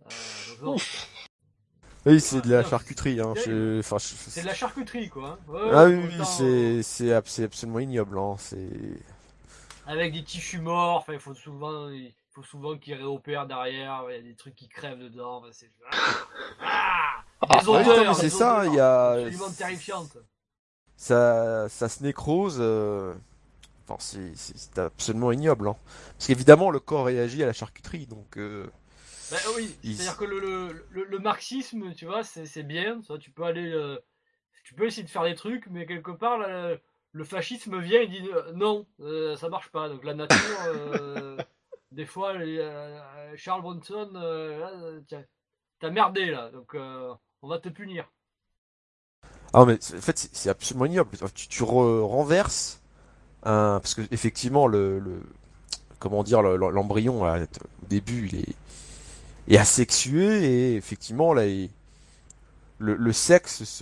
Oui, c'est de la charcuterie. Hein. C'est de la charcuterie, quoi. Hein. Ouais, ah oui, c'est absolument ignoble. Hein. Avec des tissus morts, il faut souvent qu'ils réopèrent derrière. Il y a des trucs qui crèvent dedans. C'est des odeurs. C'est ça, il y a absolument terrifiantes. Ça se nécrose. Enfin, c'est absolument ignoble. Hein. Parce qu'évidemment, le corps réagit à la charcuterie, donc. Oui, c'est-à-dire que le marxisme, tu vois, c'est bien. Ça, tu peux essayer de faire des trucs, mais quelque part, le fascisme vient et dit non, ça marche pas. Donc la nature, des fois, Charles Bronson, t'as merdé là, donc on va te punir. Ah mais en fait c'est absolument ignoble. Tu renverses parce que effectivement comment dire l'embryon au début il est asexué et effectivement là le sexe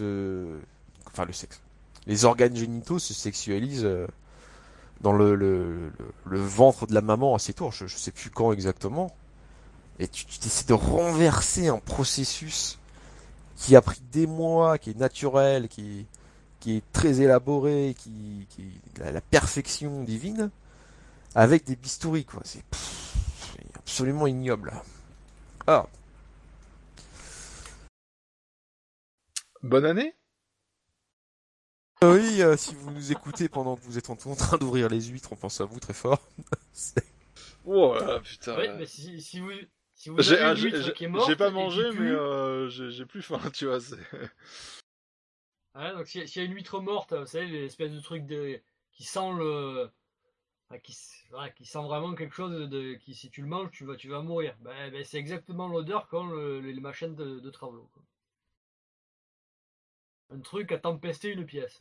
les organes génitaux se sexualisent dans le ventre de la maman à ses tours. Je sais plus quand exactement. Et tu essaies de renverser un processus qui a pris des mois, qui est naturel, qui est très élaboré, qui est la perfection divine, avec des bistouris, quoi. C'est absolument ignoble. Ah. Bonne année. Oui, si vous nous écoutez pendant que vous êtes en train d'ouvrir les huîtres, on pense à vous très fort. Oh putain. Oui, mais si vous avez une huître qui est morte, j'ai pas mangé, mais j'ai plus faim, tu vois. Ouais, donc s'il y a une huître morte, vous savez, l'espèce de truc qui sent qui sent vraiment quelque chose qui, si tu le manges, tu vas mourir. C'est exactement l'odeur qu'ont les machines de travaux. Quoi. Un truc à tempester une pièce.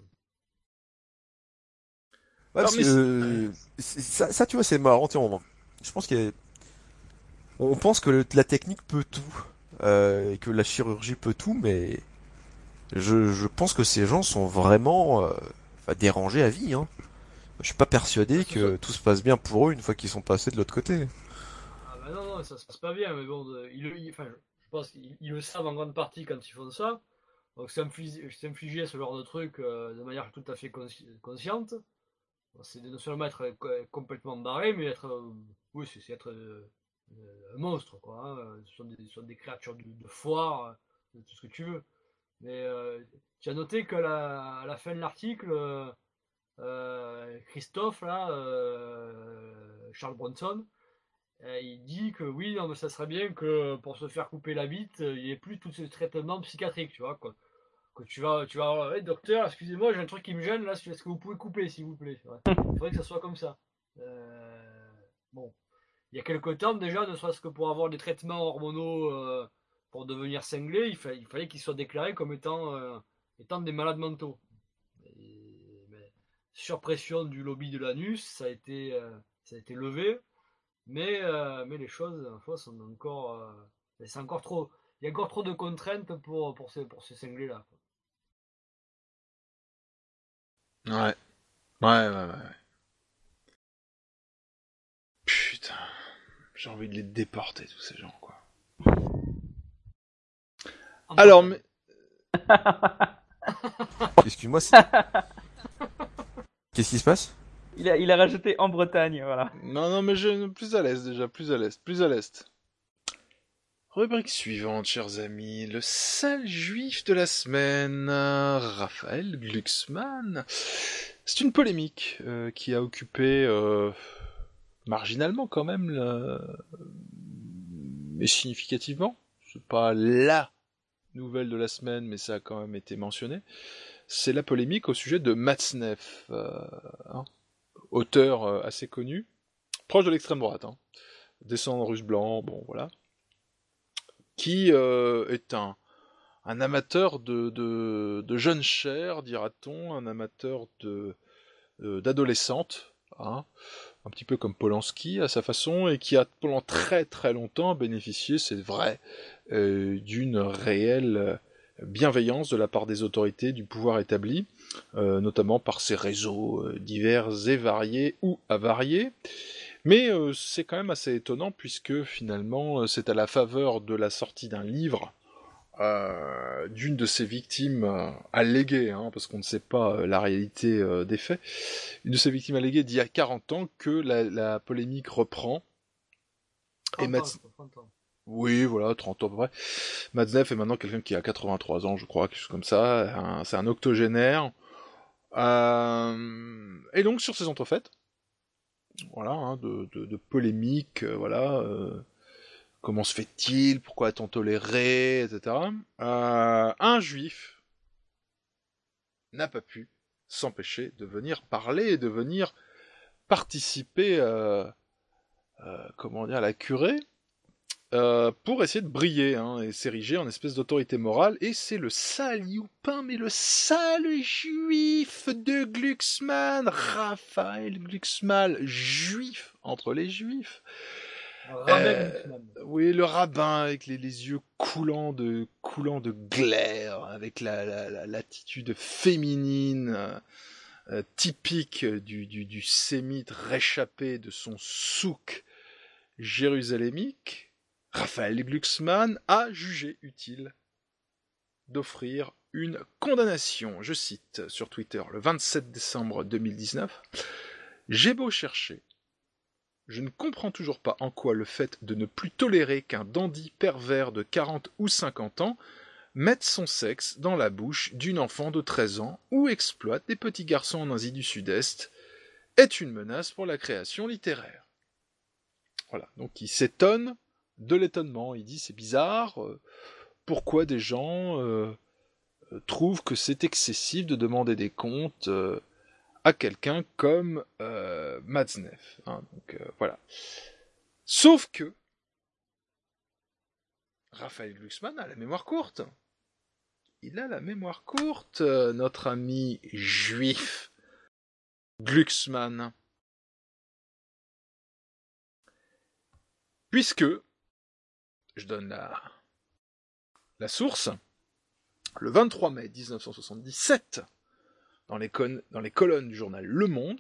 Ouais, parce que ça, tu vois, c'est marrant. Tiens, je pense on pense que la technique peut tout et que la chirurgie peut tout, mais je pense que ces gens sont vraiment dérangés à vie. Hein. Je suis pas persuadé que tout se passe bien pour eux une fois qu'ils sont passés de l'autre côté. Ah bah non, ça se passe pas bien, mais bon, je pense qu'ils le savent en grande partie quand ils font ça. Donc s'infliger ce genre de truc de manière tout à fait consciente, c'est de non seulement être complètement barré, mais oui, c'est être un monstre, quoi. Hein. Ce sont des créatures de foire, tout ce que tu veux. Mais tu as noté qu'à à la fin de l'article, Christophe, là, Charles Bronson, il dit que oui, non, mais ça serait bien que pour se faire couper la bite, il n'y ait plus tout ce traitement psychiatrique, tu vois, quoi. Que tu vas, hey, docteur, excusez-moi, j'ai un truc qui me gêne là, est-ce que vous pouvez couper, s'il vous plaît? Ouais. Il faudrait que ça soit comme ça. Bon, il y a quelques temps déjà, ne serait-ce que pour avoir des traitements hormonaux pour devenir cinglé, il fallait qu'ils soient déclarés comme étant des malades mentaux. Mais, sur pression du lobby de l'anus, ça a été levé, mais les choses sont encore, c'est encore trop. Il y a encore trop de contraintes pour ces cinglés là. Ouais. Ouais. Putain. J'ai envie de les déporter, tous ces gens, quoi. Alors, mais... Excuse-moi. Qu'est-ce qui se passe? Il a rajouté en Bretagne, voilà. Non, mais plus à l'est déjà, plus à l'est. Rubrique suivante, chers amis, le sale juif de la semaine, Raphaël Glucksmann. C'est une polémique qui a occupé marginalement quand même, mais significativement. C'est pas la nouvelle de la semaine, mais ça a quand même été mentionné. C'est la polémique au sujet de Matzneff, auteur assez connu, proche de l'extrême droite, descendant russe blanc, bon voilà, qui est un amateur de jeunes chairs, dira-t-on, un amateur d'adolescentes, un petit peu comme Polanski à sa façon, et qui a pendant très très longtemps bénéficié, c'est vrai, d'une réelle bienveillance de la part des autorités du pouvoir établi, notamment par ses réseaux divers et variés ou avariés. Mais c'est quand même assez étonnant puisque finalement c'est à la faveur de la sortie d'un livre d'une de ses victimes alléguées, parce qu'on ne sait pas la réalité des faits, une de ses victimes alléguées d'il y a 40 ans que la polémique reprend. 30 ans. Oui, voilà, 30 ans à peu près. Matzneff est maintenant quelqu'un qui a 83 ans, je crois, quelque chose comme ça. C'est un octogénaire. Et donc, sur ces entrefaites, voilà, de polémiques, voilà, comment se fait-il, pourquoi a-t-on toléré, etc. Un juif n'a pas pu s'empêcher de venir parler et de venir participer, à la curée, pour essayer de briller et s'ériger en espèce d'autorité morale, et c'est le sale youpin, mais le sale juif de Glucksmann, Raphaël Glucksmann, juif entre les juifs. Oui, le rabbin avec les yeux coulants de glaire, avec l'attitude féminine typique du sémite réchappé de son souk jérusalémique. Raphaël Glucksmann a jugé utile d'offrir une condamnation, je cite sur Twitter le 27 décembre 2019, « J'ai beau chercher, je ne comprends toujours pas en quoi le fait de ne plus tolérer qu'un dandy pervers de 40 ou 50 ans mette son sexe dans la bouche d'une enfant de 13 ans ou exploite des petits garçons en Asie du Sud-Est est une menace pour la création littéraire. » Voilà, donc il s'étonne de l'étonnement, il dit c'est bizarre, pourquoi des gens trouvent que c'est excessif de demander des comptes à quelqu'un comme Matzneff. Hein, donc voilà. Sauf que Raphaël Glucksmann a la mémoire courte. Il a la mémoire courte, notre ami juif Glucksmann. Puisque, je donne la source, le 23 mai 1977, dans les colonnes du journal Le Monde,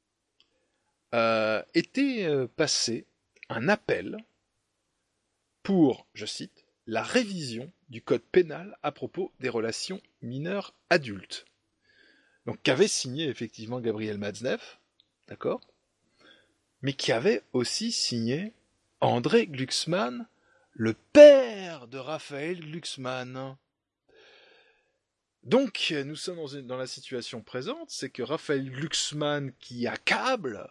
était passé un appel pour, je cite, la révision du code pénal à propos des relations mineurs-adultes. Donc, qu'avait signé effectivement Gabriel Matzneff, d'accord, mais qui avait aussi signé André Glucksmann, le père de Raphaël Glucksmann. Donc, nous sommes dans la situation présente, c'est que Raphaël Glucksmann qui accable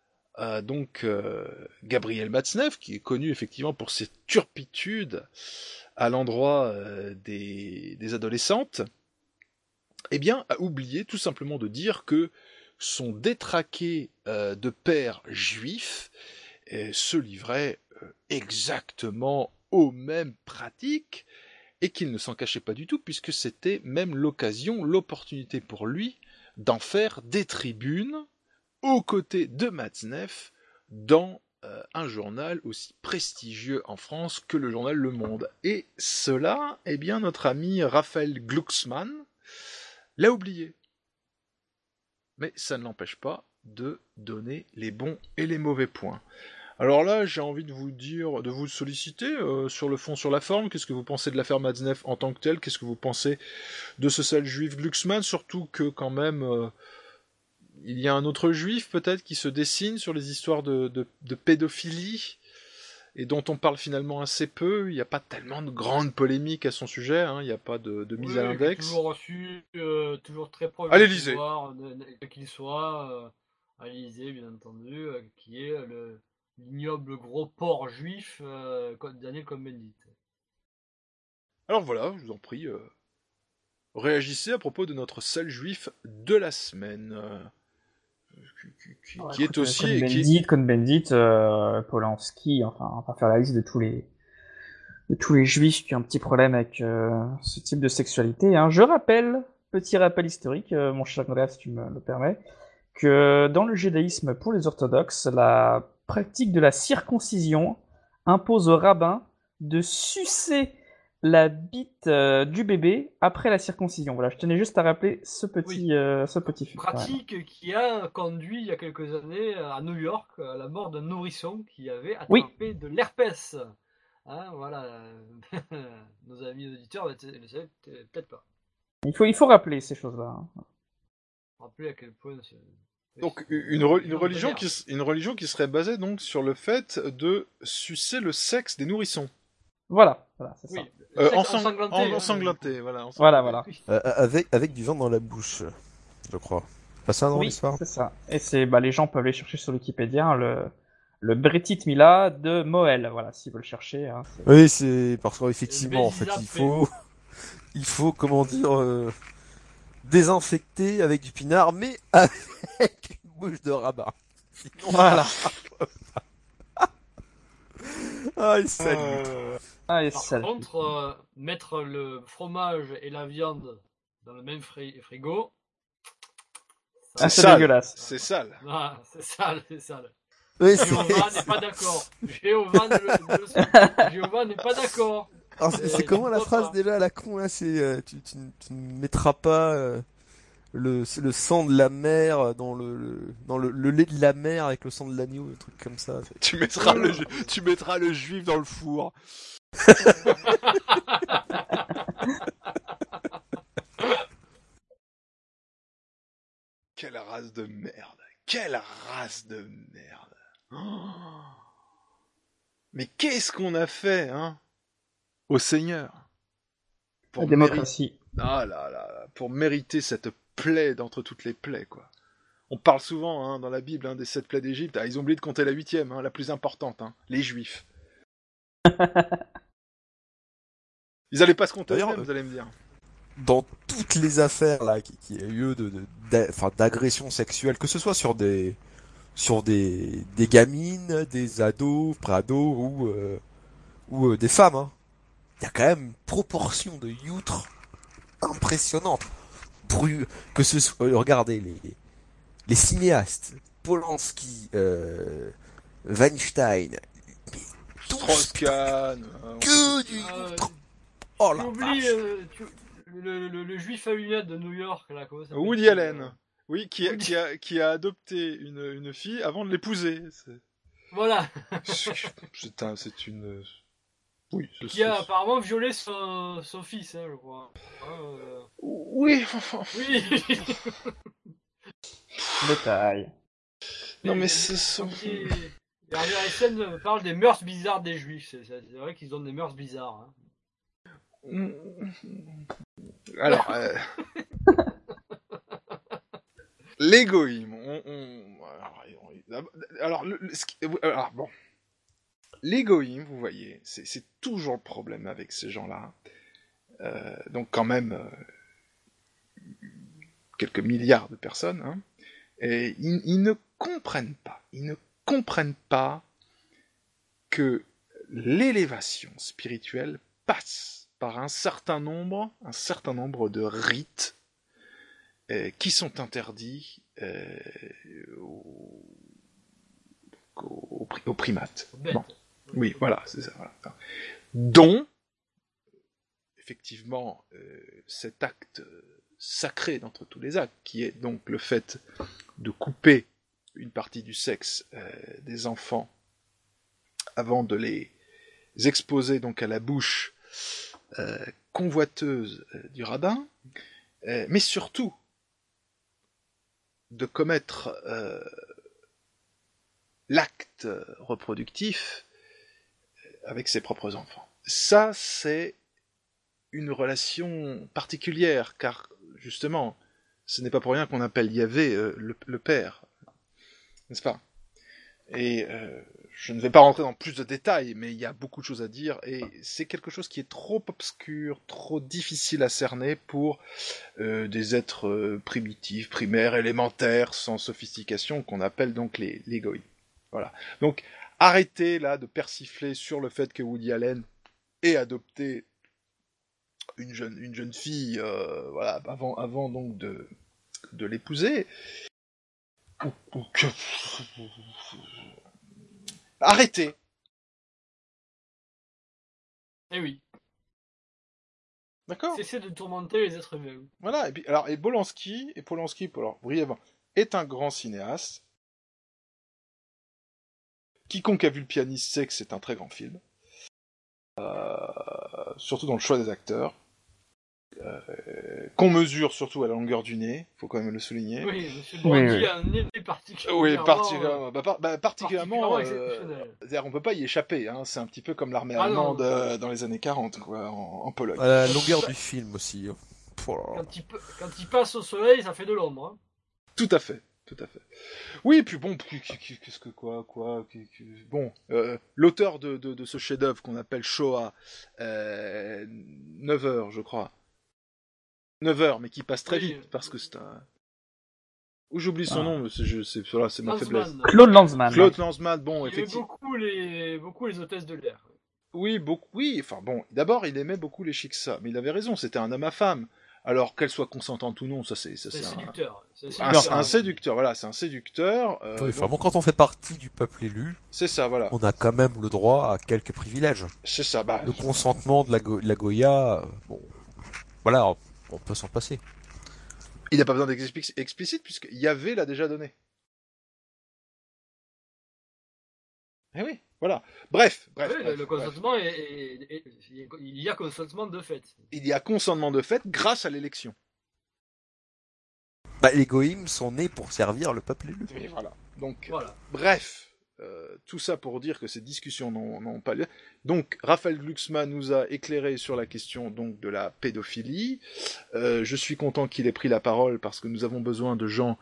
Gabriel Matzneff, qui est connu effectivement pour ses turpitudes à l'endroit des adolescentes, eh bien, a oublié tout simplement de dire que son détraqué de père juif se livrait exactement aux mêmes pratiques, et qu'il ne s'en cachait pas du tout, puisque c'était même l'opportunité pour lui d'en faire des tribunes aux côtés de Matzneff dans un journal aussi prestigieux en France que le journal Le Monde. Et cela, eh bien, notre ami Raphaël Glucksmann l'a oublié. Mais ça ne l'empêche pas de donner les bons et les mauvais points. Alors là, j'ai envie de vous solliciter sur le fond, sur la forme. Qu'est-ce que vous pensez de l'affaire Matzneff en tant que telle? Qu'est-ce que vous pensez de ce sale juif Glucksmann? Surtout que quand même, il y a un autre juif peut-être qui se dessine sur les histoires de pédophilie et dont on parle finalement assez peu. Il n'y a pas tellement de grandes polémiques à son sujet. Hein. Il n'y a pas de mise à l'index. Toujours reçu, toujours très proche à l'Élysée. Qu'il soit à l'Élysée, bien entendu, qui est l'ignoble gros porc juif Daniel Cohn-Bendit. Alors voilà, je vous en prie, réagissez à propos de notre sale juif de la semaine, qui est aussi... Cohn-Bendit, Polanski, enfin, on va faire la liste de tous les juifs qui ont un petit problème avec ce type de sexualité. Hein. Je rappelle, petit rappel historique, mon cher Andreas, si tu me le permets, que dans le judaïsme pour les orthodoxes, la pratique de la circoncision impose aux rabbins de sucer la bite du bébé après la circoncision. Voilà, je tenais juste à rappeler ce petit fait. Pratique qui a conduit il y a quelques années à New York à la mort d'un nourrisson qui avait attrapé de l'herpès. Hein, voilà, nos amis auditeurs ne le savaient peut-être pas. Il faut rappeler ces choses-là. Hein. Rappeler à quel point. Donc une religion qui serait basée donc sur le fait de sucer le sexe des nourrissons. Voilà, c'est ça. Ensanglanté, voilà. Voilà. Avec du vent dans la bouche, je crois. Pas ça, non, l'histoire ? C'est ça. Et les gens peuvent aller chercher sur Wikipédia le Brit Mila de Moël, voilà, s'ils veulent chercher. Hein, oui, c'est parce qu'effectivement, en fait, il faut, comment dire, désinfecter avec du pinard, mais avec une bouche de rabat. Voilà. Ah, il salue. Par contre, mettre le fromage et la viande dans le même frigo, c'est dégueulasse. C'est sale. Ah, c'est sale. Oui, Jéhovah n'est pas d'accord. Jéhovah n'est pas d'accord. Alors, c'est comment la phrase déjà à la con là? C'est tu ne mettras pas le sang de la mer dans le lait de la mer avec le sang de l'agneau, un truc comme ça. Tu mettras le juif dans le four. Quelle race de merde. Oh, mais qu'est-ce qu'on a fait, hein, au Seigneur pour la démocratie. Pour mériter cette plaie d'entre toutes les plaies, quoi. On parle souvent, hein, dans la Bible, hein, des 7 plaies d'Égypte. Ils ont oublié de compter la 8e, hein, la plus importante, hein, les Juifs. Ils allaient pas se compter eux-mêmes, vous allez me dire. dans toutes les affaires là qui a eu d'agression sexuelle, que ce soit sur des gamines, des ados, pré-ados ou des femmes, hein. Il y a quand même une proportion de youtres impressionnante. Que ce soit, regardez les cinéastes, Polanski, Weinstein, Strauss-Kahn, que du youtre. Oh la J'oublie vache. le juif à lunettes de New York, là, comment ça s'appelle Woody Allen. Oui, qui a adopté une fille avant de l'épouser. Voilà. C'est une... Oui. Qui a apparemment violé son fils, hein, je crois. Oui. Oui. Détail. Non, mais ce sont... Et Ariel parle des mœurs bizarres des juifs. C'est vrai qu'ils ont des mœurs bizarres. Hein. Alors... L'égoïsme. Alors, bon. L'égoïsme, vous voyez, c'est toujours le problème avec ces gens-là. Donc quand même, quelques milliards de personnes, hein, et ils ne comprennent pas que l'élévation spirituelle passe par un certain nombre de rites qui sont interdits aux primates. Bon. Oui, voilà, c'est ça. Voilà. Dont, effectivement, cet acte sacré d'entre tous les actes, qui est donc le fait de couper une partie du sexe des enfants avant de les exposer donc à la bouche convoiteuse du rabbin, mais surtout de commettre l'acte reproductif avec ses propres enfants. Ça, c'est une relation particulière, car justement, ce n'est pas pour rien qu'on appelle Yahvé le Père, n'est-ce pas? Et je ne vais pas rentrer dans plus de détails, mais il y a beaucoup de choses à dire, et c'est quelque chose qui est trop obscur, trop difficile à cerner pour des êtres primitifs, primaires, élémentaires, sans sophistication, qu'on appelle donc les goïs. Voilà. Donc, arrêtez là de persifler sur le fait que Woody Allen ait adopté une jeune fille, voilà, avant donc de l'épouser. Ou que... Arrêtez. Eh oui. D'accord. Cessez de tourmenter les êtres humains. Voilà. Et Polanski, alors, brièvement, est un grand cinéaste. Quiconque a vu Le Pianiste sait que c'est un très grand film. Surtout dans le choix des acteurs. Qu'on mesure surtout à la longueur du nez, faut quand même le souligner. Oui, monsieur Bondi a un nez particulièrement... Oui, particulièrement c'est-à-dire on peut pas y échapper, hein. C'est un petit peu comme l'armée allemande dans les années 40, quoi, en Pologne. À la longueur du film aussi. Quand il passe au soleil, ça fait de l'ombre. Hein. Tout à fait. Oui, puis bon, qu'est-ce que bon, l'auteur de ce chef-d'œuvre qu'on appelle Shoah, 9 heures, je crois. 9 heures, mais qui passe très vite, parce que c'est un... Ou j'oublie son nom, mais c'est ma faiblesse. Claude Lanzmann. Claude Lanzmann, bon, effectivement. Il aimait beaucoup les hôtesses de l'air. Oui, enfin bon, d'abord, il aimait beaucoup les Chicsa, mais il avait raison, c'était un homme à femme. Alors, qu'elle soit consentante ou non, c'est séducteur. Un séducteur, voilà, c'est un séducteur. Bon, quand on fait partie du peuple élu, c'est ça, voilà. On a quand même le droit à quelques privilèges. C'est ça, le consentement de la Goya, bon, voilà, on peut s'en passer. Il n'a pas besoin d'explicite, puisque Yahvé l'a déjà donné. Eh oui, voilà. Bref. Le consentement il y a consentement de fait. Il y a consentement de fait grâce à l'élection. Les goïms sont nés pour servir le peuple élu. Et voilà. Donc, bref. Tout ça pour dire que ces discussions n'ont pas lieu. Donc, Raphaël Glucksmann nous a éclairé sur la question donc de la pédophilie. Je suis content qu'il ait pris la parole parce que nous avons besoin de gens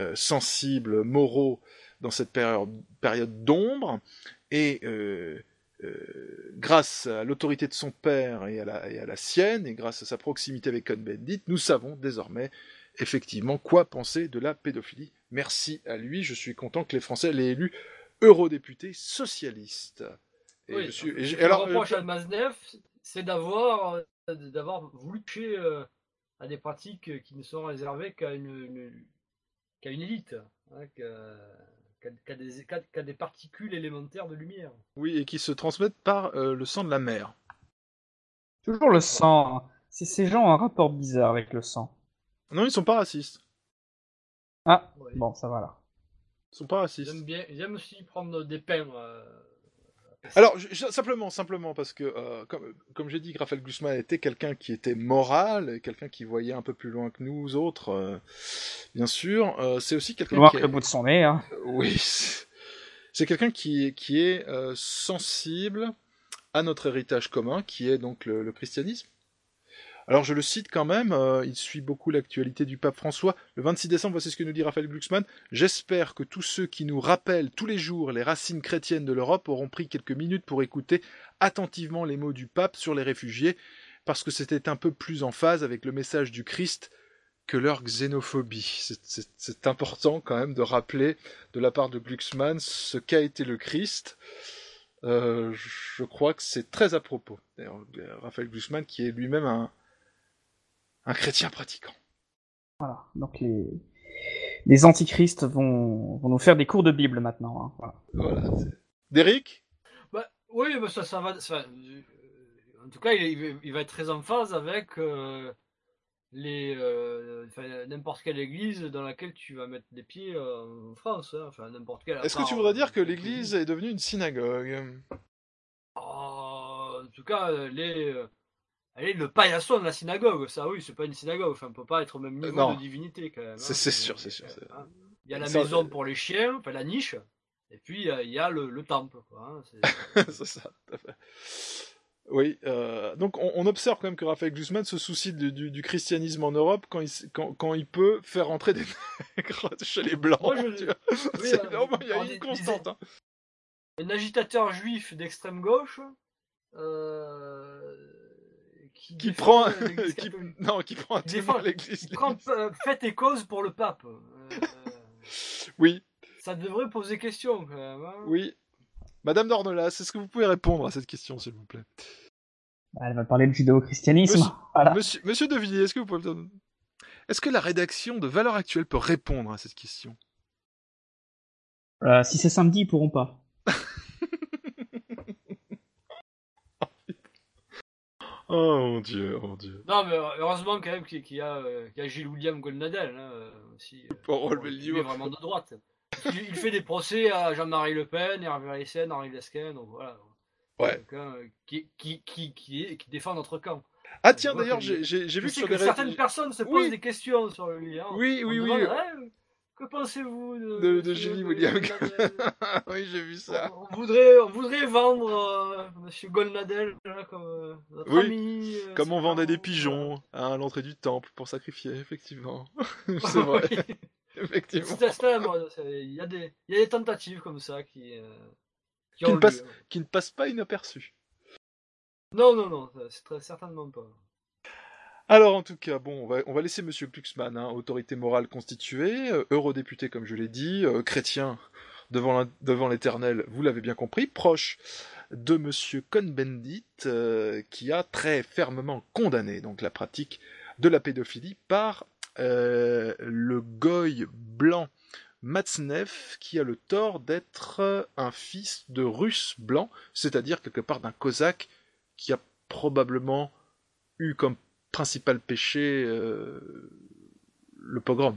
sensibles, moraux dans cette période d'ombre. Et grâce à l'autorité de son père et à la sienne, et grâce à sa proximité avec Cohn-Bendit, nous savons désormais effectivement quoi penser de la pédophilie. Merci à lui, je suis content que les Français l'aient élu eurodéputé socialiste. Et oui, le reproche à Maznev, c'est d'avoir voulu toucher à des pratiques qui ne sont réservées qu'à une élite, hein, qu'à des particules élémentaires de lumière. Oui, et qui se transmettent par le sang de la mer. Toujours le sang. Ces gens ont un rapport bizarre avec le sang. Non, ils sont pas racistes. Ah, oui. Bon, ça va là. Ils sont pas racistes. Ils aiment aussi prendre des pains. Alors, simplement parce que, comme j'ai dit, Raphaël Glucksmann était quelqu'un qui était moral, quelqu'un qui voyait un peu plus loin que nous autres, bien sûr. C'est aussi quelqu'un loin que le bout de son nez, hein. Oui, c'est quelqu'un qui est sensible à notre héritage commun, qui est donc le christianisme. Alors je le cite quand même, il suit beaucoup l'actualité du pape François. Le 26 décembre, voici ce que nous dit Raphaël Glucksmann. « J'espère que tous ceux qui nous rappellent tous les jours les racines chrétiennes de l'Europe auront pris quelques minutes pour écouter attentivement les mots du pape sur les réfugiés, parce que c'était un peu plus en phase avec le message du Christ que leur xénophobie. » C'est important quand même de rappeler de la part de Glucksmann ce qu'a été le Christ. Je crois que c'est très à propos. D'ailleurs, Raphaël Glucksmann qui est lui-même un chrétien pratiquant. Voilà, donc les antichristes vont nous faire des cours de Bible maintenant. Hein. Voilà. Derrick ? Oui, ça va. En tout cas, il va être très en phase avec n'importe quelle église dans laquelle tu vas mettre les pieds en France. Hein. Enfin, n'importe quelle. Est-ce que tu voudrais dire que l'église est devenue une synagogue ? En tout cas, le paillasson de la synagogue, ça oui, c'est pas une synagogue, enfin, on peut pas être au même niveau de divinité quand même. Hein. C'est sûr. Hein. Il y a la maison pour les chiens, enfin la niche, et puis il y a le temple. Quoi, hein, c'est ça, tout à fait. Oui, donc on observe quand même que Raphaël Glucksmann se soucie du christianisme en Europe quand il peut faire entrer des nègres chez les blancs. Moi, il y a une constante. Hein. Un agitateur juif d'extrême gauche. Qui prend un témoin à l'église. Qui prend fait et cause pour le pape. Oui. Ça devrait poser question quand même. Hein. Oui. Madame Dornelas, est-ce que vous pouvez répondre à cette question, s'il vous plaît ? Elle va parler de judéo-christianisme. Voilà. Monsieur De Villiers, est-ce que la rédaction de Valeurs Actuelles peut répondre à cette question ? Si c'est samedi, ils pourront pas. Oh mon dieu. Non, mais heureusement quand même qu'il y a Gilles William Goldnadel hein, aussi. Pour relever le niveau. Vraiment de droite. Il fait des procès à Jean-Marie Le Pen, Hervé Ryssen, Henri Lesquin, donc voilà. Ouais. Donc, qui défend notre camp. Ah tiens, d'ailleurs, j'ai vu que certaines personnes se posent des questions sur lui. Hein. Oui. Que pensez-vous de Gilles William Oui, j'ai vu ça. On voudrait vendre Monsieur Goldnadel comme notre ami. Comme on vendait des pigeons à l'entrée du temple pour sacrifier, effectivement. C'est vrai. Effectivement. C'est la mode. Il y a des tentatives comme ça qui ne passent pas inaperçues. Non, c'est très certainement pas. Alors en tout cas, bon, on va laisser Monsieur Glucksmann, hein, autorité morale constituée, eurodéputé comme je l'ai dit, chrétien devant l'Éternel, vous l'avez bien compris, proche de Monsieur Cohn-Bendit, qui a très fermement condamné donc la pratique de la pédophilie par le goy blanc Matzneff, qui a le tort d'être un fils de Russe blanc, c'est-à-dire quelque part d'un cosaque qui a probablement eu comme principal péché le pogrom.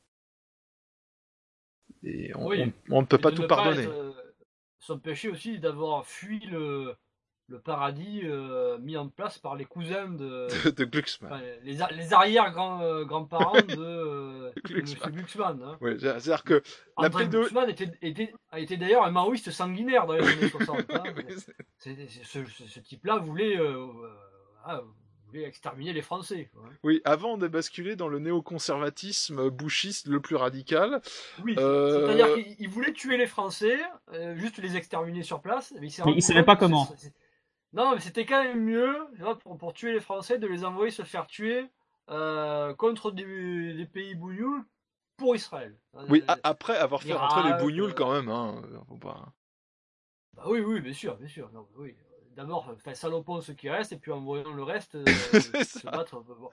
Et on ne peut pas tout pardonner. Son péché aussi d'avoir fui le paradis mis en place par les cousins de Glucksmann. Enfin, les arrière-grands-parents de Glucksmann. Hein. Oui, c'est-à-dire que Glucksmann a été d'ailleurs un maoïste sanguinaire dans les années 60. Hein. Ce type-là voulait voulait exterminer les Français. Quoi. Oui, avant de basculer dans le néoconservatisme bouchiste le plus radical. Oui, c'est-à-dire qu'il voulait tuer les Français, juste les exterminer sur place. Mais il savait pas comment. Non, mais c'était quand même mieux pour tuer les Français de les envoyer se faire tuer contre des pays bougnoules pour Israël. Oui, après avoir fait rentrer les bougnoules quand même. Hein, faut pas... Bah oui, bien sûr. Non, oui. D'abord, salopons ceux qui restent et puis envoyons le reste se battre. Bon.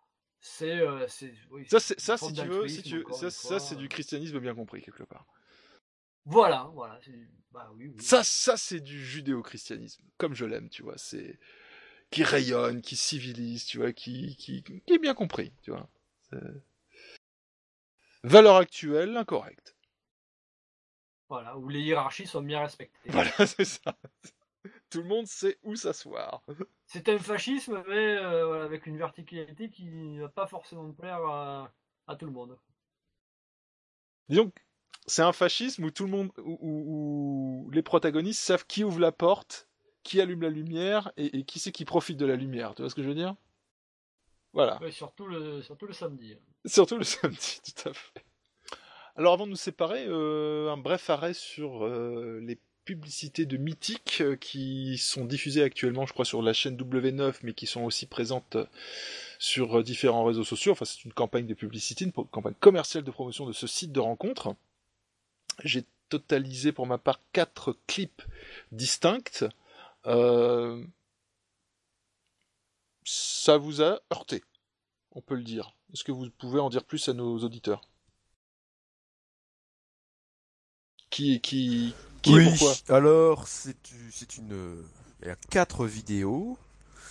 Oui, ça si tu veux, ça c'est du christianisme bien compris quelque part. Voilà. Bah, oui. Ça c'est du judéo-christianisme, comme je l'aime, tu vois. C'est qui rayonne, qui civilise, tu vois, qui est bien compris, tu vois. Valeur actuelle, incorrecte. Voilà, où les hiérarchies sont bien respectées. Voilà, c'est ça. Tout le monde sait où s'asseoir. C'est un fascisme, mais avec une verticalité qui ne va pas forcément plaire à tout le monde. Disons que c'est un fascisme où tout le monde, où les protagonistes savent qui ouvre la porte, qui allume la lumière et qui c'est qui profite de la lumière. Tu vois ce que je veux dire ? Voilà. Ouais, surtout le samedi. Surtout le samedi, tout à fait. Alors avant de nous séparer, un bref arrêt sur les publicités de Mythique qui sont diffusées actuellement, je crois, sur la chaîne W9, mais qui sont aussi présentes sur différents réseaux sociaux. Enfin, c'est une campagne de publicité, une campagne commerciale de promotion de ce site de rencontre. J'ai totalisé pour ma part 4 clips distincts. Ça vous a heurté, on peut le dire. Est-ce que vous pouvez en dire plus à nos auditeurs ? Qui oui, est pourquoi ? Alors, il y a 4 vidéos.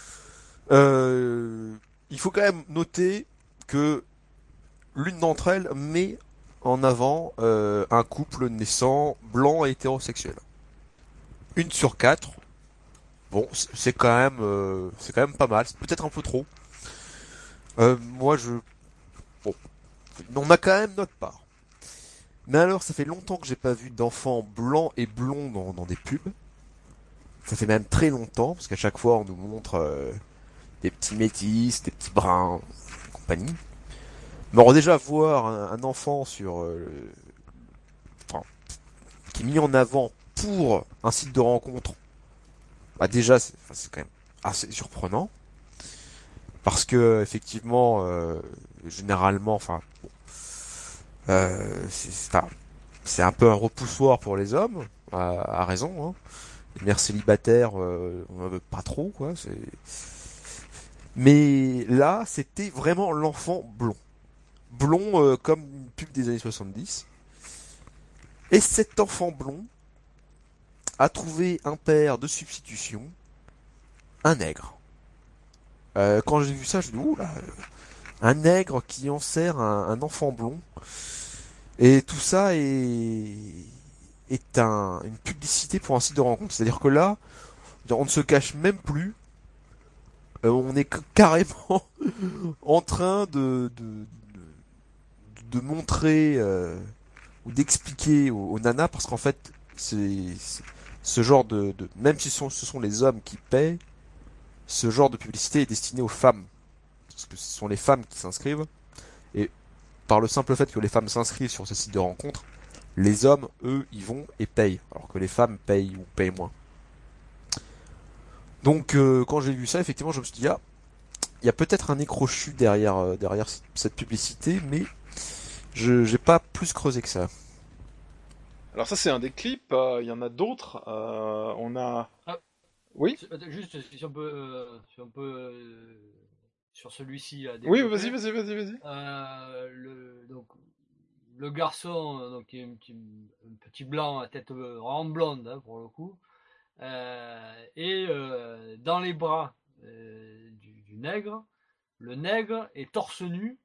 Il faut quand même noter que l'une d'entre elles met en avant un couple naissant blanc et hétérosexuel. 1 sur 4. Bon, c'est quand même pas mal. C'est peut-être un peu trop. Bon, on a quand même notre part. Mais alors, ça fait longtemps que j'ai pas vu d'enfants blancs et blonds dans des pubs. Ça fait même très longtemps, parce qu'à chaque fois, on nous montre des petits métis, des petits bruns, et compagnie. Mais alors déjà, voir un enfant qui est mis en avant pour un site de rencontre, bah déjà, c'est quand même assez surprenant. Parce que, effectivement, généralement, c'est un peu un repoussoir pour les hommes, à raison. Hein. Les mères célibataires, pas trop, quoi. Mais là, c'était vraiment l'enfant blond. Blond comme une pub des années 70. Et cet enfant blond a trouvé un père de substitution, un nègre. Quand j'ai vu ça, je me dis, oula, un nègre qui en sert un enfant blond. Et tout ça est une publicité pour un site de rencontre. C'est-à-dire que là, on ne se cache même plus. On est carrément en train de montrer ou d'expliquer aux nanas, parce qu'en fait, c'est ce genre même si ce sont les hommes qui paient, ce genre de publicité est destiné aux femmes. Parce que ce sont les femmes qui s'inscrivent. Et par le simple fait que les femmes s'inscrivent sur ce site de rencontre, les hommes, eux, y vont et payent. Alors que les femmes payent ou payent moins. Donc, quand j'ai vu ça, effectivement, je me suis dit, il y a peut-être un nez crochu derrière cette publicité, mais j'ai pas plus creusé que ça. Alors ça, c'est un des clips. Il y en a d'autres. On a... Oui. Juste, si on peut sur celui-ci. Oui, vas-y. Le garçon, donc, qui est un petit blanc à tête vraiment blonde, hein, pour le coup, et dans les bras du nègre. Le nègre est torse nu,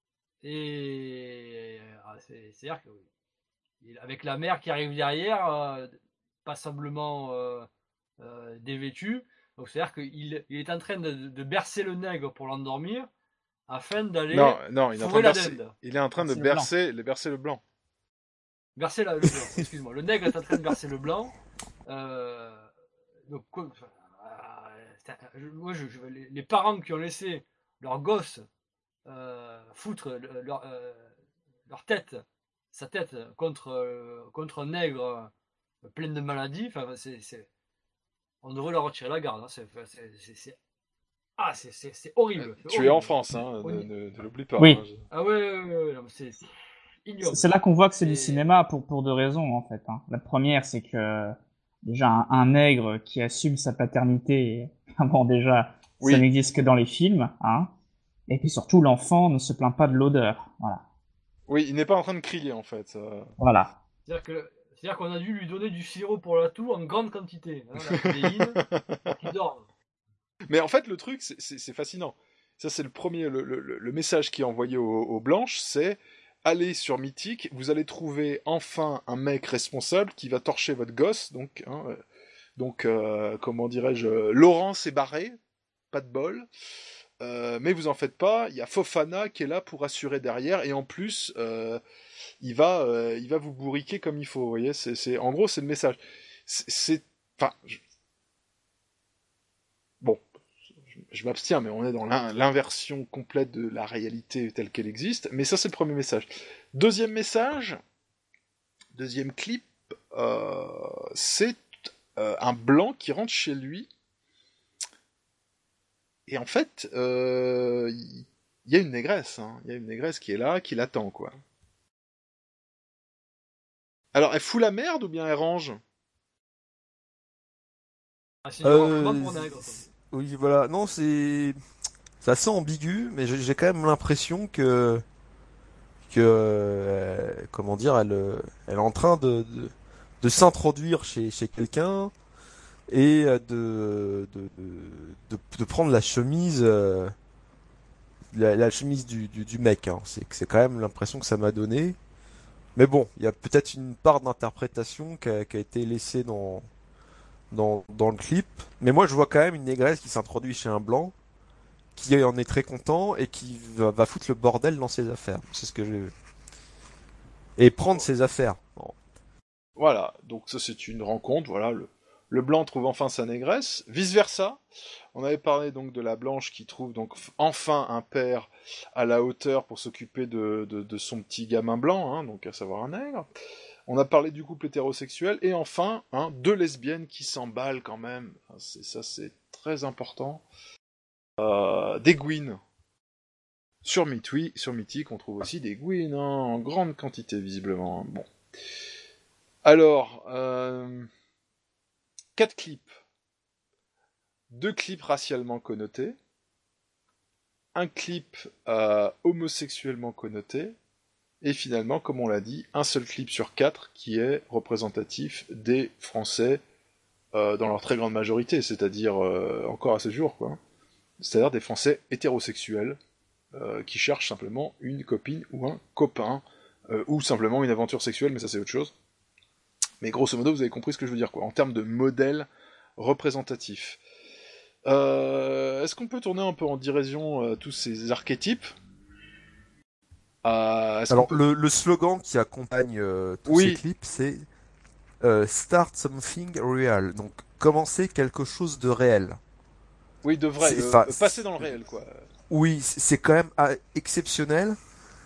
et c'est-à-dire que avec la mère qui arrive derrière, passablement dévêtue. Donc c'est-à-dire qu'il est en train de bercer le nègre pour l'endormir afin d'aller non, il est en train de bercer le blanc. Bercer le blanc, excuse-moi. Le nègre est en train de bercer le blanc. Donc les parents qui ont laissé leurs gosses foutre leur tête, sa tête contre un nègre plein de maladies, on devrait leur retirer la garde. Hein. C'est horrible. Tu es en France, hein, ne l'oublie pas. Oui. Hein, Ah ouais, non, c'est ignoble. C'est là qu'on voit que c'est du cinéma pour deux raisons en fait. Hein. La première, c'est que déjà un nègre qui assume sa paternité, bon déjà, ça n'existe que dans les films, hein. Et puis surtout, l'enfant ne se plaint pas de l'odeur, voilà. Oui, il n'est pas en train de crier en fait. Voilà. C'est-à-dire qu'on a dû lui donner du sirop pour la toux en grande quantité, hein, la codéine, pour qu'il dorme. Mais en fait, le truc, c'est fascinant. Ça, c'est le premier, le message qui est envoyé aux Blanches, c'est allez sur Mythique, vous allez trouver enfin un mec responsable qui va torcher votre gosse, donc, comment dirais-je, Laurence est barré, pas de bol. Mais vous en faites pas, il y a Fofana qui est là pour assurer derrière, et en plus, il va vous bourriquer comme il faut, vous voyez, en gros, c'est le message. Bon, je m'abstiens, mais on est dans l'inversion complète de la réalité telle qu'elle existe, mais ça, c'est le premier message. Deuxième clip, c'est un blanc qui rentre chez lui. Et en fait, il y a une négresse, hein. Il y a une négresse qui est là, qui l'attend, quoi. Alors, elle fout la merde ou bien elle range? Oui, voilà. Non, c'est assez ambigu, mais j'ai quand même l'impression que comment dire, elle est en train de s'introduire chez quelqu'un et de prendre la chemise la chemise du mec, hein. C'est quand même l'impression que ça m'a donné. Mais bon, il y a peut-être une part d'interprétation qui a été laissée dans le clip. Mais moi, je vois quand même une négresse qui s'introduit chez un blanc, qui en est très content et qui va foutre le bordel dans ses affaires. C'est ce que j'ai vu. Et prendre ses affaires. Bon. Voilà, donc ça c'est une rencontre, voilà, le blanc trouve enfin sa négresse, vice-versa. On avait parlé donc de la blanche qui trouve donc enfin un père à la hauteur pour s'occuper de son petit gamin blanc, hein, donc à savoir un nègre. On a parlé du couple hétérosexuel, et enfin, deux lesbiennes qui s'emballent quand même. C'est très important. Des gouines. Sur Mythique, on trouve aussi des gouines, hein, en grande quantité, visiblement. Bon. Alors, 4 clips. 2 clips racialement connotés. Un clip homosexuellement connoté. Et finalement, comme on l'a dit, un seul clip sur 4 qui est représentatif des Français dans leur très grande majorité, c'est-à-dire encore à ce jour, quoi. C'est-à-dire des Français hétérosexuels qui cherchent simplement une copine ou un copain, ou simplement une aventure sexuelle, mais ça c'est autre chose. Mais grosso modo, vous avez compris ce que je veux dire, quoi, en termes de modèle représentatif. Est-ce qu'on peut tourner un peu en dérision tous ces archétypes? Alors, le slogan qui accompagne tous ces clips, c'est Start something real. Donc, commencer quelque chose de réel. Oui, de vrai, passer dans le réel, quoi. Oui, c'est quand même exceptionnel.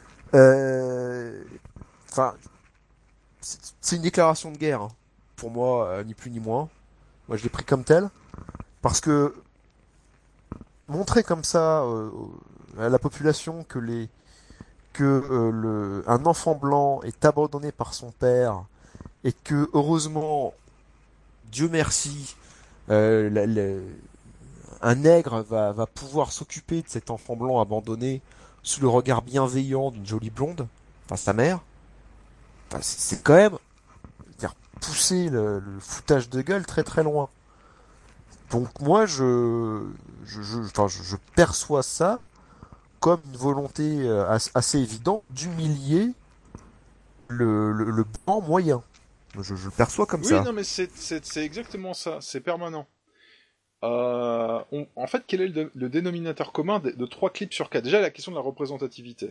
C'est une déclaration de guerre, hein. Pour moi, ni plus ni moins. Moi, je l'ai pris comme tel. Parce que montrer comme ça à la population que un enfant blanc est abandonné par son père et que, heureusement, Dieu merci, un nègre va pouvoir s'occuper de cet enfant blanc abandonné sous le regard bienveillant d'une jolie blonde, enfin sa mère. Enfin, c'est quand même pousser le foutage de gueule très très loin. Donc moi je perçois ça comme une volonté assez évidente d'humilier le blanc moyen. Je le perçois comme ça. Oui, non mais c'est exactement ça, c'est permanent. En fait, quel est le dénominateur commun de 3 clips sur 4? Déjà, la question de la représentativité.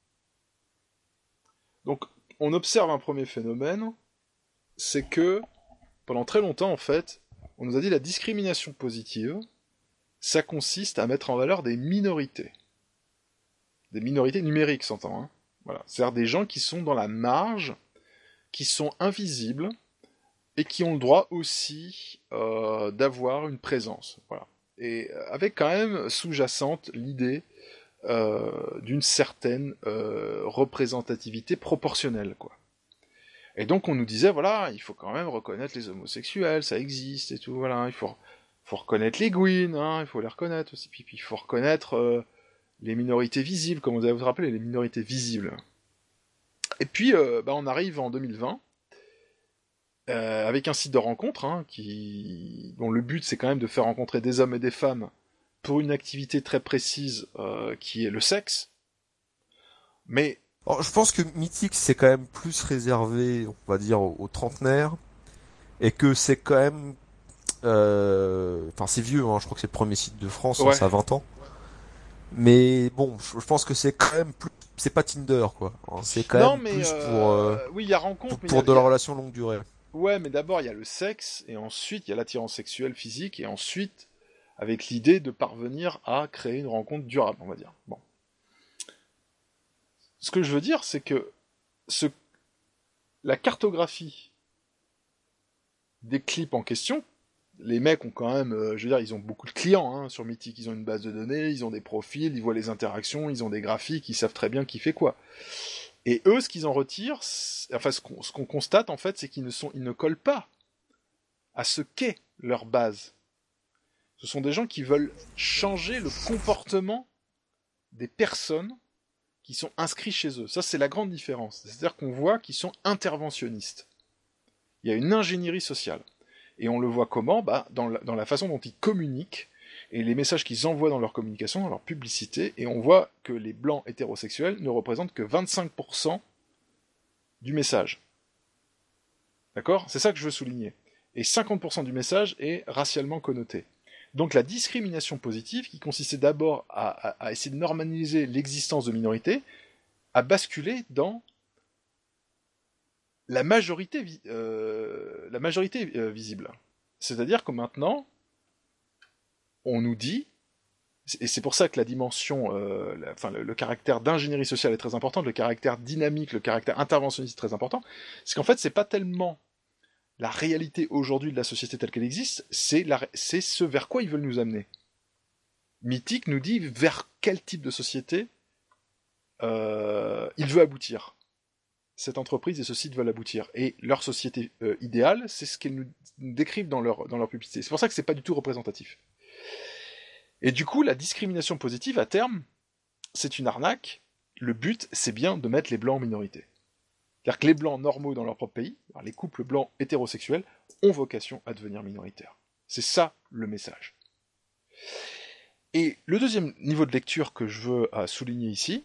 Donc, on observe un premier phénomène, c'est que, pendant très longtemps, en fait, on nous a dit la discrimination positive, ça consiste à mettre en valeur des minorités. Des minorités numériques, s'entend, hein. Voilà. C'est-à-dire des gens qui sont dans la marge, qui sont invisibles, et qui ont le droit aussi d'avoir une présence. Voilà. Et avec quand même sous-jacente l'idée d'une certaine représentativité proportionnelle, quoi. Et donc on nous disait, voilà, il faut quand même reconnaître les homosexuels, ça existe et tout, voilà, il faut reconnaître les Gwyn, hein, il faut les reconnaître aussi, puis il faut reconnaître les minorités visibles, comme vous avez vous rappelé, les minorités visibles. Et puis on arrive en 2020, avec un site de rencontre, hein, dont le but c'est quand même de faire rencontrer des hommes et des femmes pour une activité très précise qui est le sexe. Mais alors, je pense que Mythique c'est quand même plus réservé, on va dire, aux trentenaires, et que c'est quand même, enfin c'est vieux, hein, je crois que c'est le premier site de France, ouais. Ça a 20 ans. Mais bon, je pense que c'est quand même plus, c'est pas Tinder, quoi. C'est quand même plus pour, oui, il y a rencontre, pour de la relation longue durée. Ouais, mais d'abord il y a le sexe, et ensuite il y a l'attirance sexuelle physique, et ensuite avec l'idée de parvenir à créer une rencontre durable, on va dire. Bon. Ce que je veux dire, c'est que la cartographie des clips en question, les mecs ont quand même, je veux dire, ils ont beaucoup de clients, hein, sur Mythique, ils ont une base de données, ils ont des profils, ils voient les interactions, ils ont des graphiques, ils savent très bien qui fait quoi. Et eux, ce qu'ils en retirent, enfin ce qu'on constate en fait, c'est qu'ils ne collent pas à ce qu'est leur base. Ce sont des gens qui veulent changer le comportement des personnes qui sont inscrits chez eux. Ça, c'est la grande différence. C'est-à-dire qu'on voit qu'ils sont interventionnistes. Il y a une ingénierie sociale. Et on le voit comment ? Dans la façon dont ils communiquent, et les messages qu'ils envoient dans leur communication, dans leur publicité, et on voit que les blancs hétérosexuels ne représentent que 25% du message. D'accord ? C'est ça que je veux souligner. Et 50% du message est racialement connoté. Donc la discrimination positive, qui consistait d'abord à essayer de normaliser l'existence de minorités, a basculé dans la majorité visible. C'est-à-dire que maintenant, on nous dit, et c'est pour ça que la dimension, le caractère d'ingénierie sociale est très important, le caractère dynamique, le caractère interventionniste est très important, c'est qu'en fait, c'est pas tellement la réalité aujourd'hui de la société telle qu'elle existe, c'est ce vers quoi ils veulent nous amener. Mythique nous dit vers quel type de société il veut aboutir. Cette entreprise et ce site veulent aboutir. Et leur société idéale, c'est ce qu'ils nous décrivent dans leur publicité. C'est pour ça que c'est pas du tout représentatif. Et du coup, la discrimination positive, à terme, c'est une arnaque. Le but, c'est bien de mettre les blancs en minorité. C'est-à-dire que les blancs normaux dans leur propre pays, les couples blancs hétérosexuels, ont vocation à devenir minoritaires. C'est ça le message. Et le deuxième niveau de lecture que je veux souligner ici,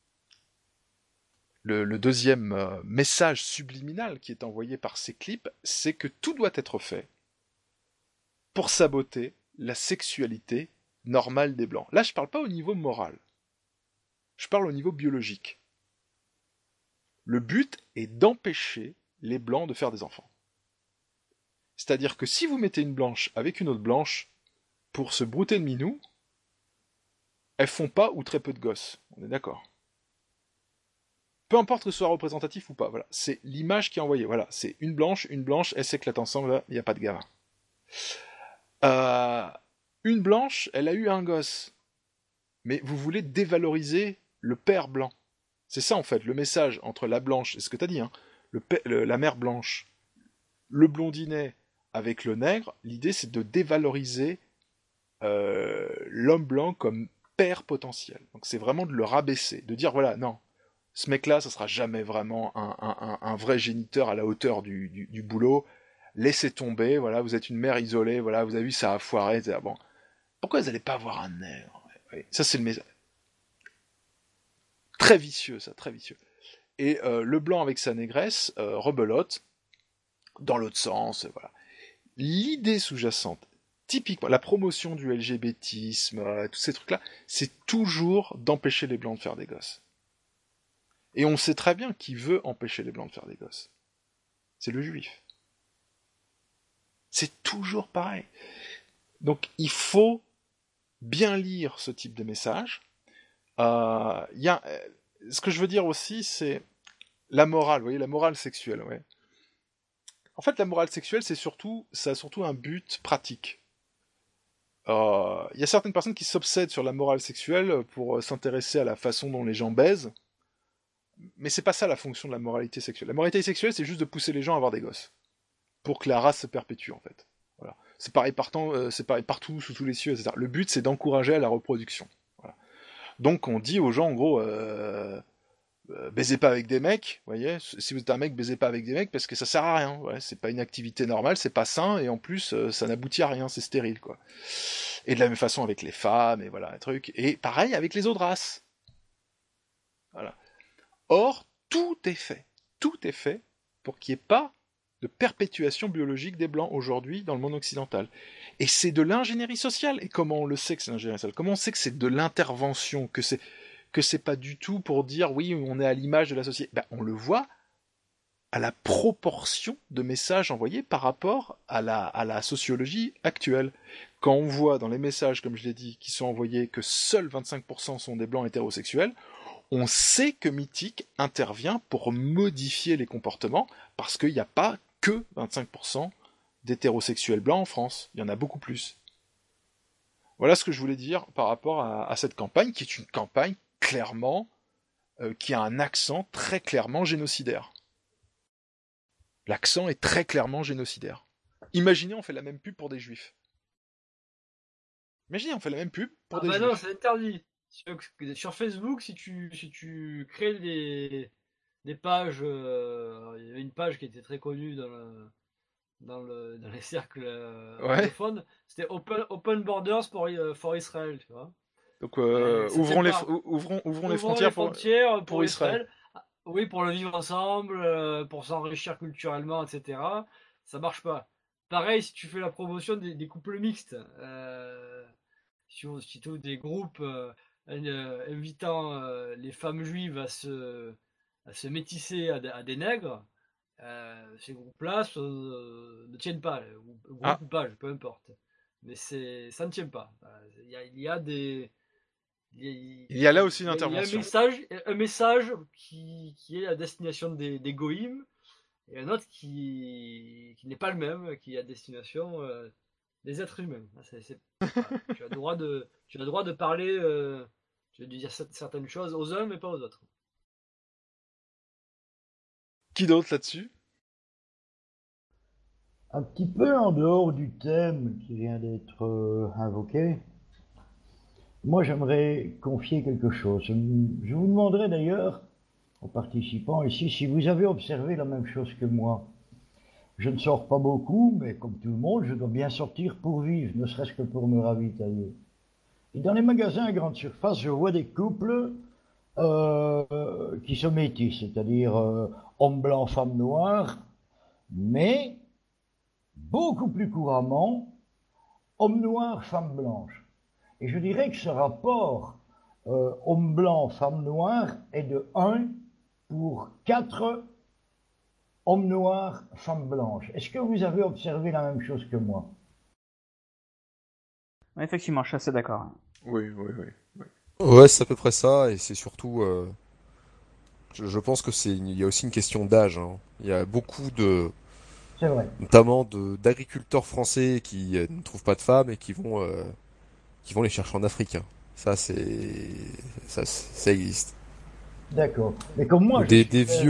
le deuxième message subliminal qui est envoyé par ces clips, c'est que tout doit être fait pour saboter la sexualité normale des blancs. Là, je ne parle pas au niveau moral. Je parle au niveau biologique. Le but est d'empêcher les blancs de faire des enfants. C'est-à-dire que si vous mettez une blanche avec une autre blanche pour se brouter de minou, elles font pas ou très peu de gosses. On est d'accord. Peu importe que ce soit représentatif ou pas, voilà. C'est l'image qui est envoyée. Voilà, c'est une blanche, elles s'éclatent ensemble, il n'y a pas de gamin. Une blanche, elle a eu un gosse. Mais vous voulez dévaloriser le père blanc. C'est ça en fait, le message entre la blanche, c'est ce que tu as dit, hein, la mère blanche, le blondinet avec le nègre, l'idée c'est de dévaloriser l'homme blanc comme père potentiel. Donc c'est vraiment de le rabaisser, de dire voilà, non, ce mec-là, ça sera jamais vraiment un vrai géniteur à la hauteur du boulot, laissez tomber, voilà, vous êtes une mère isolée, voilà, vous avez vu, ça a foiré, etc. Bon, pourquoi vous n'allez pas avoir un nègre ? Ça c'est le message. Très vicieux, ça, très vicieux. Et le blanc avec sa négresse rebelote dans l'autre sens, voilà. L'idée sous-jacente, typiquement, la promotion du LGBTisme, tous ces trucs-là, c'est toujours d'empêcher les blancs de faire des gosses. Et on sait très bien qui veut empêcher les blancs de faire des gosses. C'est le juif. C'est toujours pareil. Donc il faut bien lire ce type de message. Ce que je veux dire aussi, c'est la morale, vous voyez, la morale sexuelle, ouais. En fait, la morale sexuelle, ça a surtout un but pratique. Il y a certaines personnes qui s'obsèdent sur la morale sexuelle pour s'intéresser à la façon dont les gens baisent, mais c'est pas ça la fonction de la moralité sexuelle. La moralité sexuelle, c'est juste de pousser les gens à avoir des gosses, pour que la race se perpétue, en fait. Voilà. C'est pareil partout, sous tous les cieux, etc. Le but, c'est d'encourager à la reproduction. Voilà. Donc, on dit aux gens, en gros, baisez pas avec des mecs, vous voyez, si vous êtes un mec, baisez pas avec des mecs, parce que ça sert à rien, ouais, c'est pas une activité normale, c'est pas sain, et en plus, ça n'aboutit à rien, c'est stérile, quoi. Et de la même façon avec les femmes, et voilà, un truc, et pareil avec les autres races. Voilà. Or, tout est fait pour qu'il n'y ait pas de perpétuation biologique des Blancs aujourd'hui dans le monde occidental. Et c'est de l'ingénierie sociale. Et comment on le sait que c'est l'ingénierie sociale? Comment on sait que c'est de l'intervention, que c'est pas du tout pour dire oui, on est à l'image de la société? Ben, on le voit à la proportion de messages envoyés par rapport à la sociologie actuelle. Quand on voit dans les messages, comme je l'ai dit, qui sont envoyés que seuls 25% sont des Blancs hétérosexuels, on sait que Mythique intervient pour modifier les comportements, parce qu'il n'y a pas que 25% d'hétérosexuels blancs en France, il y en a beaucoup plus. Voilà ce que je voulais dire par rapport à cette campagne, qui est une campagne clairement, qui a un accent très clairement génocidaire. L'accent est très clairement génocidaire. Imaginez, on fait la même pub pour des juifs. Imaginez, on fait la même pub pour des juifs. Non, c'est interdit. Sur Facebook, si tu crées des pages, il y avait une page qui était très connue dans les cercles anglophones, c'était Open Borders for Israel, tu vois. Donc ouvrons les frontières pour Israël. Oui, pour le vivre ensemble, pour s'enrichir culturellement, etc. Ça marche pas. Pareil, si tu fais la promotion des couples mixtes, si tu as des groupes invitant les femmes juives à se métisser à des nègres, ces groupes-là ne tiennent pas, groupe ou page, peu importe. Mais ça ne tient pas. Il y a là aussi une intervention. Il y a un message qui est à destination des goïms, et un autre qui n'est pas le même, qui est à destination des êtres humains. Tu as le droit de parler, tu as de dire certaines choses aux uns, mais pas aux autres. Qui d'autre là-dessus? Un petit peu en dehors du thème qui vient d'être invoqué, moi j'aimerais confier quelque chose. Je vous demanderai d'ailleurs, aux participants ici, si vous avez observé la même chose que moi. Je ne sors pas beaucoup, mais comme tout le monde, je dois bien sortir pour vivre, ne serait-ce que pour me ravitailler. Et dans les magasins à grande surface, je vois des couples qui se métissent, c'est-à-dire hommes blancs, femmes noires, mais beaucoup plus couramment, hommes noirs, femmes blanches. Et je dirais que ce rapport homme blanc, femme noire est de 1 pour 4 hommes noirs, femmes blanches. Est-ce que vous avez observé la même chose que moi? Effectivement, je suis assez d'accord. Oui. Ouais, c'est à peu près ça, et c'est surtout... je pense que il y a aussi une question d'âge. Hein. Il y a beaucoup C'est vrai. notamment d'agriculteurs français qui ne trouvent pas de femmes et qui vont les chercher en Afrique. Hein. Ça existe. D'accord. Mais comme moi, des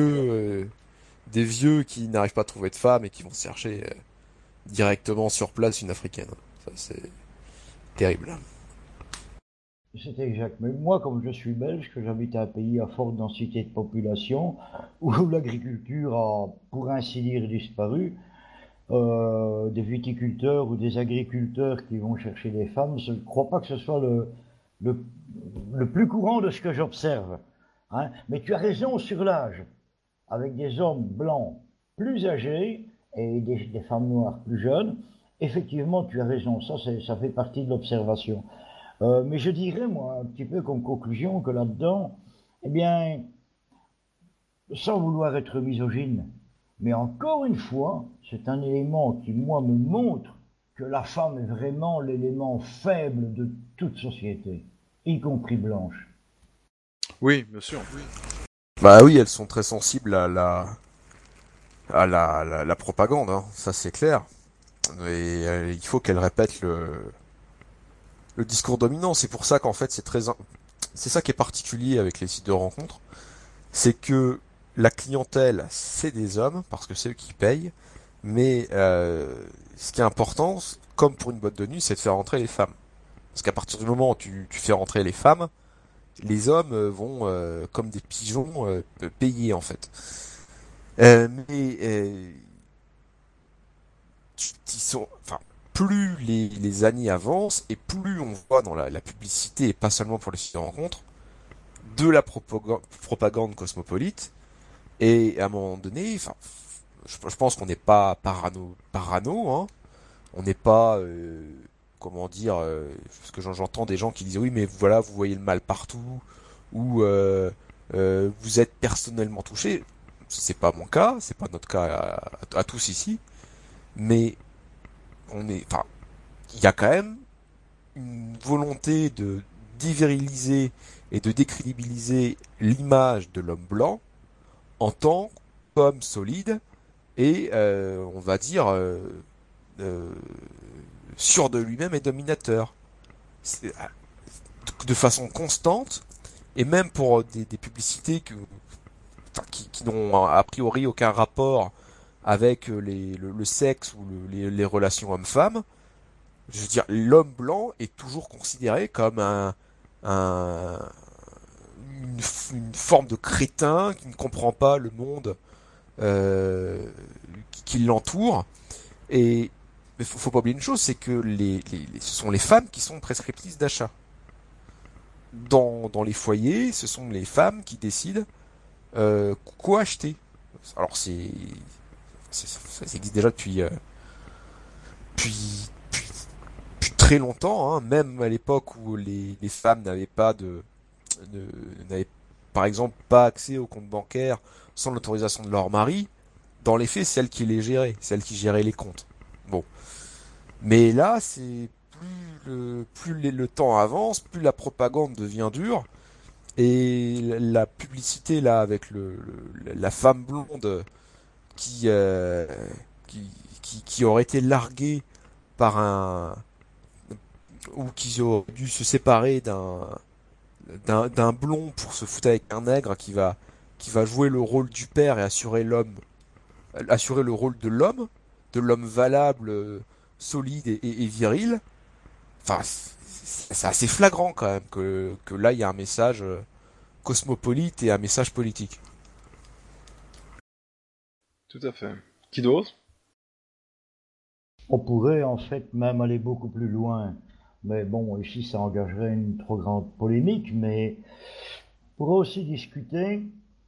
vieux qui n'arrivent pas à trouver de femmes et qui vont se chercher directement sur place une africaine. Ça, c'est terrible. C'est exact. Mais moi, comme je suis belge, que j'habite un pays à forte densité de population, où l'agriculture a, pour ainsi dire, disparu, des viticulteurs ou des agriculteurs qui vont chercher des femmes, je ne crois pas que ce soit le plus courant de ce que j'observe. Hein. Mais tu as raison sur l'âge. Avec des hommes blancs plus âgés et des femmes noires plus jeunes, effectivement, tu as raison. Ça fait partie de l'observation. Mais je dirais, moi, un petit peu comme conclusion, que là-dedans, eh bien, sans vouloir être misogyne, mais encore une fois, c'est un élément qui, moi, me montre que la femme est vraiment l'élément faible de toute société, y compris blanche. Oui, bien sûr. Oui. Bah oui, elles sont très sensibles à la propagande, hein, ça c'est clair. Et il faut qu'elles répètent le discours dominant. C'est pour ça qu'en fait c'est ça qui est particulier avec les sites de rencontres, c'est que la clientèle c'est des hommes parce que c'est eux qui payent, mais ce qui est important, comme pour une boîte de nuit, c'est de faire rentrer les femmes. Parce qu'à partir du moment où tu fais rentrer les femmes, les hommes vont comme des pigeons payer en fait. Plus les années avancent et plus on voit dans la publicité, et pas seulement pour les sites de rencontres, de la propagande cosmopolite. Et à un moment donné, je pense qu'on n'est pas parano, hein. On n'est pas, comment dire, parce que j'entends des gens qui disent oui, mais voilà, vous voyez le mal partout, ou vous êtes personnellement touché. C'est pas mon cas, c'est pas notre cas à tous ici, mais il y a quand même une volonté de déviriliser et de décrédibiliser l'image de l'homme blanc en tant qu'homme solide et on va dire sûr de lui-même et dominateur. De façon constante, et même pour des publicités qui n'ont a priori aucun rapport avec le sexe ou les relations hommes-femmes. Je veux dire, l'homme blanc est toujours considéré comme une forme de crétin qui ne comprend pas le monde qui l'entoure. Et mais faut pas oublier une chose, c'est que ce sont les femmes qui sont prescriptrices d'achat. Dans les foyers, ce sont les femmes qui décident quoi acheter. Alors ça existe déjà depuis très longtemps, hein, même à l'époque où les femmes n'avaient par exemple pas accès au compte bancaire sans l'autorisation de leur mari. Dans les faits, c'est elle qui les gérait, c'est elle qui gérait les comptes. Bon, mais là, c'est plus le temps avance, plus la propagande devient dure. Et la publicité là avec la femme blonde qui aurait été larguée par ou qui aurait dû se séparer d'un blond pour se foutre avec un nègre qui va jouer le rôle du père et assurer le rôle de l'homme valable, solide et viril. Enfin, c'est assez flagrant quand même que là il y a un message cosmopolite et un message politique. Tout à fait. Qui d'autre ? On pourrait en fait même aller beaucoup plus loin, mais bon, ici ça engagerait une trop grande polémique, mais on pourrait aussi discuter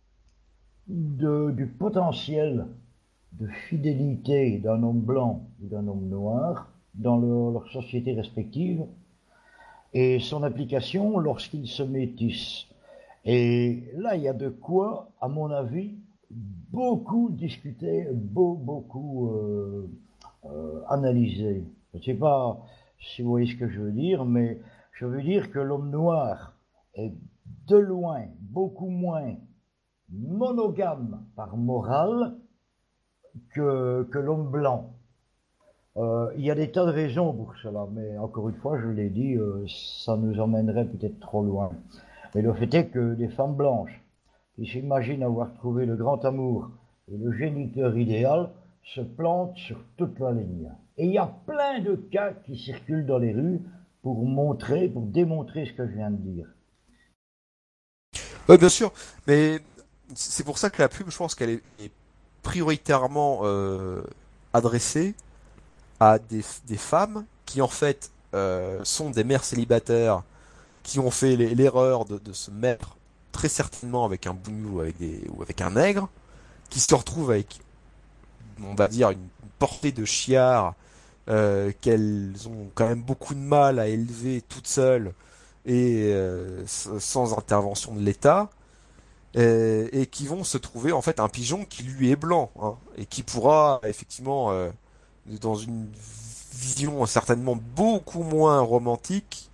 du potentiel de fidélité d'un homme blanc ou d'un homme noir dans leur société respective et son application lorsqu'ils se métissent. Et là, il y a de quoi, à mon avis, beaucoup discuter, beaucoup analyser. Je ne sais pas si vous voyez ce que je veux dire, mais je veux dire que l'homme noir est de loin beaucoup moins monogame par morale que l'homme blanc. Il y a des tas de raisons pour cela, mais encore une fois, je l'ai dit, ça nous emmènerait peut-être trop loin. Mais le fait est que des femmes blanches qui s'imaginent avoir trouvé le grand amour et le géniteur idéal se plantent sur toute la ligne. Et il y a plein de cas qui circulent dans les rues pour démontrer ce que je viens de dire. Oui, bien sûr, mais c'est pour ça que la pub, je pense qu'elle est prioritairement adressée à des femmes qui en fait sont des mères célibataires qui ont fait l'erreur de se mettre très certainement avec un bougnou ou avec un nègre, qui se retrouvent avec, on va dire, une portée de chiards qu'elles ont quand même beaucoup de mal à élever toutes seules et sans intervention de l'État, et qui vont se trouver en fait un pigeon qui lui est blanc, hein, et qui pourra effectivement dans une vision certainement beaucoup moins romantique,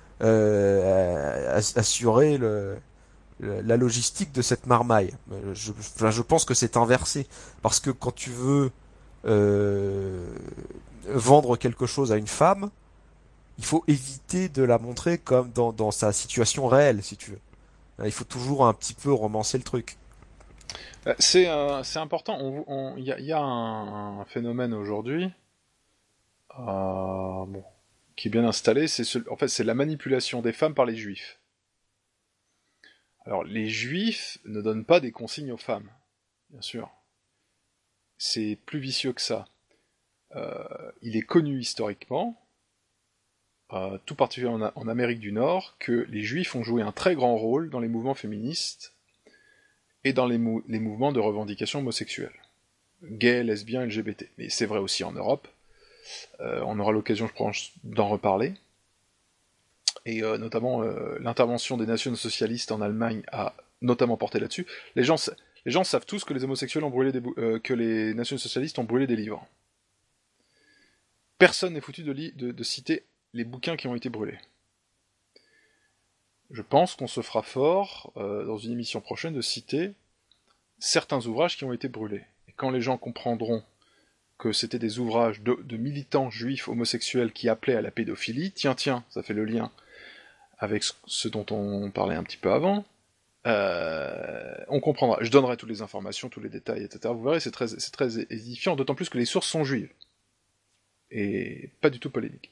assurer la logistique de cette marmaille. Je pense que c'est inversé, parce que quand tu veux vendre quelque chose à une femme, il faut éviter de la montrer comme dans sa situation réelle, si tu veux. Il faut toujours un petit peu romancer le truc. C'est important. Il y a un phénomène aujourd'hui qui est bien installé. En fait, c'est la manipulation des femmes par les juifs. Alors, les juifs ne donnent pas des consignes aux femmes, bien sûr. C'est plus vicieux que ça. Il est connu historiquement, tout particulièrement en Amérique du Nord, que les juifs ont joué un très grand rôle dans les mouvements féministes et dans les mouvements de revendication homosexuelle. Gays, lesbiens, LGBT. Mais c'est vrai aussi en Europe. On aura l'occasion, je pense, d'en reparler. Et notamment, l'intervention des nations socialistes en Allemagne a notamment porté là-dessus. Les gens savent tous que les homosexuels ont brûlé que les nations socialistes ont brûlé des livres. Personne n'est foutu de citer les bouquins qui ont été brûlés. Je pense qu'on se fera fort, dans une émission prochaine, de citer certains ouvrages qui ont été brûlés. Et quand les gens comprendront que c'était des ouvrages de militants juifs homosexuels qui appelaient à la pédophilie, tiens, ça fait le lien avec ce dont on parlait un petit peu avant, on comprendra. Je donnerai toutes les informations, tous les détails, etc. Vous verrez, c'est très édifiant, d'autant plus que les sources sont juives. Et pas du tout polémique.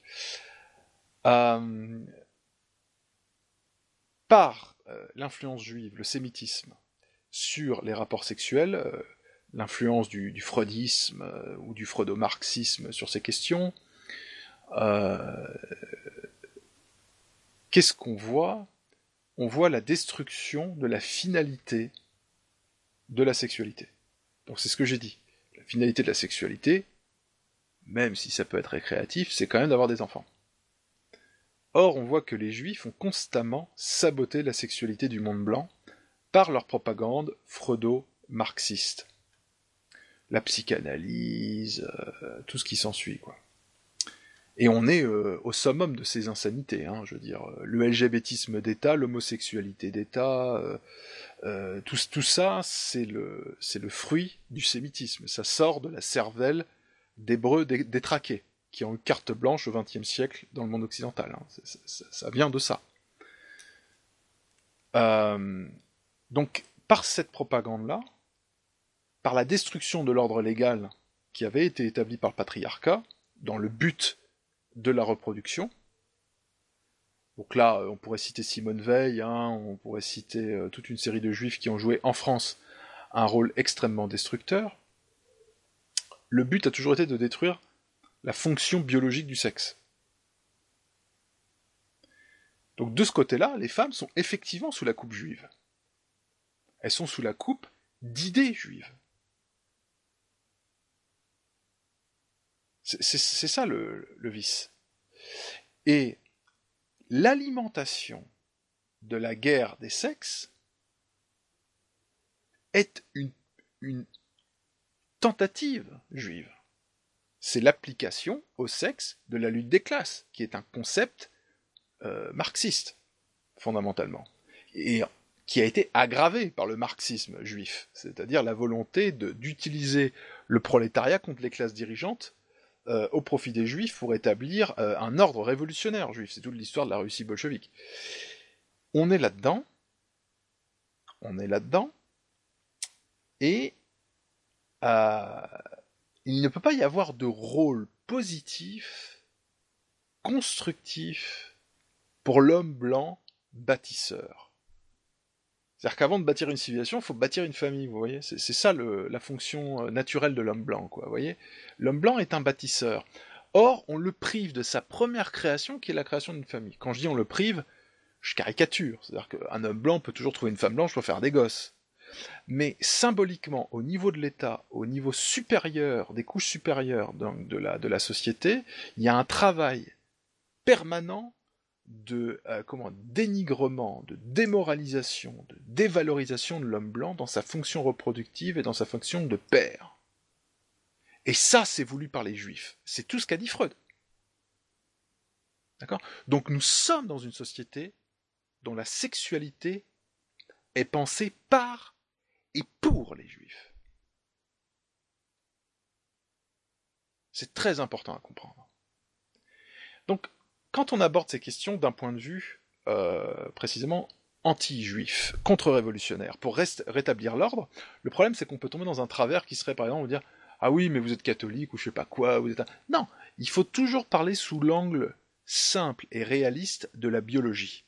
Par l'influence juive, le sémitisme, sur les rapports sexuels, l'influence du freudisme ou du freudo-marxisme sur ces questions, qu'est-ce qu'on voit ? On voit la destruction de la finalité de la sexualité. Donc c'est ce que j'ai dit. La finalité de la sexualité, même si ça peut être récréatif, c'est quand même d'avoir des enfants. Or, on voit que les juifs ont constamment saboté la sexualité du monde blanc par leur propagande freudo-marxiste. La psychanalyse, tout ce qui s'ensuit, quoi. Et on est au summum de ces insanités, hein, je veux dire, le LGBTisme d'État, l'homosexualité d'État, tout ça, c'est le fruit du sémitisme. Ça sort de la cervelle d'Hébreux détraqués, qui ont eu carte blanche au XXe siècle dans le monde occidental. Hein. Ça vient de ça. Donc, par cette propagande-là, par la destruction de l'ordre légal qui avait été établi par le patriarcat, dans le but de la reproduction. Donc là, on pourrait citer Simone Veil, hein, on pourrait citer toute une série de juifs qui ont joué en France un rôle extrêmement destructeur. Le but a toujours été de détruire la fonction biologique du sexe. Donc de ce côté-là, les femmes sont effectivement sous la coupe juive. Elles sont sous la coupe d'idées juives. C'est ça le vice. Et l'alimentation de la guerre des sexes est une tentative juive. C'est l'application au sexe de la lutte des classes, qui est un concept marxiste, fondamentalement, et qui a été aggravé par le marxisme juif, c'est-à-dire la volonté d'utiliser le prolétariat contre les classes dirigeantes au profit des juifs pour établir un ordre révolutionnaire juif. C'est toute l'histoire de la Russie bolchevique. On est là-dedans, et il ne peut pas y avoir de rôle positif, constructif, pour l'homme blanc bâtisseur. C'est-à-dire qu'avant de bâtir une civilisation, il faut bâtir une famille, vous voyez. C'est ça la fonction naturelle de l'homme blanc, quoi, vous voyez. L'homme blanc est un bâtisseur. Or, on le prive de sa première création, qui est la création d'une famille. Quand je dis on le prive, je caricature. C'est-à-dire qu'un homme blanc peut toujours trouver une femme blanche pour faire des gosses. Mais symboliquement, au niveau de l'État, au niveau supérieur, des couches supérieures de la société, il y a un travail permanent de dénigrement, de démoralisation, de dévalorisation de l'homme blanc dans sa fonction reproductive et dans sa fonction de père. Et ça, c'est voulu par les Juifs. C'est tout ce qu'a dit Freud. D'accord ? Donc nous sommes dans une société dont la sexualité est pensée par et pour les Juifs. C'est très important à comprendre. Donc, quand on aborde ces questions d'un point de vue, précisément, anti-juif, contre-révolutionnaire, pour rétablir l'ordre, le problème c'est qu'on peut tomber dans un travers qui serait par exemple dire « Ah oui, mais vous êtes catholique ou je sais pas quoi, vous êtes un... » Non, il faut toujours parler sous l'angle simple et réaliste de la biologie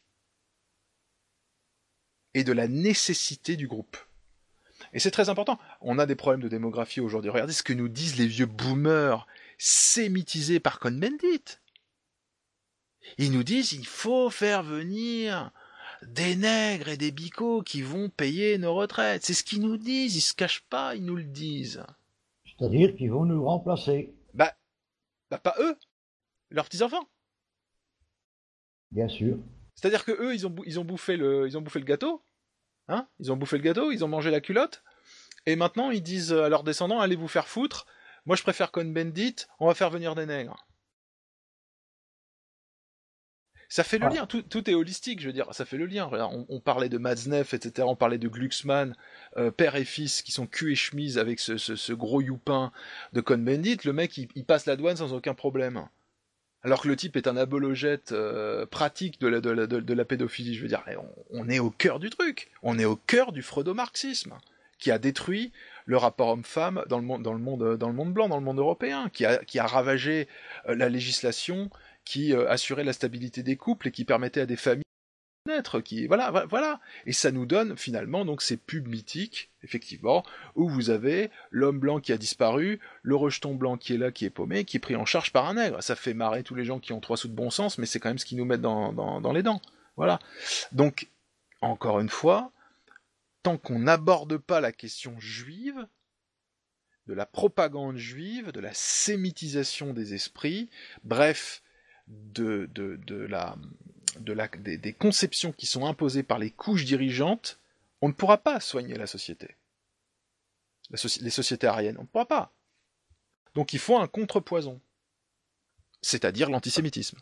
et de la nécessité du groupe. Et c'est très important. On a des problèmes de démographie aujourd'hui. Regardez ce que nous disent les vieux boomers sémitisés par Cohn-Bendit. Ils nous disent il faut faire venir des nègres et des bicots qui vont payer nos retraites. C'est ce qu'ils nous disent, ils se cachent pas, ils nous le disent. C'est-à-dire qu'ils vont nous remplacer. Bah pas eux, leurs petits-enfants. Bien sûr. C'est-à-dire que eux, ils ont bouffé le gâteau, hein ? Ils ont bouffé le gâteau, ils ont mangé la culotte, et maintenant ils disent à leurs descendants allez vous faire foutre. Moi je préfère Cohn-Bendit, on va faire venir des nègres. Ça fait le lien, tout est holistique, je veux dire, ça fait le lien. On parlait de Matzneff, etc., on parlait de Glucksmann, père et fils qui sont cul et chemise avec ce gros youpin de Cohn-Bendit, le mec il passe la douane sans aucun problème. Alors que le type est un apologète pratique de la pédophilie, je veux dire, on est au cœur du truc, on est au cœur du freudo-marxisme, qui a détruit le rapport homme-femme dans le monde blanc, dans le monde européen, qui a ravagé la législation, qui assurait la stabilité des couples et qui permettait à des familles de naître, voilà. Et ça nous donne finalement donc ces pubs mythiques, effectivement, où vous avez l'homme blanc qui a disparu, le rejeton blanc qui est là, qui est paumé, qui est pris en charge par un nègre. Ça fait marrer tous les gens qui ont 3 sous de bon sens, mais c'est quand même ce qu'ils nous mettent dans les dents. Voilà. Donc, encore une fois, tant qu'on n'aborde pas la question juive, de la propagande juive, de la sémitisation des esprits, bref, des conceptions qui sont imposées par les couches dirigeantes, on ne pourra pas soigner la société. Les sociétés aryennes, on ne pourra pas. Donc il faut un contrepoison, c'est-à-dire l'antisémitisme.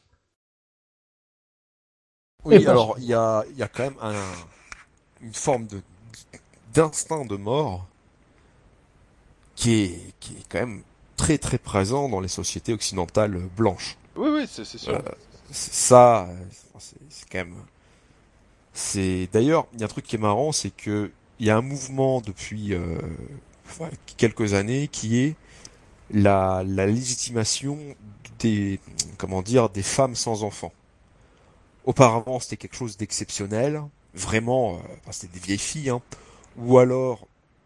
Oui, alors il y a quand même une forme d'instinct de mort qui est quand même très très présent dans les sociétés occidentales blanches. Oui, c'est sûr. Ça, c'est quand même... D'ailleurs, il y a un truc qui est marrant, c'est que il y a un mouvement depuis quelques années qui est la légitimation des femmes sans enfants. Auparavant, c'était quelque chose d'exceptionnel, vraiment, c'était des vieilles filles, hein, ou alors,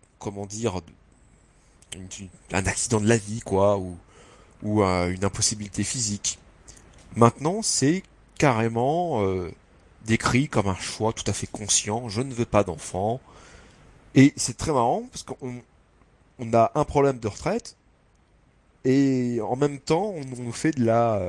un accident de la vie, quoi, ou une impossibilité physique. Maintenant, c'est carrément décrit comme un choix tout à fait conscient. Je ne veux pas d'enfant. Et c'est très marrant parce qu'on a un problème de retraite et en même temps on nous fait de la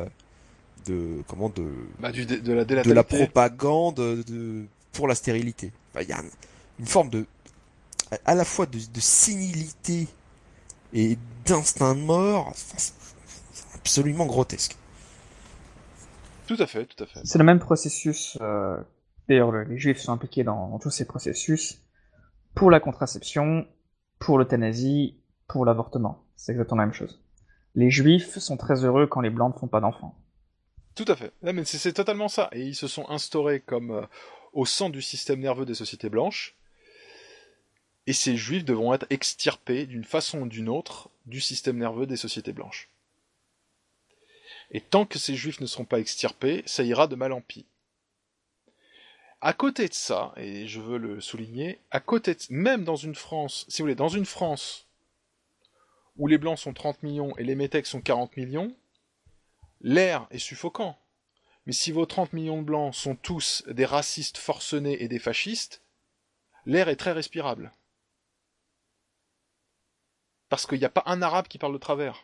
propagande pour la stérilité. Enfin, il y a une forme à la fois de sénilité et d'instinct de mort. C'est absolument grotesque. Tout à fait. C'est le même processus. D'ailleurs, les Juifs sont impliqués dans tous ces processus pour la contraception, pour l'euthanasie, pour l'avortement. C'est exactement la même chose. Les Juifs sont très heureux quand les Blancs ne font pas d'enfants. Tout à fait. Mais c'est totalement ça. Et ils se sont instaurés comme au centre du système nerveux des sociétés blanches. Et ces Juifs devront être extirpés d'une façon ou d'une autre du système nerveux des sociétés blanches. Et tant que ces Juifs ne seront pas extirpés, ça ira de mal en pis. À côté de ça, et je veux le souligner, même dans une France, si vous voulez, dans une France où les Blancs sont 30 millions et les métèques sont 40 millions, l'air est suffocant. Mais si vos 30 millions de Blancs sont tous des racistes forcenés et des fascistes, l'air est très respirable. Parce qu'il n'y a pas un arabe qui parle de travers.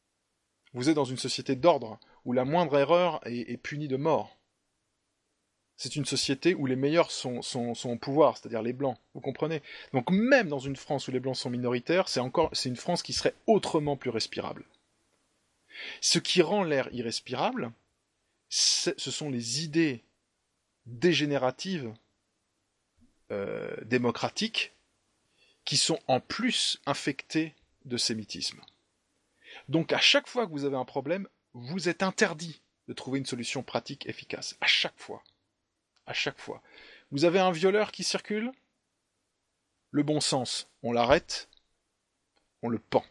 Vous êtes dans une société d'ordre, où la moindre erreur est punie de mort. C'est une société où les meilleurs sont au pouvoir, c'est-à-dire les blancs, vous comprenez? Donc même dans une France où les blancs sont minoritaires, c'est une France qui serait autrement plus respirable. Ce qui rend l'air irrespirable, ce sont les idées dégénératives démocratiques qui sont en plus infectées de sémitisme. Donc à chaque fois que vous avez un problème, vous êtes interdit de trouver une solution pratique efficace. À chaque fois. À chaque fois. Vous avez un violeur qui circule, le bon sens, on l'arrête, on le pend.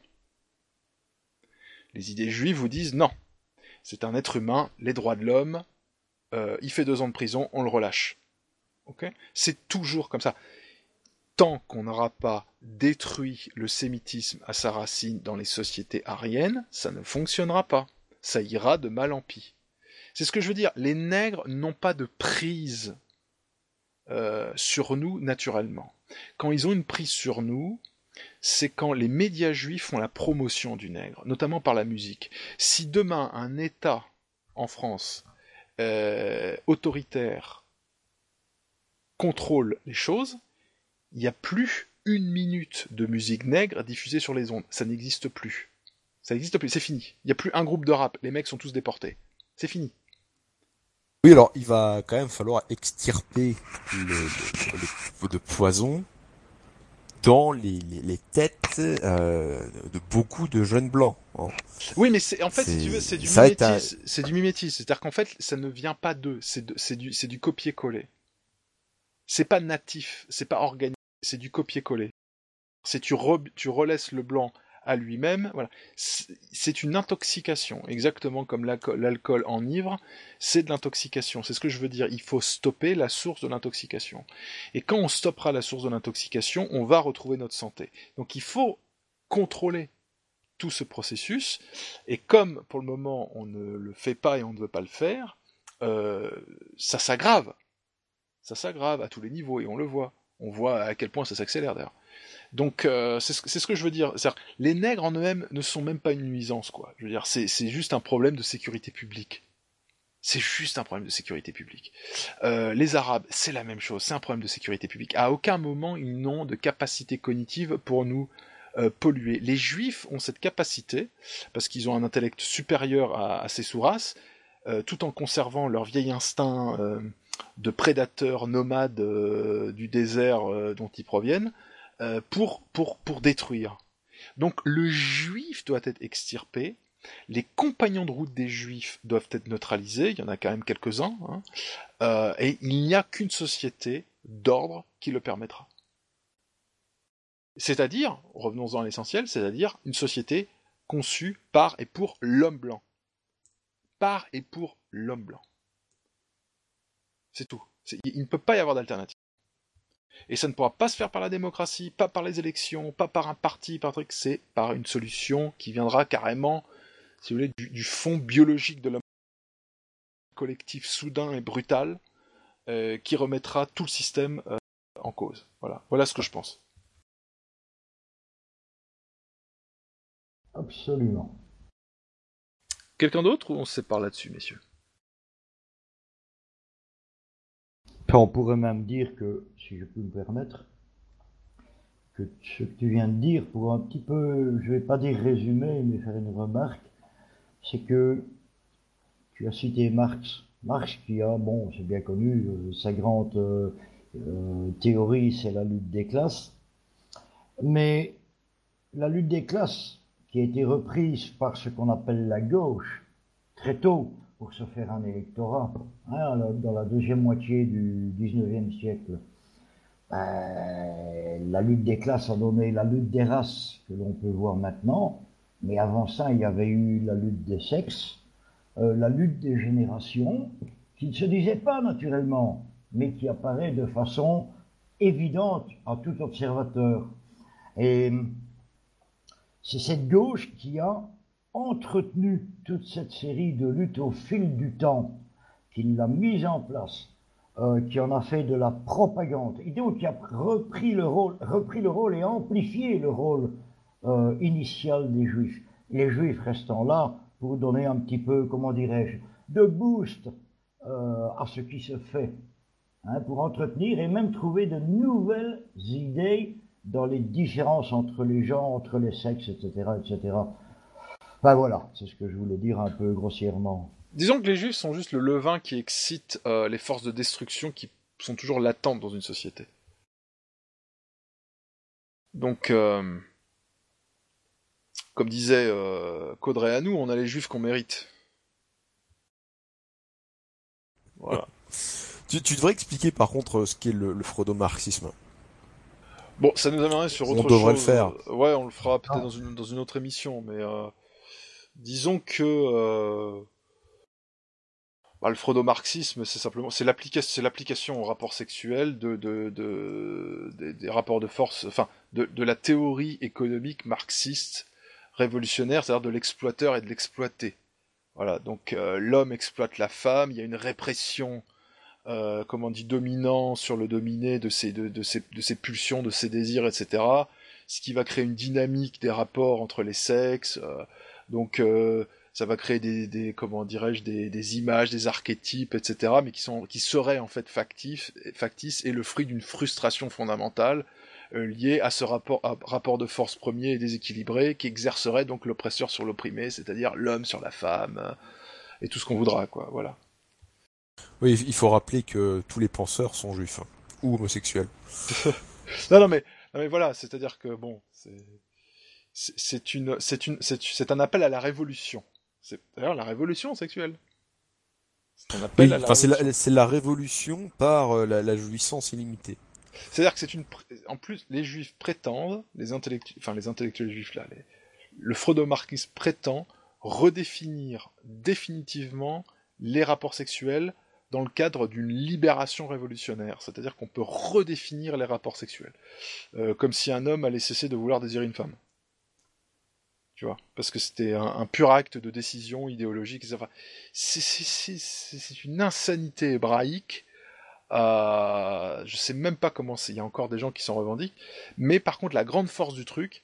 Les idées juives vous disent non, c'est un être humain, les droits de l'homme, il fait 2 ans de prison, on le relâche. Okay ? C'est toujours comme ça. Tant qu'on n'aura pas détruit le sémitisme à sa racine dans les sociétés aryennes, ça ne fonctionnera pas. Ça ira de mal en pis. C'est ce que je veux dire. Les nègres n'ont pas de prise sur nous naturellement. Quand ils ont une prise sur nous, c'est quand les médias juifs font la promotion du nègre, notamment par la musique. Si demain un État en France autoritaire contrôle les choses, il n'y a plus 1 minute de musique nègre diffusée sur les ondes. Ça n'existe plus. Ça n'existe plus, c'est fini. Il n'y a plus un groupe de rap, les mecs sont tous déportés. C'est fini. Oui, alors il va quand même falloir extirper le poison dans les têtes de beaucoup de jeunes blancs. Hein. Oui, mais en fait, si tu veux, c'est du mimétisme. C'est du mimétisme. C'est-à-dire qu'en fait, ça ne vient pas d'eux. C'est du copier-coller. C'est pas natif, c'est pas organique, c'est du copier-coller. C'est tu relaisses le blanc à lui-même, voilà. C'est une intoxication, exactement comme l'alcool enivre, c'est de l'intoxication. C'est ce que je veux dire. Il faut stopper la source de l'intoxication. Et quand on stoppera la source de l'intoxication, on va retrouver notre santé. Donc il faut contrôler tout ce processus. Et comme pour le moment on ne le fait pas et on ne veut pas le faire, ça s'aggrave. Ça s'aggrave à tous les niveaux et on le voit. On voit à quel point ça s'accélère d'ailleurs. Donc c'est ce que je veux dire. C'est-à-dire, les nègres en eux-mêmes ne sont même pas une nuisance, quoi. Je veux dire, c'est juste un problème de sécurité publique. C'est juste un problème de sécurité publique. Les Arabes, c'est la même chose. C'est un problème de sécurité publique. À aucun moment ils n'ont de capacité cognitive pour nous polluer. Les Juifs ont cette capacité parce qu'ils ont un intellect supérieur à ces sous-races, tout en conservant leur vieil instinct de prédateurs nomades du désert dont ils proviennent, pour détruire. Donc le juif doit être extirpé, les compagnons de route des juifs doivent être neutralisés, il y en a quand même quelques-uns, hein, et il n'y a qu'une société d'ordre qui le permettra. C'est-à-dire, revenons-en à l'essentiel, c'est-à-dire une société conçue par et pour l'homme blanc. Par et pour l'homme blanc. C'est tout. Il ne peut pas y avoir d'alternative. Et ça ne pourra pas se faire par la démocratie, pas par les élections, pas par un parti, par un truc, c'est par une solution qui viendra carrément, si vous voulez, du fond biologique de l'homme collectif soudain et brutal, qui remettra tout le système en cause. Voilà ce que je pense. Absolument. Quelqu'un d'autre ou on se sépare là-dessus, messieurs? On pourrait même dire que, si je peux me permettre, que ce que tu viens de dire, pour un petit peu, je vais pas dire résumer, mais faire une remarque, c'est que tu as cité Marx. Marx qui a, bon, c'est bien connu, sa grande théorie, c'est la lutte des classes. Mais la lutte des classes, qui a été reprise par ce qu'on appelle la gauche, très tôt, pour se faire un électorat, hein, dans la deuxième moitié du 19e siècle. La lutte des classes a donné la lutte des races, que l'on peut voir maintenant, mais avant ça, il y avait eu la lutte des sexes, la lutte des générations, qui ne se disait pas naturellement, mais qui apparaît de façon évidente à tout observateur. Et c'est cette gauche qui a entretenu toute cette série de luttes au fil du temps, qui l'a mise en place, qui en a fait de la propagande, et donc qui a repris le rôle et amplifié le rôle initial des Juifs. Les Juifs restant là pour donner un petit peu, comment dirais-je, de boost à ce qui se fait hein, pour entretenir et même trouver de nouvelles idées dans les différences entre les gens, entre les sexes, etc., etc. Enfin voilà, c'est ce que je voulais dire un peu grossièrement. Disons que les juifs sont juste le levain qui excite les forces de destruction qui sont toujours latentes dans une société. Donc, comme disait Caudray à nous, on a les juifs qu'on mérite. Voilà. Tu devrais expliquer par contre ce qu'est le freudo-marxisme. Bon, ça nous amènerait sur autre chose. On devrait le faire. Ouais, on le fera peut-être dans une autre émission, mais disons que le freudo-marxisme, c'est simplement l'application au rapport sexuel des rapports de force, enfin de la théorie économique marxiste révolutionnaire, c'est-à-dire de l'exploiteur et de l'exploité. Voilà, donc l'homme exploite la femme, il y a une répression dominant sur le dominé de ses pulsions, de ses désirs, etc. Ce qui va créer une dynamique des rapports entre les sexes. Ça va créer des images, des archétypes, etc. Mais qui seraient en fait factices et le fruit d'une frustration fondamentale liée à ce rapport de force premier et déséquilibré qui exercerait donc l'oppresseur sur l'opprimé, c'est-à-dire l'homme sur la femme et tout ce qu'on voudra, quoi. Voilà. Oui, il faut rappeler que tous les penseurs sont juifs ou homosexuels. non mais voilà, c'est-à-dire que bon, c'est un appel à la révolution. C'est d'ailleurs la révolution sexuelle. C'est un appel à la révolution. C'est la révolution par la jouissance illimitée. C'est-à-dire que en plus les juifs prétendent, les intellectuels juifs là, le freudo-marxisme prétend redéfinir définitivement les rapports sexuels dans le cadre d'une libération révolutionnaire, c'est-à-dire qu'on peut redéfinir les rapports sexuels, comme si un homme allait cesser de vouloir désirer une femme. Tu vois, parce que c'était un pur acte de décision idéologique. Enfin, c'est une insanité hébraïque. Je sais même pas comment c'est. Il y a encore des gens qui s'en revendiquent. Mais par contre, la grande force du truc,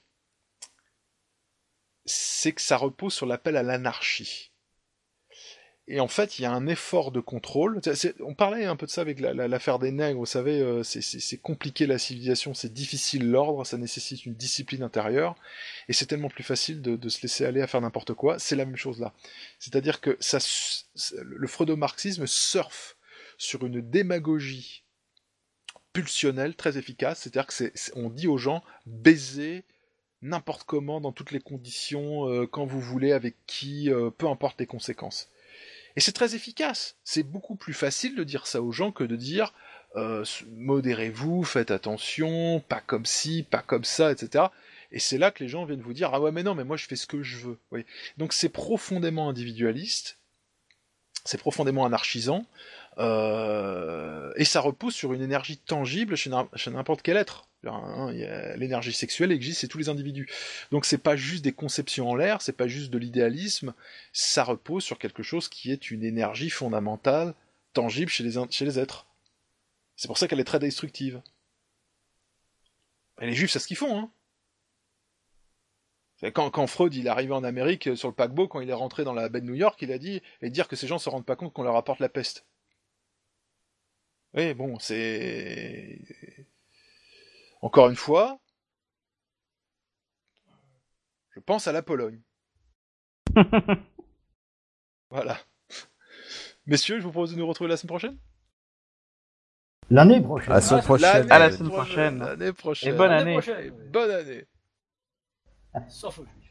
c'est que ça repose sur l'appel à l'anarchie. Et en fait, il y a un effort de contrôle. On parlait un peu de ça avec l'affaire des nègres, vous savez, c'est compliqué la civilisation, c'est difficile l'ordre, ça nécessite une discipline intérieure, et c'est tellement plus facile de se laisser aller à faire n'importe quoi. C'est la même chose là. C'est-à-dire que le freudo-marxisme surfe sur une démagogie pulsionnelle très efficace, c'est-à-dire que on dit aux gens, baisez n'importe comment, dans toutes les conditions, quand vous voulez, avec qui, peu importe les conséquences. Et c'est très efficace. C'est beaucoup plus facile de dire ça aux gens que de dire modérez-vous, faites attention, pas comme ci, pas comme ça, etc. Et c'est là que les gens viennent vous dire ah ouais mais non mais moi je fais ce que je veux. Oui. Donc c'est profondément individualiste, c'est profondément anarchisant, et ça repose sur une énergie tangible chez n'importe quel être. L'énergie sexuelle existe chez tous les individus. Donc c'est pas juste des conceptions en l'air, c'est pas juste de l'idéalisme, ça repose sur quelque chose qui est une énergie fondamentale, tangible chez les êtres. C'est pour ça qu'elle est très destructive. Et les juifs, c'est ce qu'ils font, hein. Quand Freud il est arrivé en Amérique sur le paquebot, quand il est rentré dans la baie de New York, il a dit et dire que ces gens se rendent pas compte qu'on leur apporte la peste. Oui, bon, c'est... Encore une fois, je pense à la Pologne. Voilà. Messieurs, je vous propose de nous retrouver la semaine prochaine. L'année prochaine. À la semaine prochaine. À la semaine prochaine. L'année prochaine. Et bonne année. Bonne année. Sauf au juif.